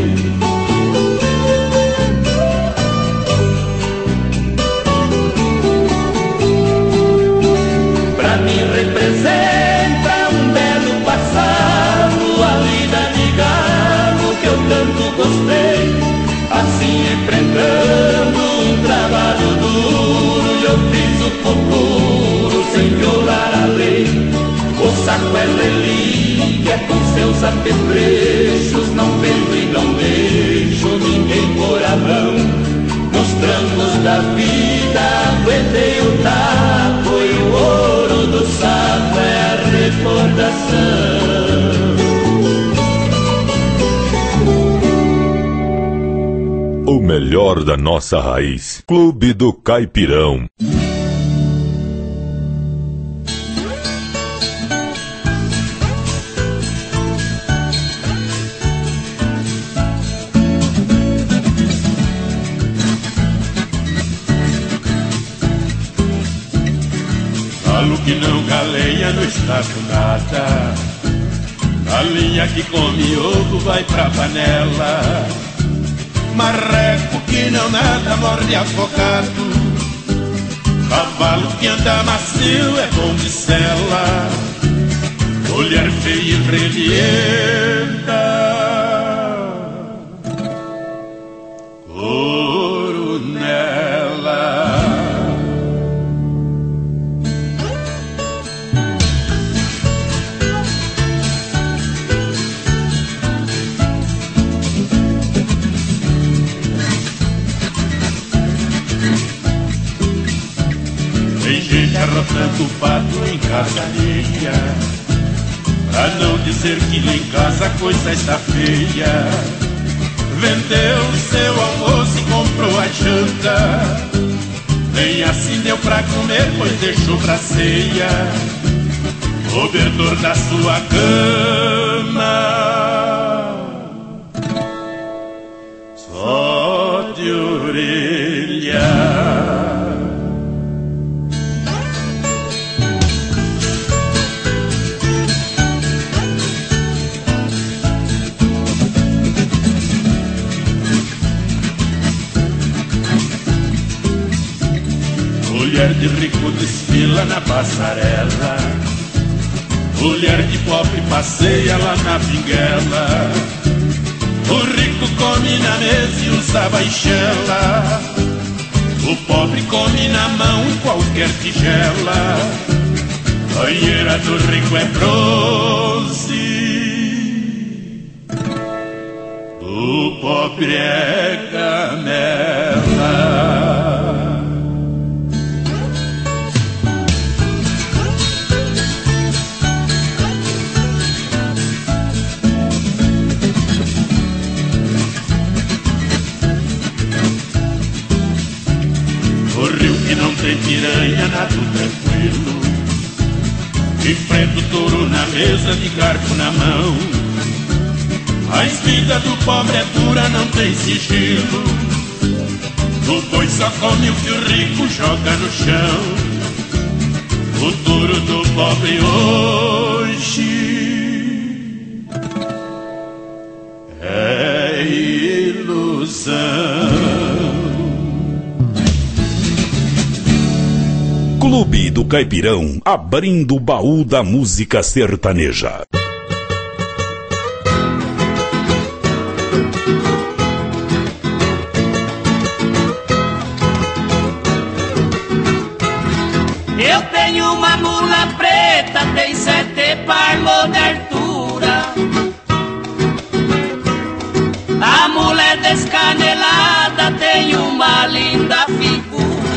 Pra mim representa um belo passado, a vida de galo que eu tanto gostei. Assim enfrentando um trabalho duro, eu fiz o futuro sem violar a lei. O saco é relíquia com seus apetrechos, não vendo e não deixo ninguém pôr a mão. Nos trancos da vida aguentei o taco, e o ouro do saco é a recordação. O melhor da nossa raiz. Clube do Caipirão. Galo que não galeia não está com nada. Galinha que come ovo vai pra panela. Marreco que não nada morde afogado. Cavalo que anda macio é bom de sela. Mulher feia e relienta, coronela. Tem gente arrotando o pato em casa alheia, pra não dizer que lá em casa a coisa está feia. Vendeu o seu almoço e comprou a janta, nem assim deu pra comer, pois deixou pra ceia. Cobertor da sua cama só de orelha. Mulher de rico desfila na passarela, mulher de pobre passeia lá na pinguela. O rico come na mesa e usa baixela, o pobre come na mão qualquer tigela. Banheira do rico é bronze, do pobre é canela. Não tem piranha, nado tranquilo. Enfrenta o touro na mesa, de garfo na mão. A vida do pobre é dura, não tem sigilo. O boi só come o que o rico joga no chão. O touro do pobre hoje é ilusão. Clube do Caipirão, abrindo o baú da música sertaneja. Eu tenho uma mula preta, tem sete palmos de altura. A mula é descanelada, tem uma linda figura.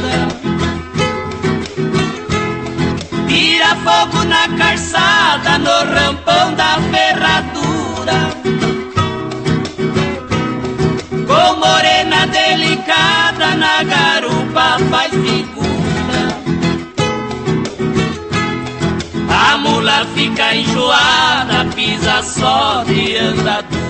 Tira fogo na calçada, no rampão da ferradura. Com morena mula fica enjoada, pisa só de andadura.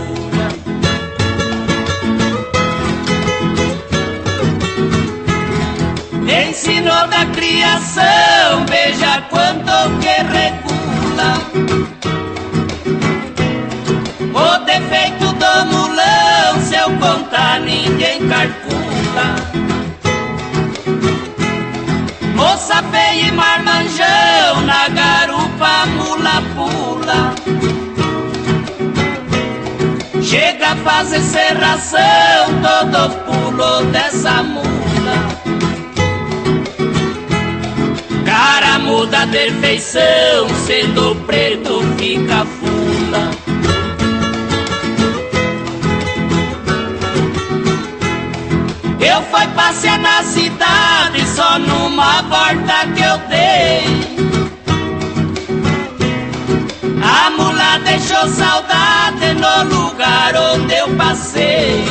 Ensinou da criação, veja quanto que regula. O defeito do mulão, se eu contar ninguém calcula. Moça feia e marmanjão, na garupa a mula pula. Chega a fazer serração, todo pulo dessa mula. Cara muda de feição, sendo preto fica fula. Eu fui passear na cidade só numa volta que eu dei. A mula deixou saudade no lugar onde eu passei.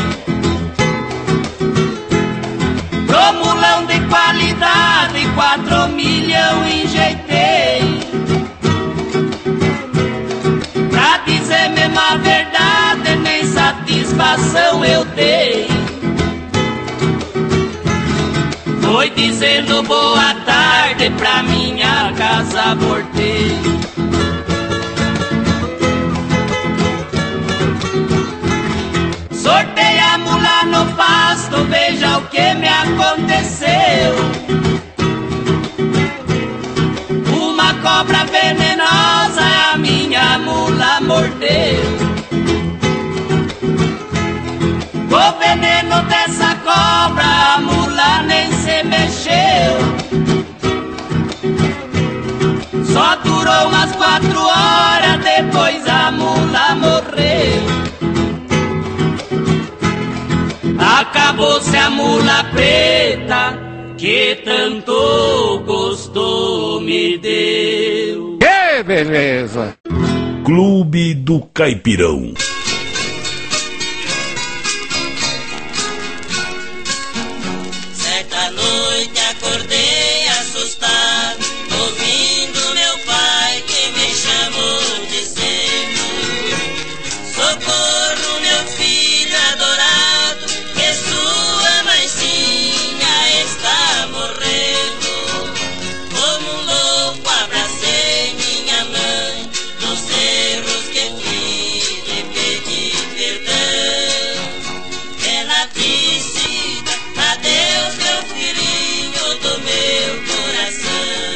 Pro mulão de qualidade, quatro milhão enjeitei. Pra dizer mesmo a verdade, nem satisfação eu dei. Foi dizendo boa tarde, pra minha casa voltei. Sortei a mula no pasto, veja o que me aconteceu. Uma cobra venenosa a minha mula mordeu. O veneno dessa cobra a mula nem se mexeu. Só durou umas quatro horas, depois a mula morreu. Acabou-se a mula preta que tanto gosto me deu. Que beleza! Clube do Caipirão. Certa noite acordei assustado, ouvindo meu pai que me chamou dizendo: socorro, meu filho adorado, que sua mãezinha está morrendo. Como um louco abracei minha mãe, nos erros que fiz e pedi perdão. Ela disse: adeus, meu filhinho do meu coração.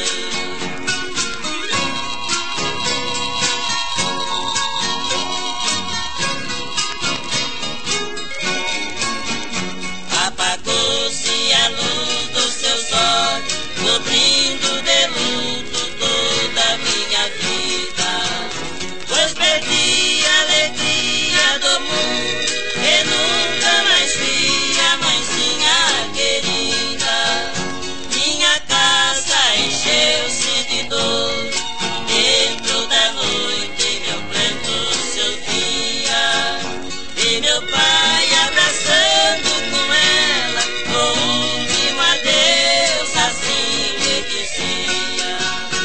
Apagou-se a luz dos seus olhos, cobrindo de luto toda a minha vida. Pois perdi a alegria do mundo e nunca mais vi a mãezinha querida. Minha casa encheu-se de dor, dentro da noite meu pranto se ouvia. E meu pai abraçando com ela, com um último adeus, assim me dizia: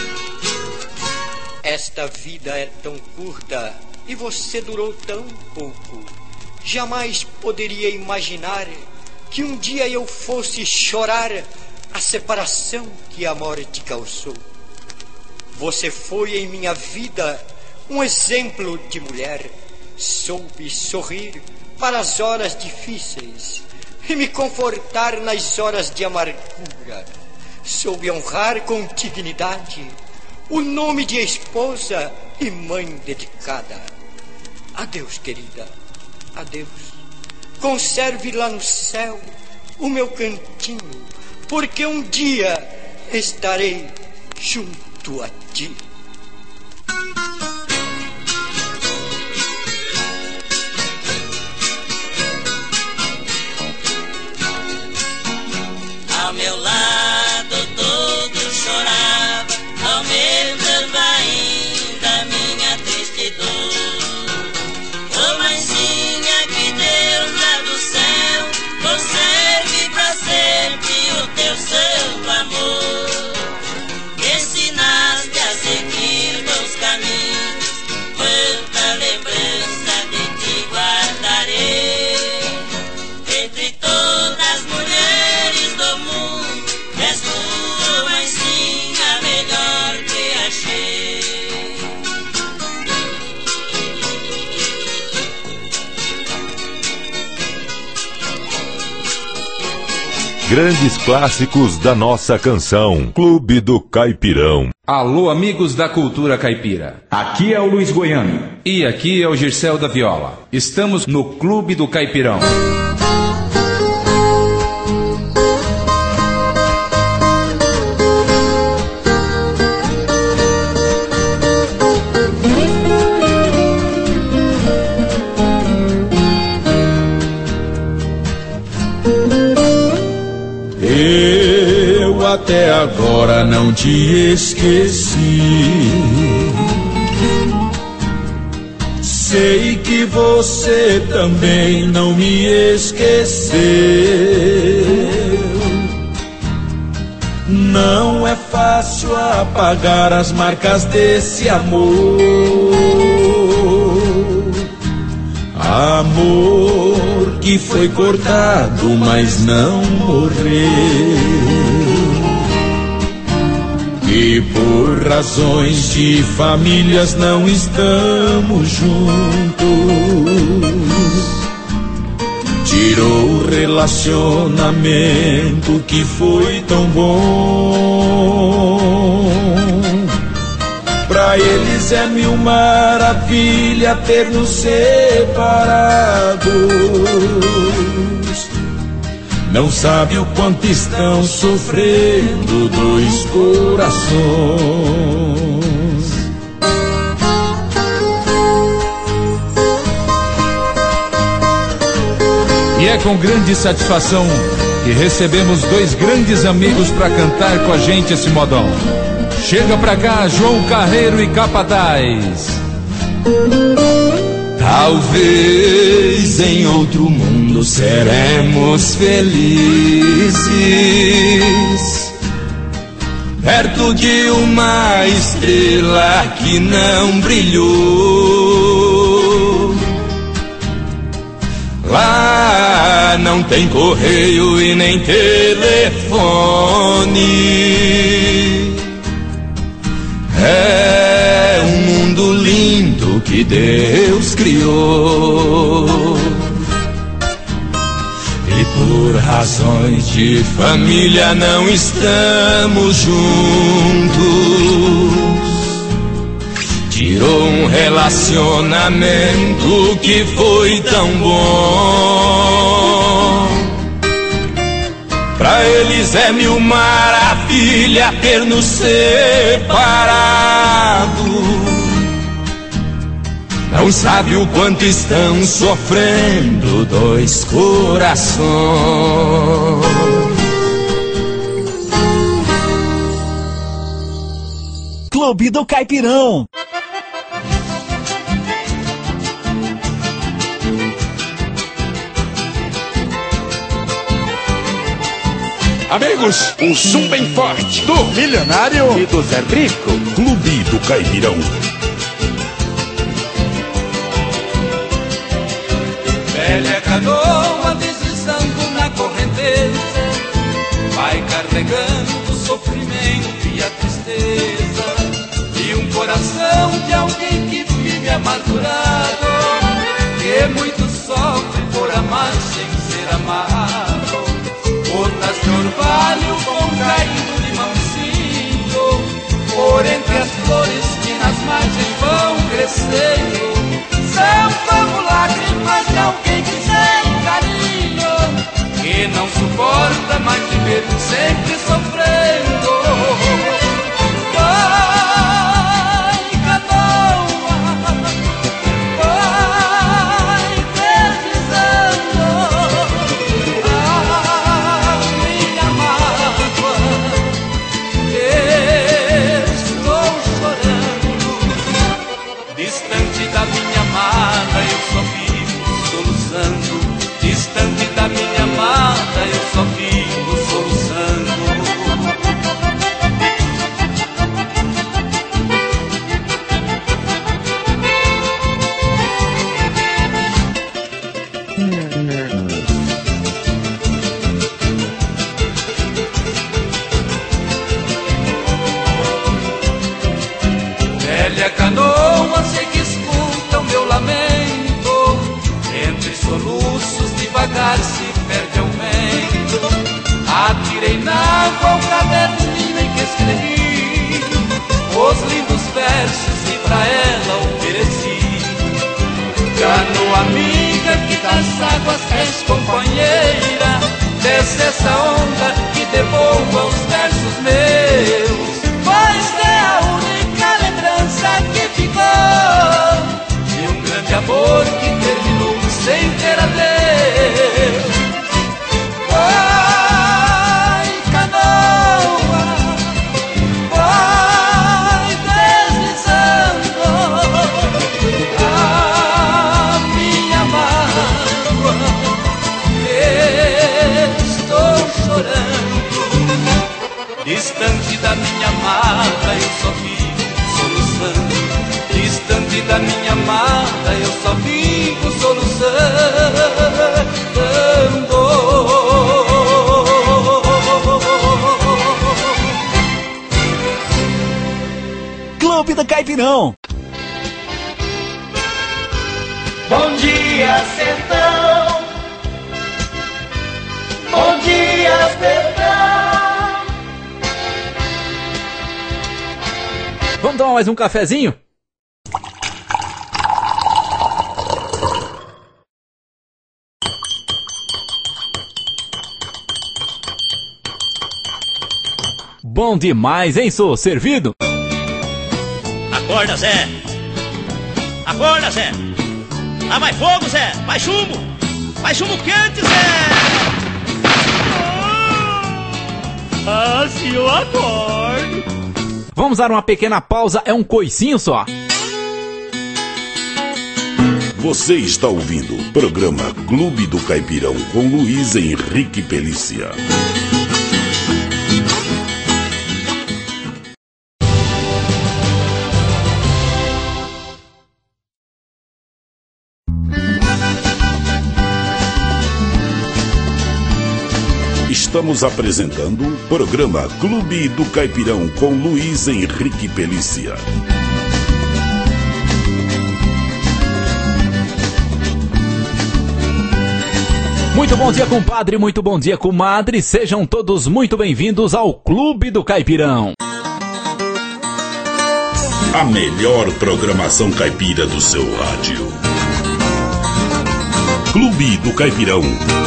esta vida é tão curta e você durou tão pouco. Jamais poderia imaginar que um dia eu fosse chorar a separação que a morte causou. Você foi em minha vida um exemplo de mulher. Soube sorrir para as horas difíceis e me confortar nas horas de amargura. Soube honrar com dignidade o nome de esposa e mãe dedicada. Adeus, querida, adeus. Conserve lá no céu o meu cantinho, porque um dia estarei junto a ti. Ao meu lado todo chorava, aumentando ainda minha triste dor. Ô mãezinha, que Deus lá do céu conserve pra sempre o teu santo amor. Ensinaste a seguir Grandes clássicos da nossa canção. Clube do Caipirão. Alô, amigos da cultura caipira. Aqui é o Luiz Goiano. E aqui é o Gircel da Viola. Estamos no Clube do Caipirão. Até agora não te esqueci. Sei que você também não me esqueceu. Não é fácil apagar as marcas desse amor. Amor que foi cortado, mas não morreu. E por razões de famílias não estamos juntos. Tirou o relacionamento que foi tão bom. Pra eles é mil maravilha ter nos separados. Não sabe o quanto estão sofrendo dois corações. E é com grande satisfação que recebemos dois grandes amigos para cantar com a gente esse modão. Chega pra cá, João Carreiro e Capataz. Talvez em outro mundo seremos felizes, perto de uma estrela que não brilhou. Lá não tem correio e nem telefone. É um mundo lindo que Deus criou. E por razões de família não estamos juntos. Tirou um relacionamento que foi tão bom. Pra eles é mil maravilha ter nos separado. Não sabe o quanto estão sofrendo dois corações. Clube do Caipirão. Amigos, um som bem forte do Milionário e do Zé Rico. Clube do Caipirão. Velha canoa deslizando na correnteza, vai carregando o sofrimento e a tristeza de um coração de alguém que vive amargurado, que muito sofre por amar sem ser amado. Gotas de orvalho vão caindo de mansinho por entre as flores que nas margens vão crescendo. São como lágrimas de alguém que tem carinho, que não suporta mais viver sempre sofrendo. Vai, canoa, vai deslizando a minha mágoa. Estou chorando, distante da os lindos versos e pra ela ofereci. Canoa amiga que das águas és companheira, desce essa onda que devolva os versos meus, pois é a única lembrança que ficou de um grande amor que terminou sem ter adeus. Vai, canoa, vai deslizando a minha mágoa, estou chorando. Distante da minha amada eu só vivo soluçando, distante da minha amada eu só vivo soluçando. Clube do Caipirão. Bom dia, sertão. Bom dia, sertão. Vamos tomar mais um cafezinho? Bom demais, hein, sou servido? Acorda, Zé! Acorda, Zé! Ah, mais fogo, Zé! Mais chumbo! Mais chumbo quente, Zé! Ah, se eu acordo! Vamos dar uma pequena pausa, é um coicinho só. Você está ouvindo o programa Clube do Caipirão com Luiz Henrique Pelícia. Estamos apresentando o programa Clube do Caipirão com Luiz Henrique Pelícia. Muito bom dia, compadre, muito bom dia, comadre. Sejam todos muito bem-vindos ao Clube do Caipirão. A melhor programação caipira do seu rádio. Clube do Caipirão.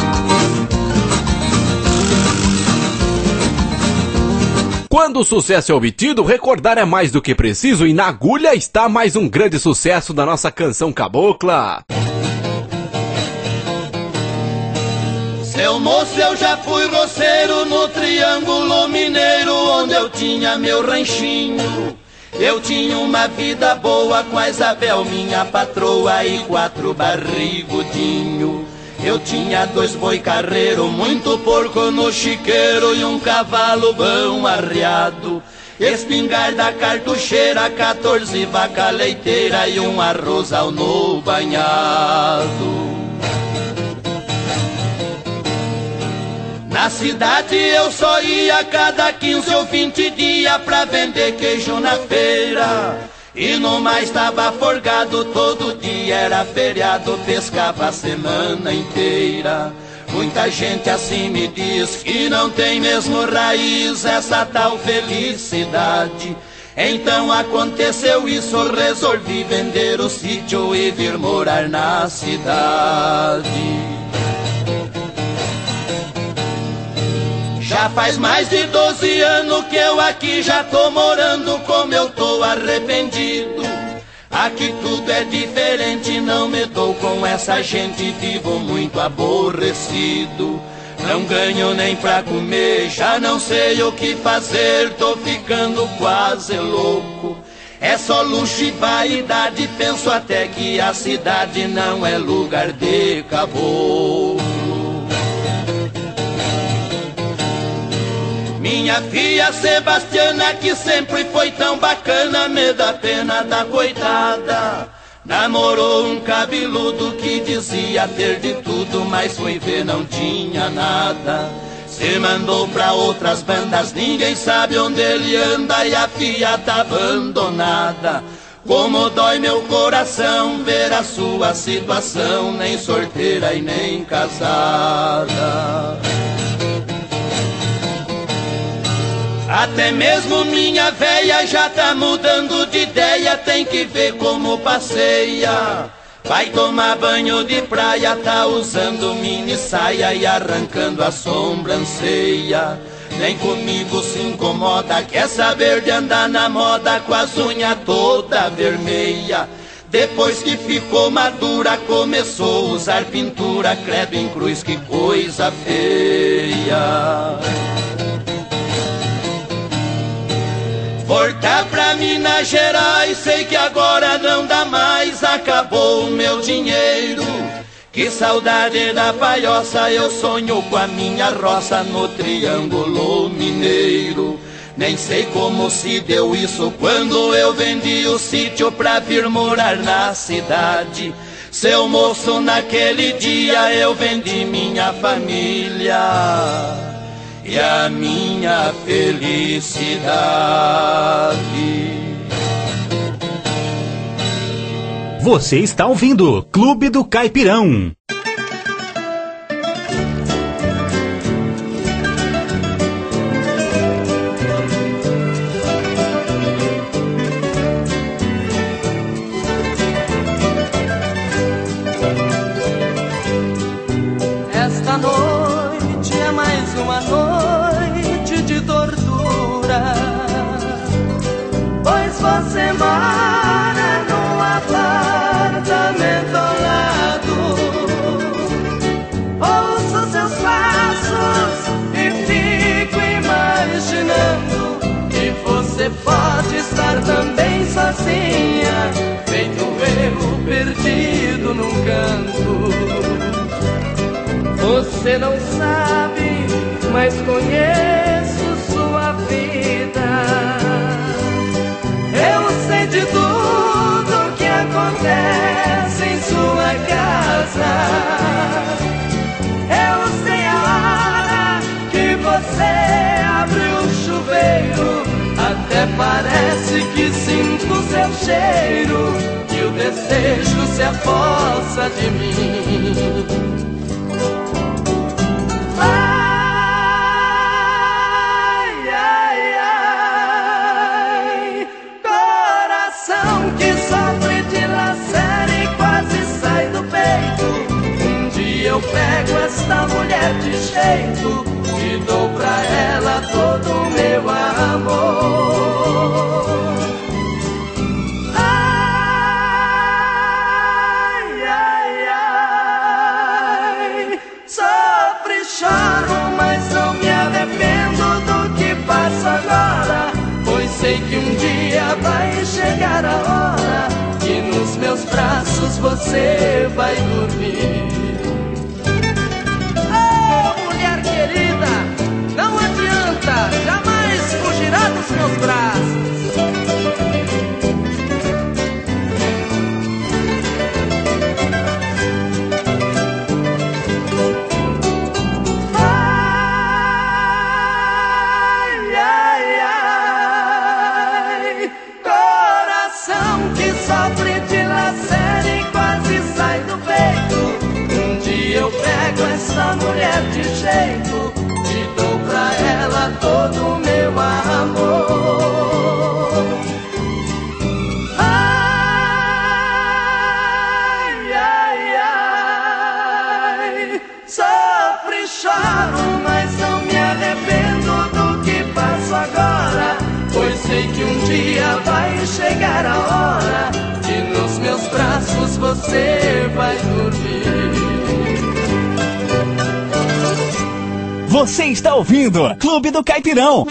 Quando o sucesso é obtido, recordar é mais do que preciso, e na agulha está mais um grande sucesso da nossa canção cabocla. Seu moço, eu já fui roceiro no Triângulo Mineiro, onde eu tinha meu ranchinho. Eu tinha uma vida boa com a Isabel, minha patroa, e quatro barrigudinho. Eu tinha dois boi carreiro, muito porco no chiqueiro e um cavalo bom arreado. Espingarda cartucheira, quatorze vaca leiteira e um arrozal no banhado. Na cidade eu só ia cada quinze ou vinte dias pra vender queijo na feira. E no mais estava forgado, todo dia era feriado, pescava a semana inteira. Muita gente assim me diz que não tem mesmo raiz essa tal felicidade. Então aconteceu isso, resolvi vender o sítio e vir morar na cidade. Já faz mais de doze anos que eu aqui já tô morando, como eu tô arrependido. Aqui tudo é diferente, não me dou com essa gente, vivo muito aborrecido. Não ganho nem pra comer, já não sei o que fazer, tô ficando quase louco. É só luxo e vaidade, penso até que a cidade não é lugar de caboclo. Minha filha Sebastiana, que sempre foi tão bacana, me dá pena da coitada. Namorou um cabeludo que dizia ter de tudo, mas foi ver não tinha nada. Se mandou pra outras bandas, ninguém sabe onde ele anda e a filha tá abandonada. Como dói meu coração ver a sua situação, nem solteira e nem casada. Até mesmo minha véia já tá mudando de ideia, tem que ver como passeia. Vai tomar banho de praia, tá usando mini saia e arrancando a sobrancelha. Nem comigo se incomoda, quer saber de andar na moda com as unhas toda vermelha. Depois que ficou madura, começou a usar pintura, credo em cruz, que coisa feia. Voltar pra Minas Gerais, sei que agora não dá mais, acabou o meu dinheiro. Que saudade da palhoça, eu sonho com a minha roça no Triângulo Mineiro. Nem sei como se deu isso quando eu vendi o sítio pra vir morar na cidade. Seu moço, naquele dia eu vendi minha família e a minha felicidade. Você está ouvindo Clube do Caipirão. Esta noite é mais uma noite de tortura, pois você mora num apartamento ao lado. Ouço seus passos e fico imaginando que você pode estar também sozinha, feito eu perdido num canto. Você não sabe, mas conheço sua vida. Eu sei de tudo que acontece em sua casa. Eu sei a hora que você abre o chuveiro. Até parece que sinto seu cheiro e o desejo se apossa de mim. Ai, ai, ai, coração que sofre de lacera e quase sai do peito. Um dia eu pego esta mulher de jeito e dou pra ela todo o meu amor. Ai, ai, ai, sofre, choro, mas não me arrependo do que passo agora, pois sei que um dia vai chegar a hora que nos meus braços você vai dormir. Oh, mulher querida, não adianta, jamais fugirá dos meus braços. Mulher de jeito, e dou pra ela todo o meu amor. Ai, ai, ai, sofre, choro, mas não me arrependo do que passo agora, pois sei que um dia vai chegar a hora que nos meus braços você vai dormir. Você está ouvindo Clube do Caipirão.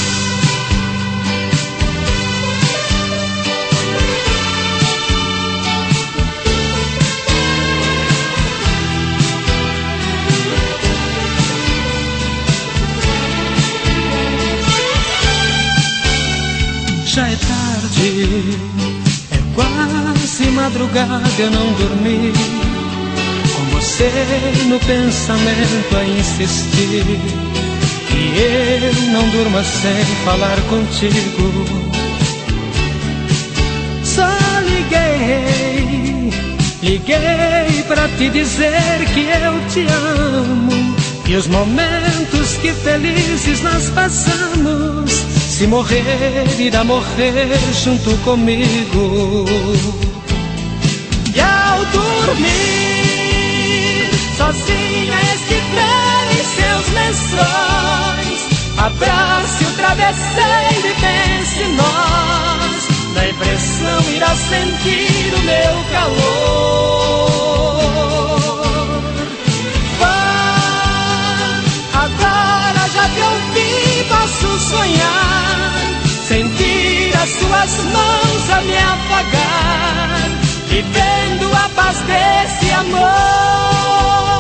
Já é tarde, é quase madrugada, eu não dormi. Com você no pensamento a insistir, e eu não durmo sem falar contigo. Só liguei, liguei pra te dizer que eu te amo, E os momentos que felizes nós passamos, se morrer, irá morrer junto comigo. E ao dormir, sozinha esquivar em seus lençóis, abrace o travesseiro e pense em nós. Na impressão irá sentir o meu calor. Vá, agora já te ouvi, posso sonhar, sentir as suas mãos a me afagar, vivendo a paz desse amor.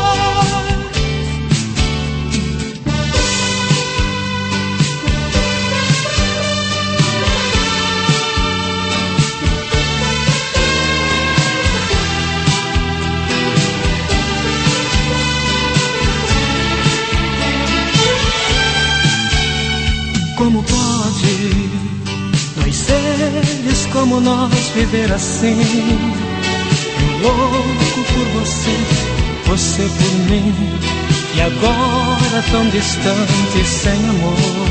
Como pode dois seres como nós viver assim? Eu louco por você, você por mim, e agora tão distante, sem amor.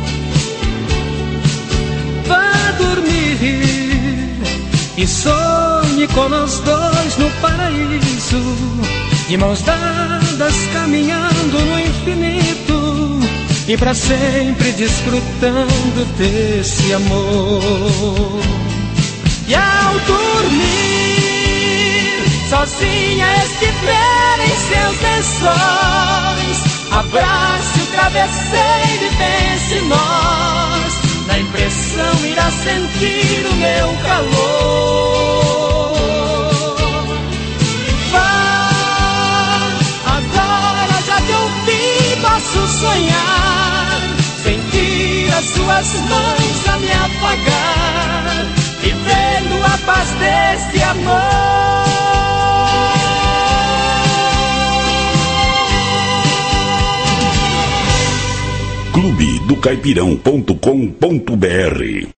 Vá dormir e sonhe com nós dois no paraíso, de mãos dadas caminhando no infinito, e pra sempre desfrutando desse amor. E ao dormir, sozinha esquivar em seus lençóis, abrace o travesseiro e pense em nós. Na impressão irá sentir o meu calor. Vá, agora já te ouvi, posso sonhar, sentir as suas mãos a me afagar, vivendo a paz desse amor. clube do caipirão ponto com ponto br.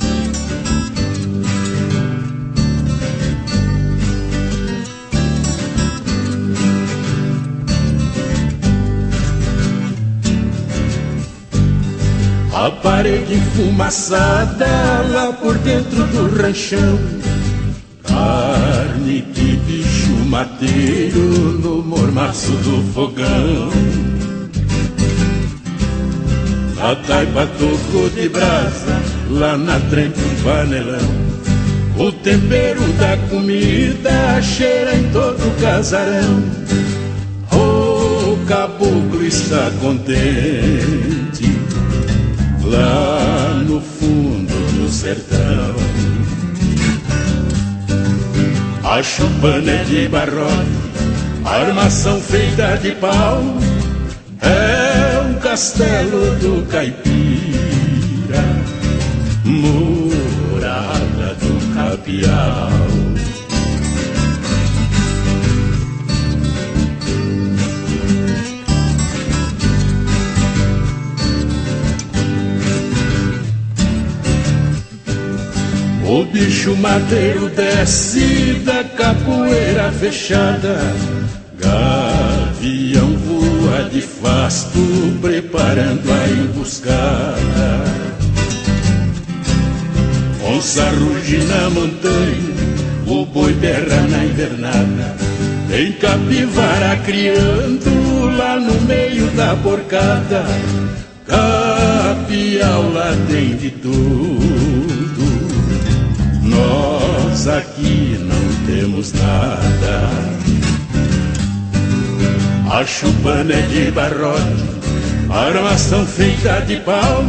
A parede enfumaçada lá por dentro do ranchão, carne de bicho mateiro no mormaço do fogão. A taipa tocou de brasa lá na trempe um panelão. O tempero da comida cheira em todo o casarão. O caboclo está contente lá no fundo do sertão. A chupana é de barrote, armação feita de pau, é um castelo do caipira, morada do capial. O bicho mateiro desce da capoeira fechada, gavião voa de fasto preparando a emboscada. Onça ruge na montanha, o boi berra na invernada, tem capivara criando lá no meio da porcada. Capial lá tem de tudo, nós aqui não temos nada. A chupana é de barrote, armação feita de pau,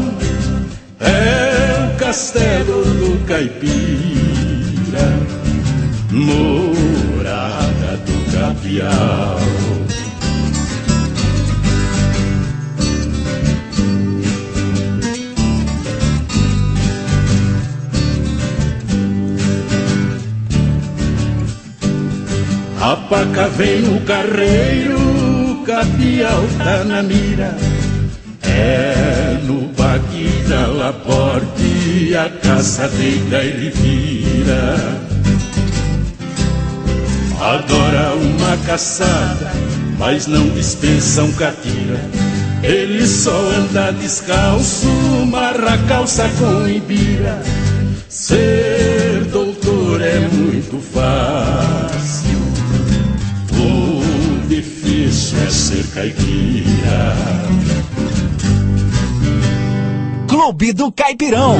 é o castelo do caipira, morada do capial. A paca vem no carreiro, o capial tá na mira, é no baque da laporte, a caça deita e vira. Adora uma caçada, mas não dispensam catira. Ele só anda descalço, marra calça com ibira. Ser doutor é muito fácil, o difícil é ser caipira. Clube do Caipirão.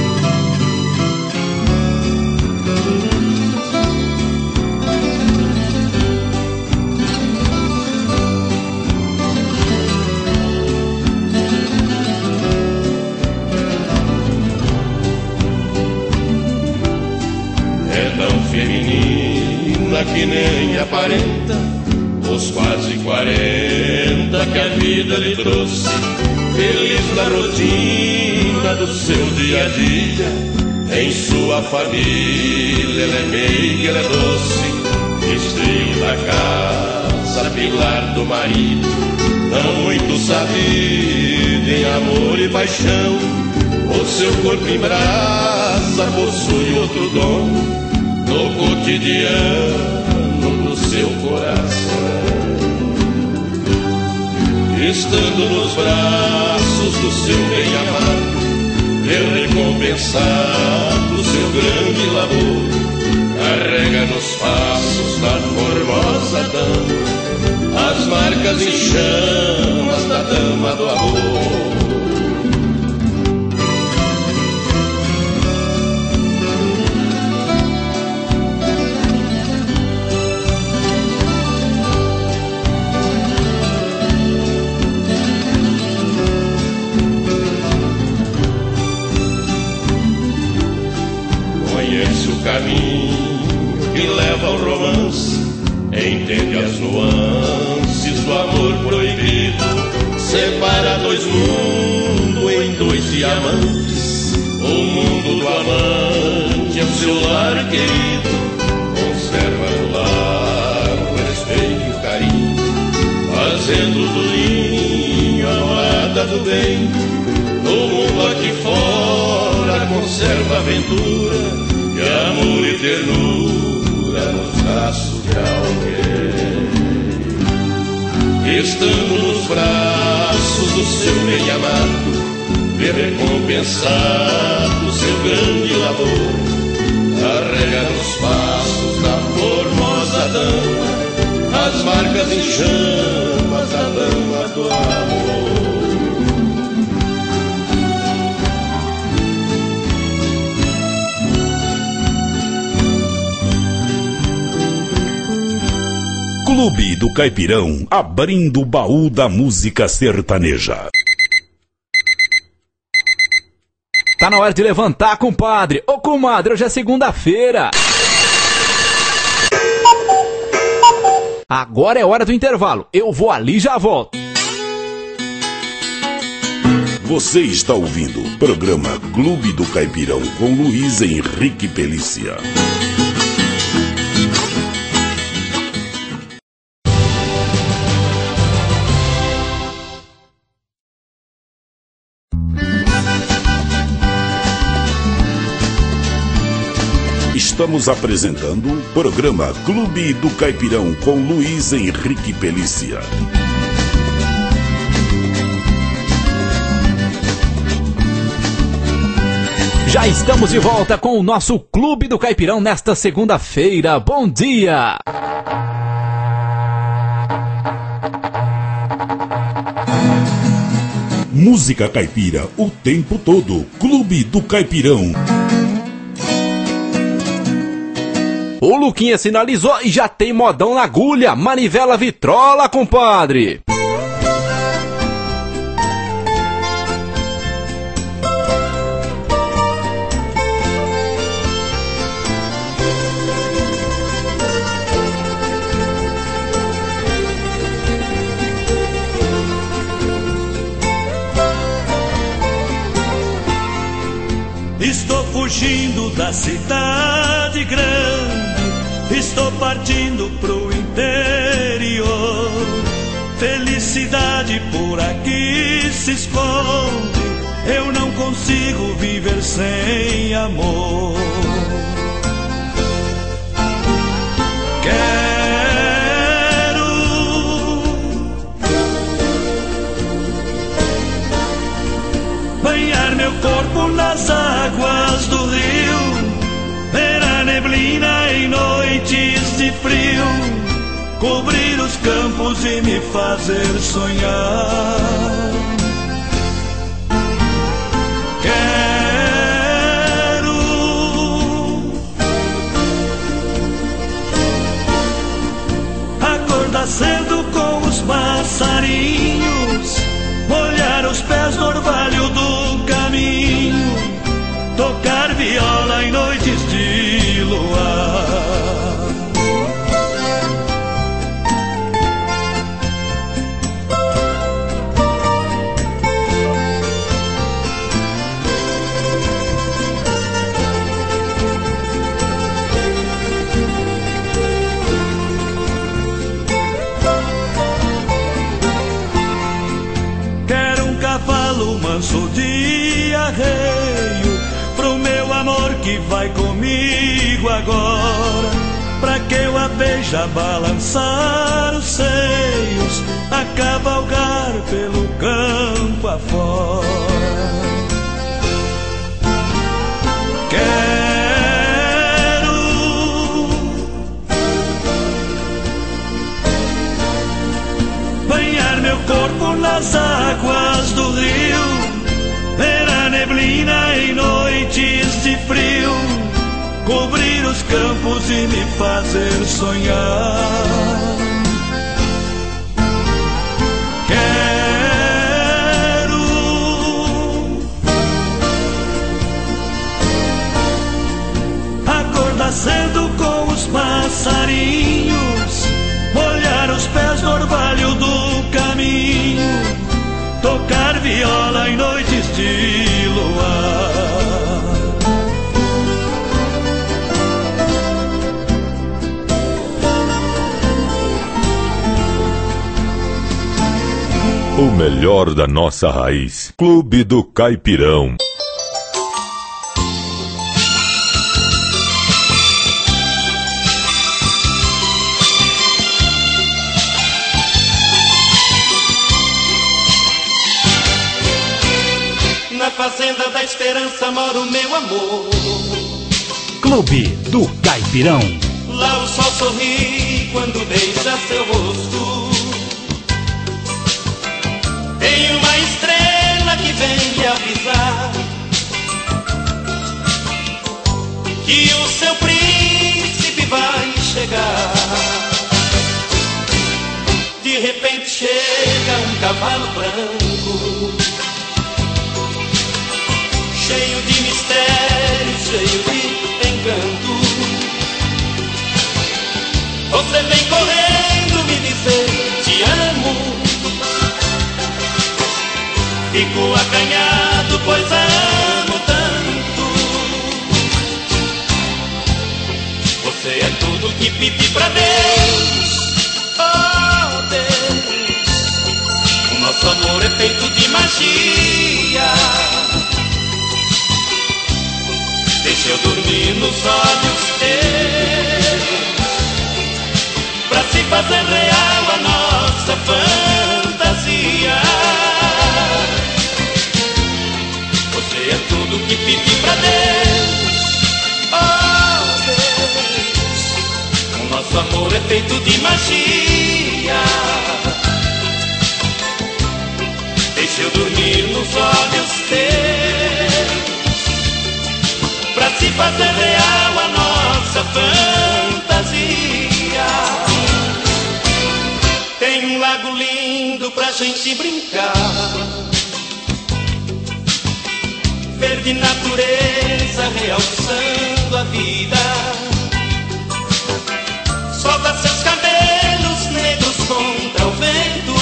Feminina que nem aparenta os quase quarenta que a vida lhe trouxe. Feliz na rotina do seu dia a dia, em sua família ela é meiga, ela é doce. Estrela da casa, pilar do marido, não muito sabida em amor e paixão. O seu corpo em brasa possui outro dom no cotidiano do seu coração. Estando nos braços do seu bem-amado, ver recompensado o seu grande labor, carrega nos passos da formosa dama as marcas em chamas da dama do amor. Caminho que leva ao romance, entende as nuances do amor proibido, separa dois mundos em dois diamantes. O mundo do amante é o seu lar querido, conserva no lar o respeito e o carinho, fazendo do ninho a morada do bem. No mundo aqui fora conserva a aventura e amor e ternura nos braços de alguém. Estando nos braços do seu bem-amado, vê recompensado o seu grande labor, carrega nos passos da formosa dama as marcas em chamas da dama do amor. Clube do Caipirão, abrindo o baú da música sertaneja. Tá na hora de levantar, compadre. Ô, comadre, hoje é segunda-feira. Agora é hora do intervalo. Eu vou ali e já volto. Você está ouvindo o programa Clube do Caipirão com Luiz Henrique Pelícia. Estamos apresentando o programa Clube do Caipirão com Luiz Henrique Pelícia. Já estamos de volta com o nosso Clube do Caipirão nesta segunda-feira. Bom dia! Música caipira o tempo todo. Clube do Caipirão. O Luquinha sinalizou e já tem modão na agulha. Manivela vitrola, compadre. Estou fugindo da cidade grande, estou partindo pro interior. Felicidade por aqui se esconde, eu não consigo viver sem amor. Quero cobrir os campos e me fazer sonhar. Quero acordar cedo com os passarinhos, molhar os pés no orvalho do caminho, tocar viola em noites de luar. Manso de arreio pro meu amor que vai comigo agora, pra que eu a beija balançar os seios, a cavalgar pelo campo afora. Quero banhar meu corpo nas águas do rio, ver a neblina em noites de frio, cobrir os campos e me fazer sonhar. Quero acordar cedo com os passarinhos, molhar os pés no orvalho do caminho, tocar viola em noites de luar. O melhor da nossa raiz. Clube do Caipirão. Na fazenda da esperança mora o meu amor. Clube do Caipirão. Lá o sol sorri quando beija seu rosto. Tem uma estrela que vem lhe avisar que o seu príncipe vai chegar. De repente chega um cavalo branco, cheio de mistério, cheio de encanto. Você vem correndo me dizer te amo. Fico acanhado, pois a amo tanto. Você é tudo que pedi pra Deus. Oh Deus, o nosso amor é feito de magia. Deixa eu dormir nos olhos teus, pra se fazer real a nossa fantasia. Você é tudo que pedi pra Deus. Oh Deus, o nosso amor é feito de magia. Deixa eu dormir nos olhos teus, pra se fazer real a nossa fantasia. Tem um lago lindo pra gente brincar, verde natureza realçando a vida. Solta seus cabelos negros contra o vento,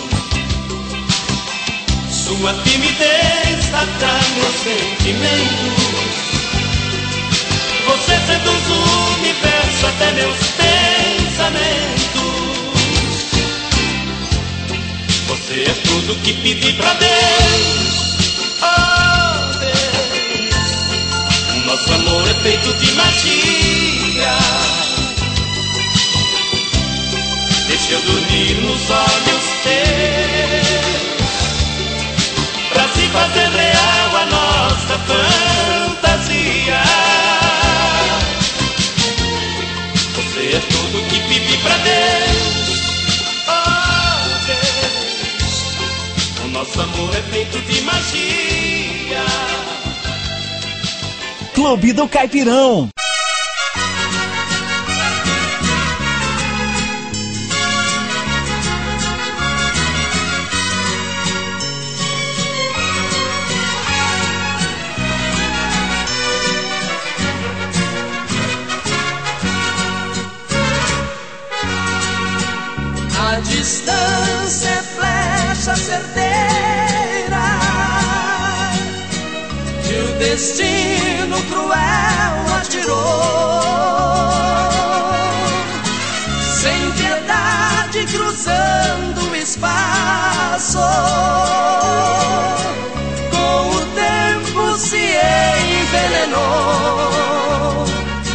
sua timidez atrai meus sentimentos. Você seduz o universo até meus pensamentos. Você é tudo que pedi pra Deus. Oh Deus, o nosso amor é feito de magia. Deixa eu dormir nos olhos teus, pra se fazer real a nossa fantasia. Você é tudo que pedi pra Deus. Nosso amor é feito de magia. Clube do Caipirão. A distância é flecha certeira que o destino cruel atirou, sem piedade cruzando o espaço, com o tempo se envenenou.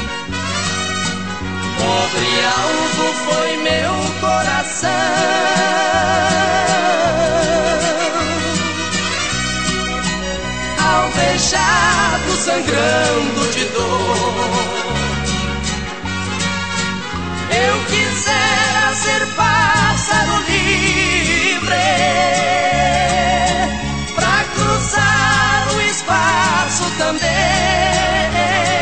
Pobre alvo foi meu coração, alvejado, sangrando de dor. Eu quisera ser pássaro livre pra cruzar o espaço também,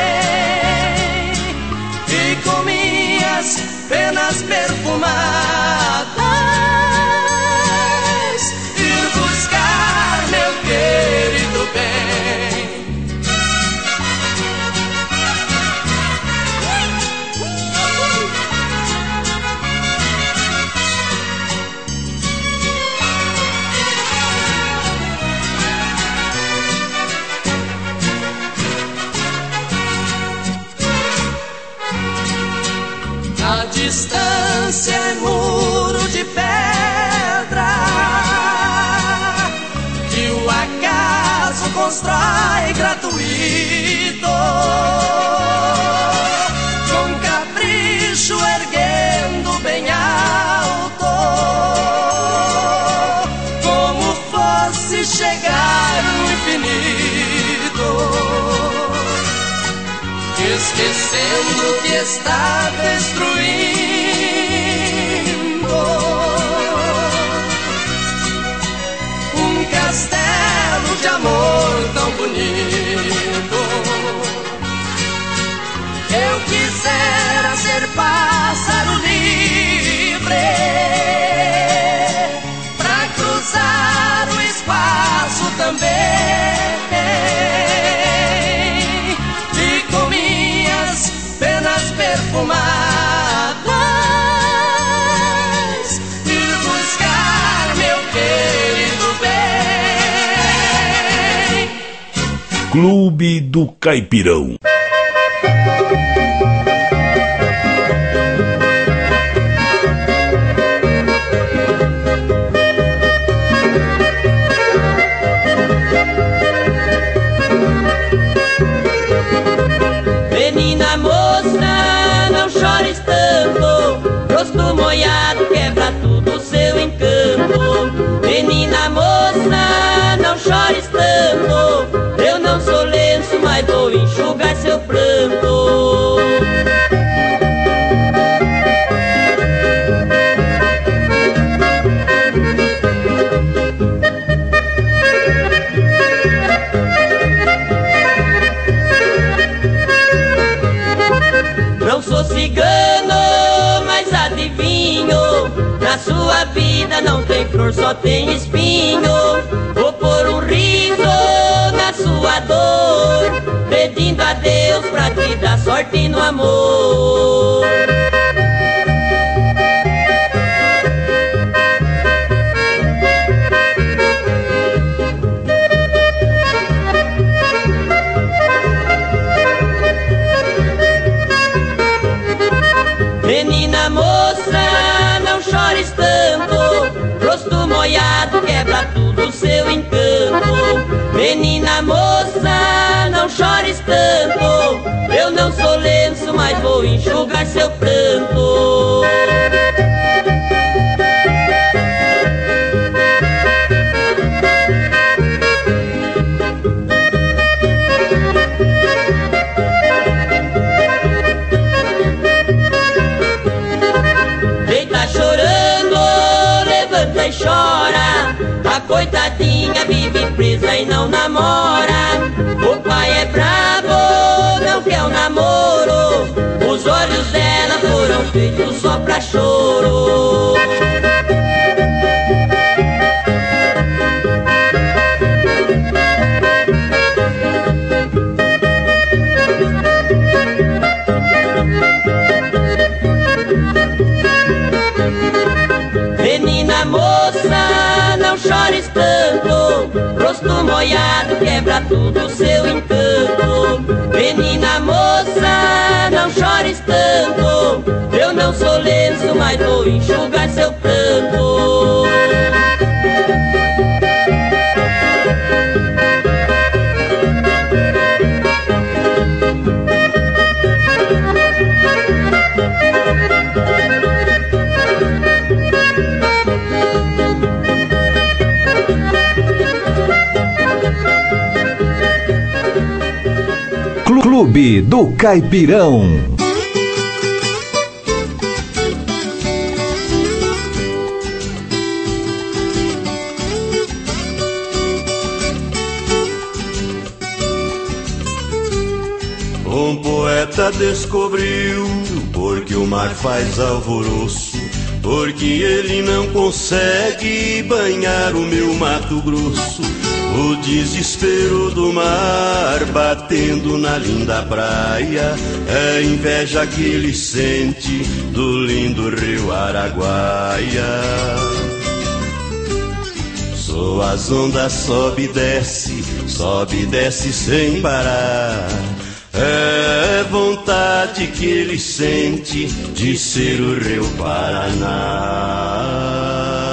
e com minhas penas perfumadas ir buscar meu querido bem. A distância é muro de pedra que o acaso constrói gratuito, com capricho erguendo bem alto, como fosse chegar no infinito, esquecendo que está destruindo um castelo de amor tão bonito. Eu quisera ser pássaro livre pra cruzar o espaço também, penas perfumadas ir buscar meu querido bem. Clube do Caipirão. Menina moça, não chores tanto, rosto molhado quebra tudo o seu encanto. Menina moça, não chores tanto, eu não sou lenço, mas vou enxugar seu pranto. Não sou cigano, mas adivinho, na sua vida não tem flor, só tem espinho. Vou pôr um riso na sua dor, pedindo a Deus pra te dar sorte no amor. Menina moça, não chores tanto, rosto molhado quebra tudo o seu encanto. Menina moça, não chores tanto, eu não sou lenço, mas vou enxugar seu pranto. coitadinha vive presa e não namora. O pai é bravo, não quer o namoro. Os olhos dela foram feitos só pra choro. Menina moça, não chores tanto, rosto molhado quebra tudo o seu encanto. Menina moça, não chores tanto, eu não sou lenço, mas vou enxugar seu pranto. Clube do Caipirão. Um poeta descobriu porque o mar faz alvoroço, porque ele não consegue banhar o meu Mato Grosso. O desespero do mar batendo na linda praia é inveja que ele sente do lindo rio Araguaia. Só as ondas sobe e desce, sobe e desce sem parar. É vontade que ele sente de ser o rio Paraná.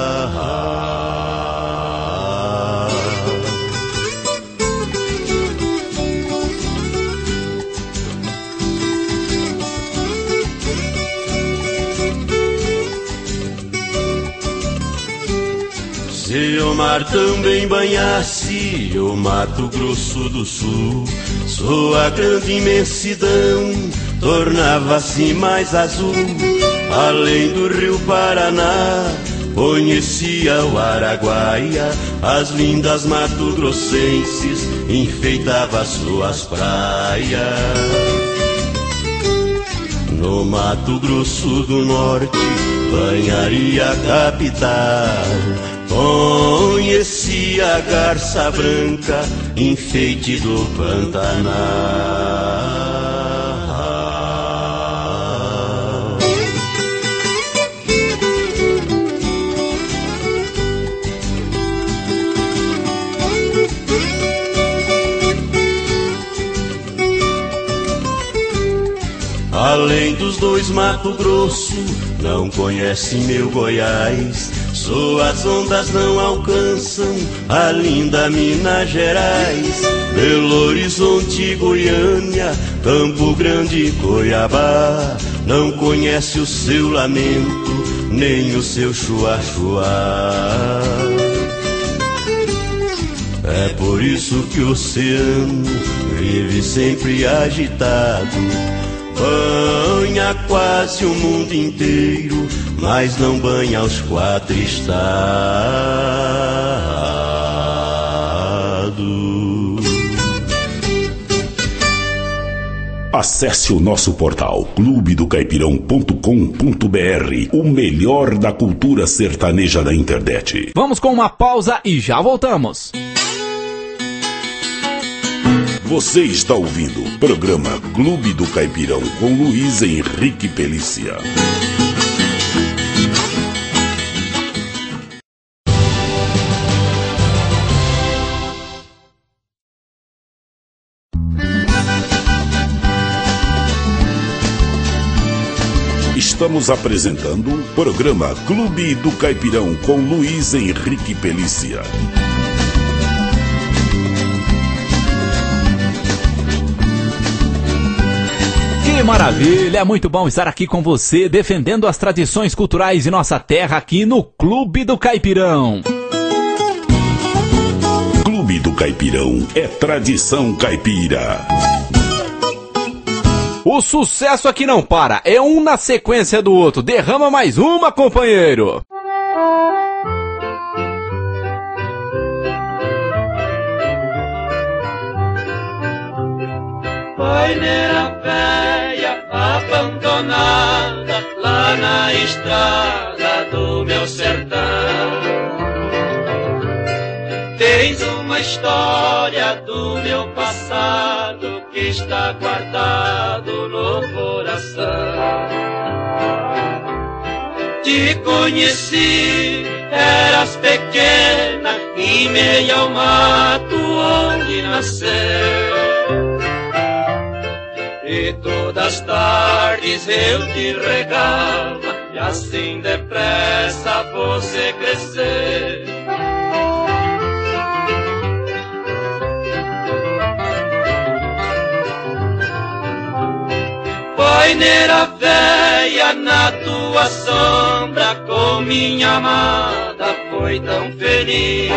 Se o mar também banhasse o Mato Grosso do Sul, sua grande imensidão tornava-se mais azul. Além do rio Paraná, conhecia o Araguaia, as lindas mato-grossenses enfeitava suas praias. No Mato Grosso do Norte, banharia a capital, conhecia a garça branca, enfeite do Pantanal. Além dos dois Mato Grosso, não conhece meu Goiás. Suas ondas não alcançam a linda Minas Gerais. Belo Horizonte, Goiânia, Campo Grande, Cuiabá, não conhece o seu lamento, nem o seu chua-chua. É por isso que o oceano vive sempre agitado. Banha quase o mundo inteiro, mas não banha os quatro estados. Acesse o nosso portal clube do caipirão ponto com ponto br, o melhor da cultura sertaneja da internet. Vamos com uma pausa e já voltamos. Você está ouvindo o programa Clube do Caipirão com Luiz Henrique Pelícia. Estamos apresentando o programa Clube do Caipirão com Luiz Henrique Pelícia. Que maravilha, é muito bom estar aqui com você, defendendo as tradições culturais de nossa terra aqui no Clube do Caipirão. Clube do Caipirão é tradição caipira. O sucesso aqui não para, é um na sequência do outro. Derrama mais uma, companheiro. boineira velha abandonada lá na estrada do meu sertão. Tens uma história do meu passado que está guardado no coração. Te conheci, eras pequena, em meio ao mato onde nasceu. E todas as tardes eu te regava, e assim depressa você cresceu. Boineira velha, na tua sombra com minha amada foi tão feliz,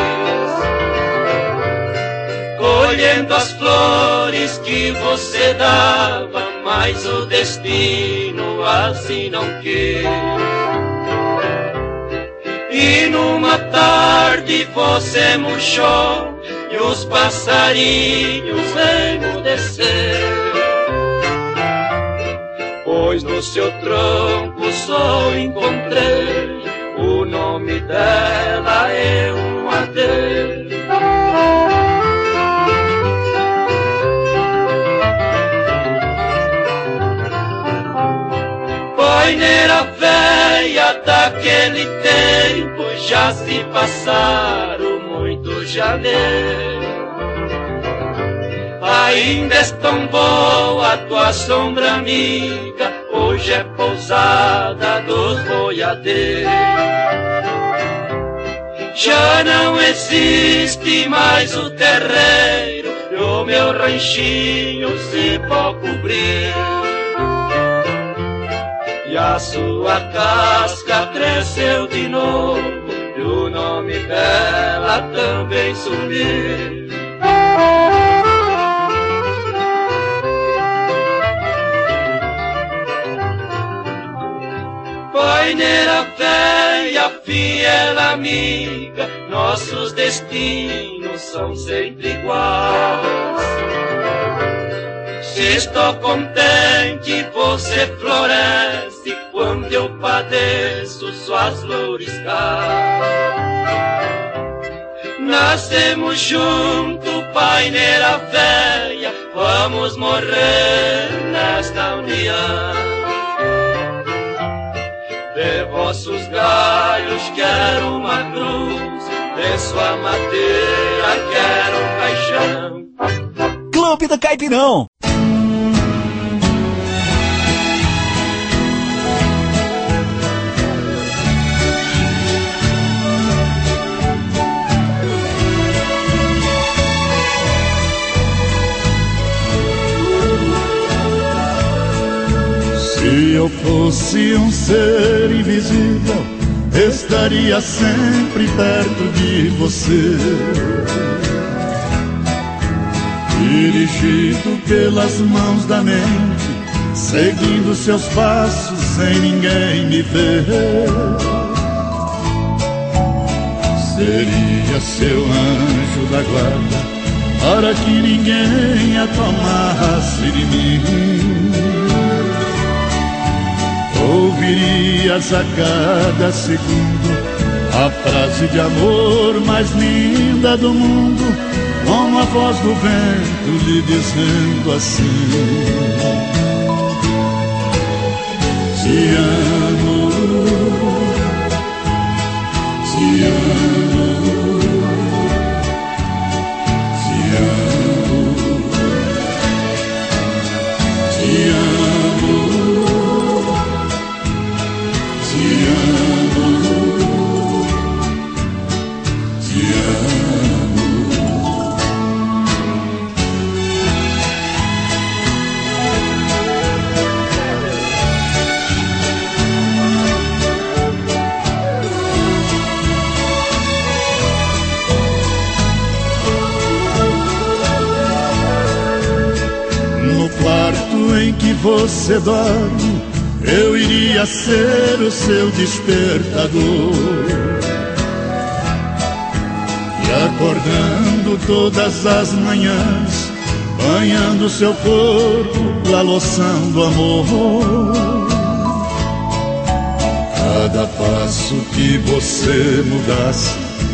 colhendo as flores que você dava, mas o destino assim não quis. E numa tarde você murchou e os passarinhos emudeceram, pois no seu tronco só encontrei o nome dela é um adeus. Boineira velha, daquele tempo já se passaram muitos janeiros. Ainda és tão boa a tua sombra amiga, hoje é pousada dos boiadeiros. Já não existe mais o terreiro, e o meu ranchinho se pode cobrir. E a sua casca cresceu de novo, e o nome dela também sumiu. Boineira velha, fiel amiga, nossos destinos são sempre iguais. Se estou contente, você floresce, quando eu padeço, suas flores caem. Nascemos juntos, boineira velha, vamos morrer nesta união. De vossos galhos quero uma cruz, de sua madeira quero um caixão. Clube do Caipirão. Se eu fosse um ser invisível, estaria sempre perto de você, dirigido pelas mãos da mente, seguindo seus passos sem ninguém me ver. Seria seu anjo da guarda, para que ninguém a tomasse de mim. Ouvirias a cada segundo a frase de amor mais linda do mundo, com a voz do vento lhe dizendo assim: te amo, te amo, te amo, te amo. No quarto em que você dorme, eu iria ser o seu despertador, e acordando todas as manhãs, banhando seu corpo na loção do amor. Cada passo que você mudasse,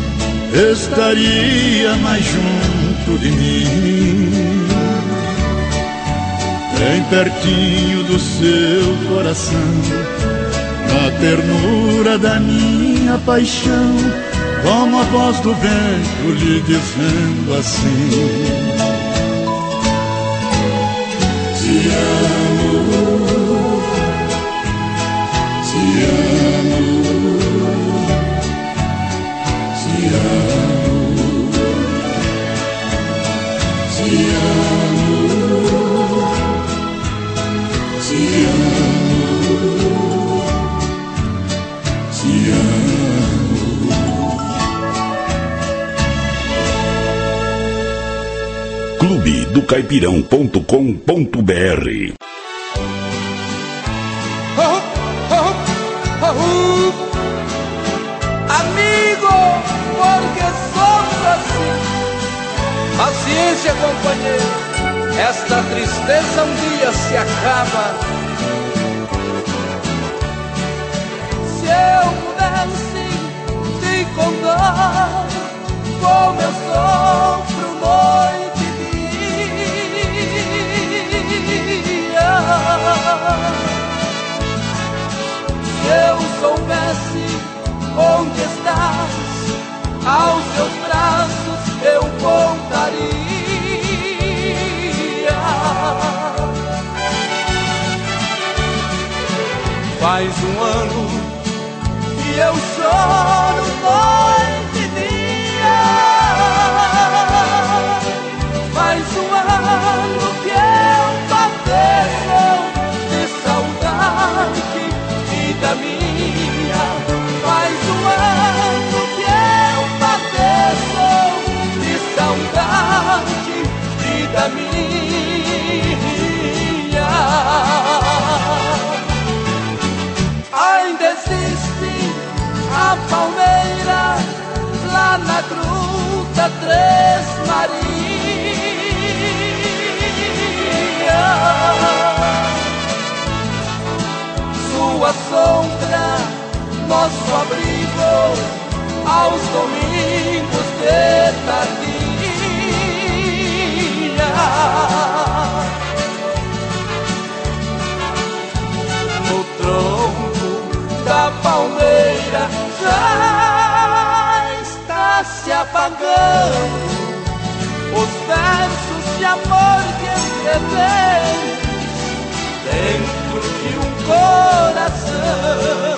estaria mais junto de mim, bem pertinho do seu coração, na ternura da minha paixão, como a voz do vento lhe dizendo assim: te amo, te amo, te amo, te amo, te amo, te amo. clube do caipirão ponto com ponto br. Amigo, porque somos assim. Paciência, companheiro, esta tristeza um dia se acaba. Se eu pudesse te contar como eu sofro noite e dia, se eu soubesse onde estás, aos teus braços eu voltaria. Faz um ano que eu choro noite e dia. Faz um ano que eu padeço de saudade, vida minha. Faz um ano que eu padeço de saudade, vida minha. Ainda existe a palmeira lá na Gruta Três Marias. Sua sombra, nosso abrigo, aos domingos de tardia. No tronco da palmeira já está se apagando os versos de amor que escrevemos dentro de um coração.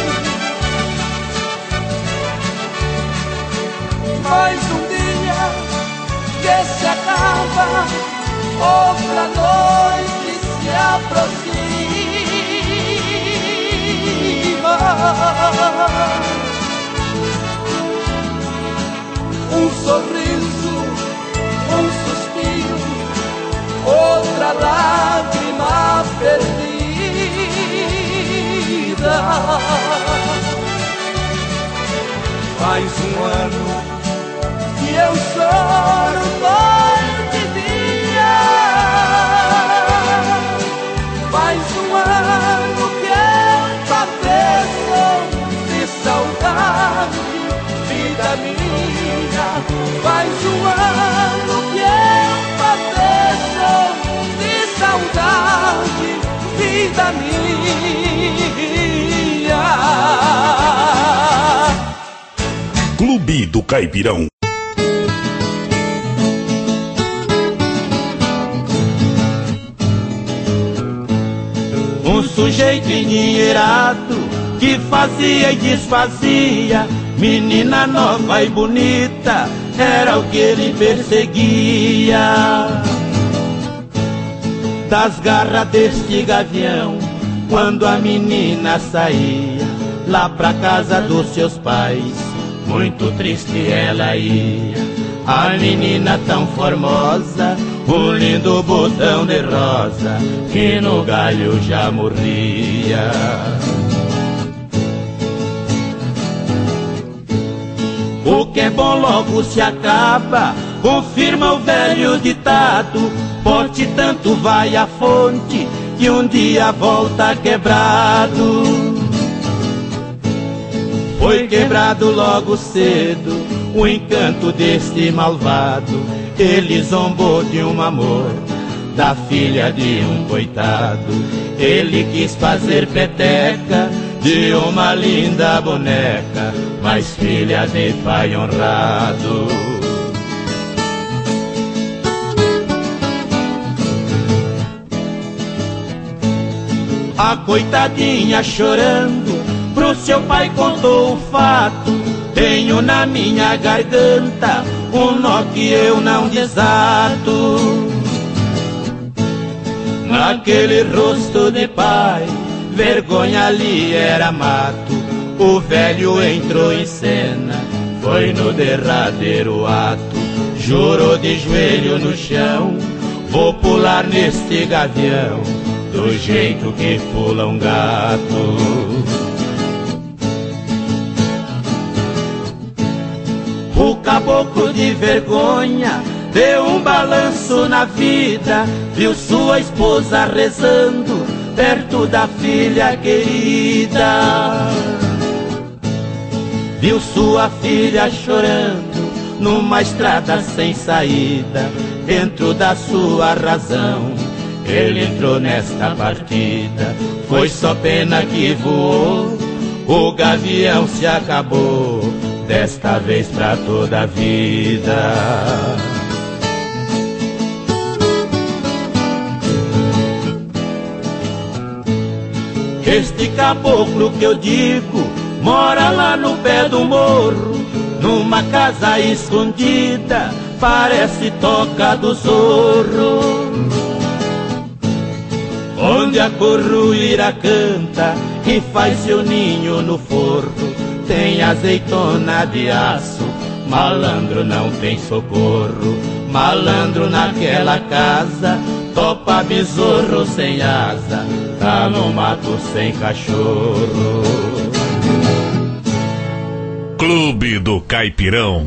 Mais um dia que se acaba, outra noite se aproxima. Um sorriso, um suspiro, outra lágrima perdida. Faz um ano que eu choro noite e dia. Faz um ano que eu padeço de saudade, vida minha. Faz um ano que eu padeço de saudade, vida minha. Clube do Caipirão. Um sujeito endinheirado que fazia e desfazia, menina nova e bonita, era o que ele perseguia. Das garras deste gavião, quando a menina saía lá pra casa dos seus pais, muito triste ela ia. A menina tão formosa, um lindo botão de rosa, que no galho já morria. O que é bom logo se acaba, confirma o velho ditado: bote tanto vai a fonte, que um dia volta quebrado. Foi quebrado logo cedo o encanto deste malvado. Ele zombou de um amor da filha de um coitado. Ele quis fazer peteca de uma linda boneca, mas filha de pai honrado. A coitadinha chorando pro seu pai contou o fato: tenho na minha garganta um nó que eu não desato. Naquele rosto de pai, vergonha ali era mato. O velho entrou em cena, foi no derradeiro ato. Jurou de joelho no chão: vou pular neste gavião, do jeito que pula um gato. O caboclo de vergonha deu um balanço na vida, viu sua esposa rezando perto da filha querida. Viu sua filha chorando numa estrada sem saída, dentro da sua razão ele entrou nesta partida. Foi só pena que voou, o gavião se acabou, desta vez pra toda a vida. Este caboclo que eu digo mora lá no pé do morro, numa casa escondida, parece toca do zorro, onde a corruíra canta e faz seu ninho no forro. Tem azeitona de aço, malandro não tem socorro. Malandro naquela casa, topa besouro sem asa, tá no mato sem cachorro. Clube do Caipirão.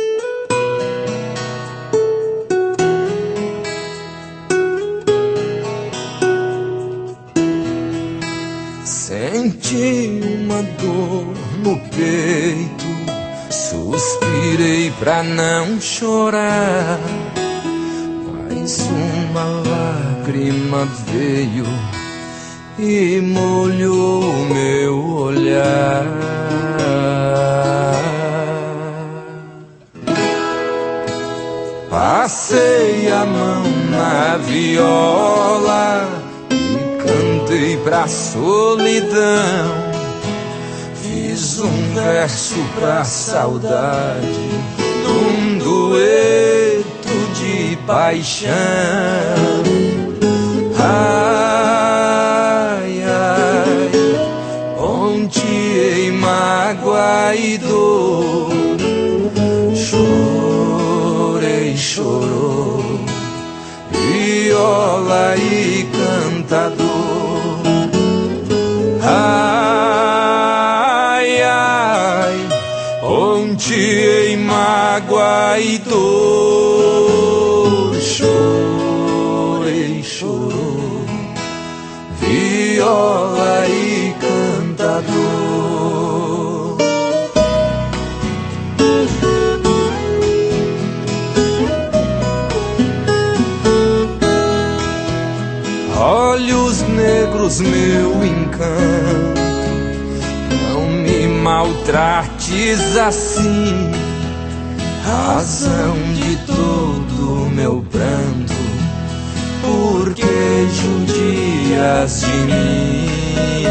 Senti uma dor no peito, suspirei pra não chorar, mas uma lágrima veio e molhou o meu olhar. Passei a mão na viola e cantei pra solidão. Fiz um verso pra saudade, num dueto de paixão. Ai, ai, ponteei mágoa e dor. Chorei, chorou, viola e cantador. Ai, ai, ponteei mágoa e dor. Chorei, chorou, viola e cantador. Olhos negros, meu encanto, não me maltrates assim. Razão de todo meu pranto, porque judias de mim.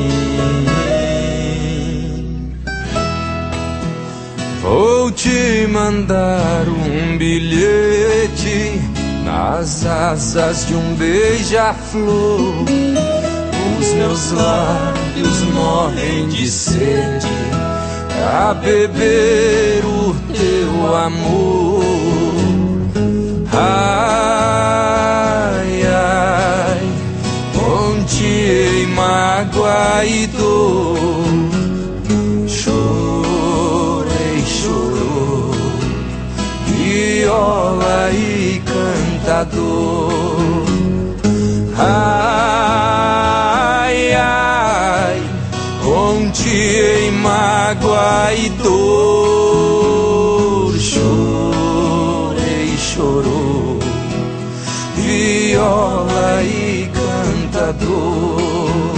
Vou te mandar um bilhete nas asas de um beija-flor. Os meus lábios morrem de sede pra beber o teu amor. Ai, ai, ponteei mágoa e dor. Chorei, chorou, viola cantador. Ai, ai, onde em mágoa e dor chorei, chorou, viola e cantador.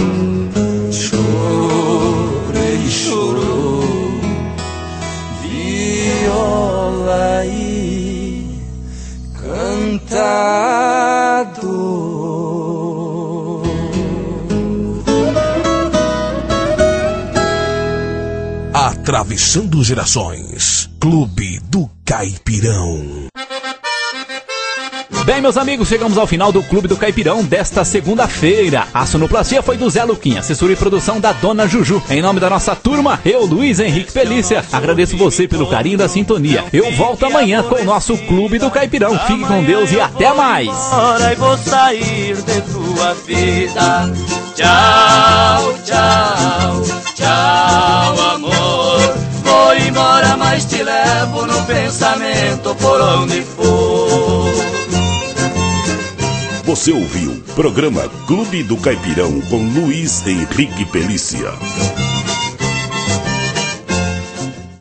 Chorei, chorou, viola e cantador. Atravessando gerações, Clube do Caipirão. Bem, meus amigos, chegamos ao final do Clube do Caipirão desta segunda-feira. A sonoplastia foi do Zé Luquinha, assessoria e produção da Dona Juju. Em nome da nossa turma, eu, Luiz Henrique Pelícia, agradeço você pelo carinho da sintonia. Eu volto amanhã com o nosso Clube do Caipirão. Fique com Deus e até mais. Agora eu vou sair de tua vida. Tchau, tchau, tchau, amor. Vou embora, mas te levo no pensamento por onde for. Você ouviu o programa Clube do Caipirão com Luiz Henrique Pelícia.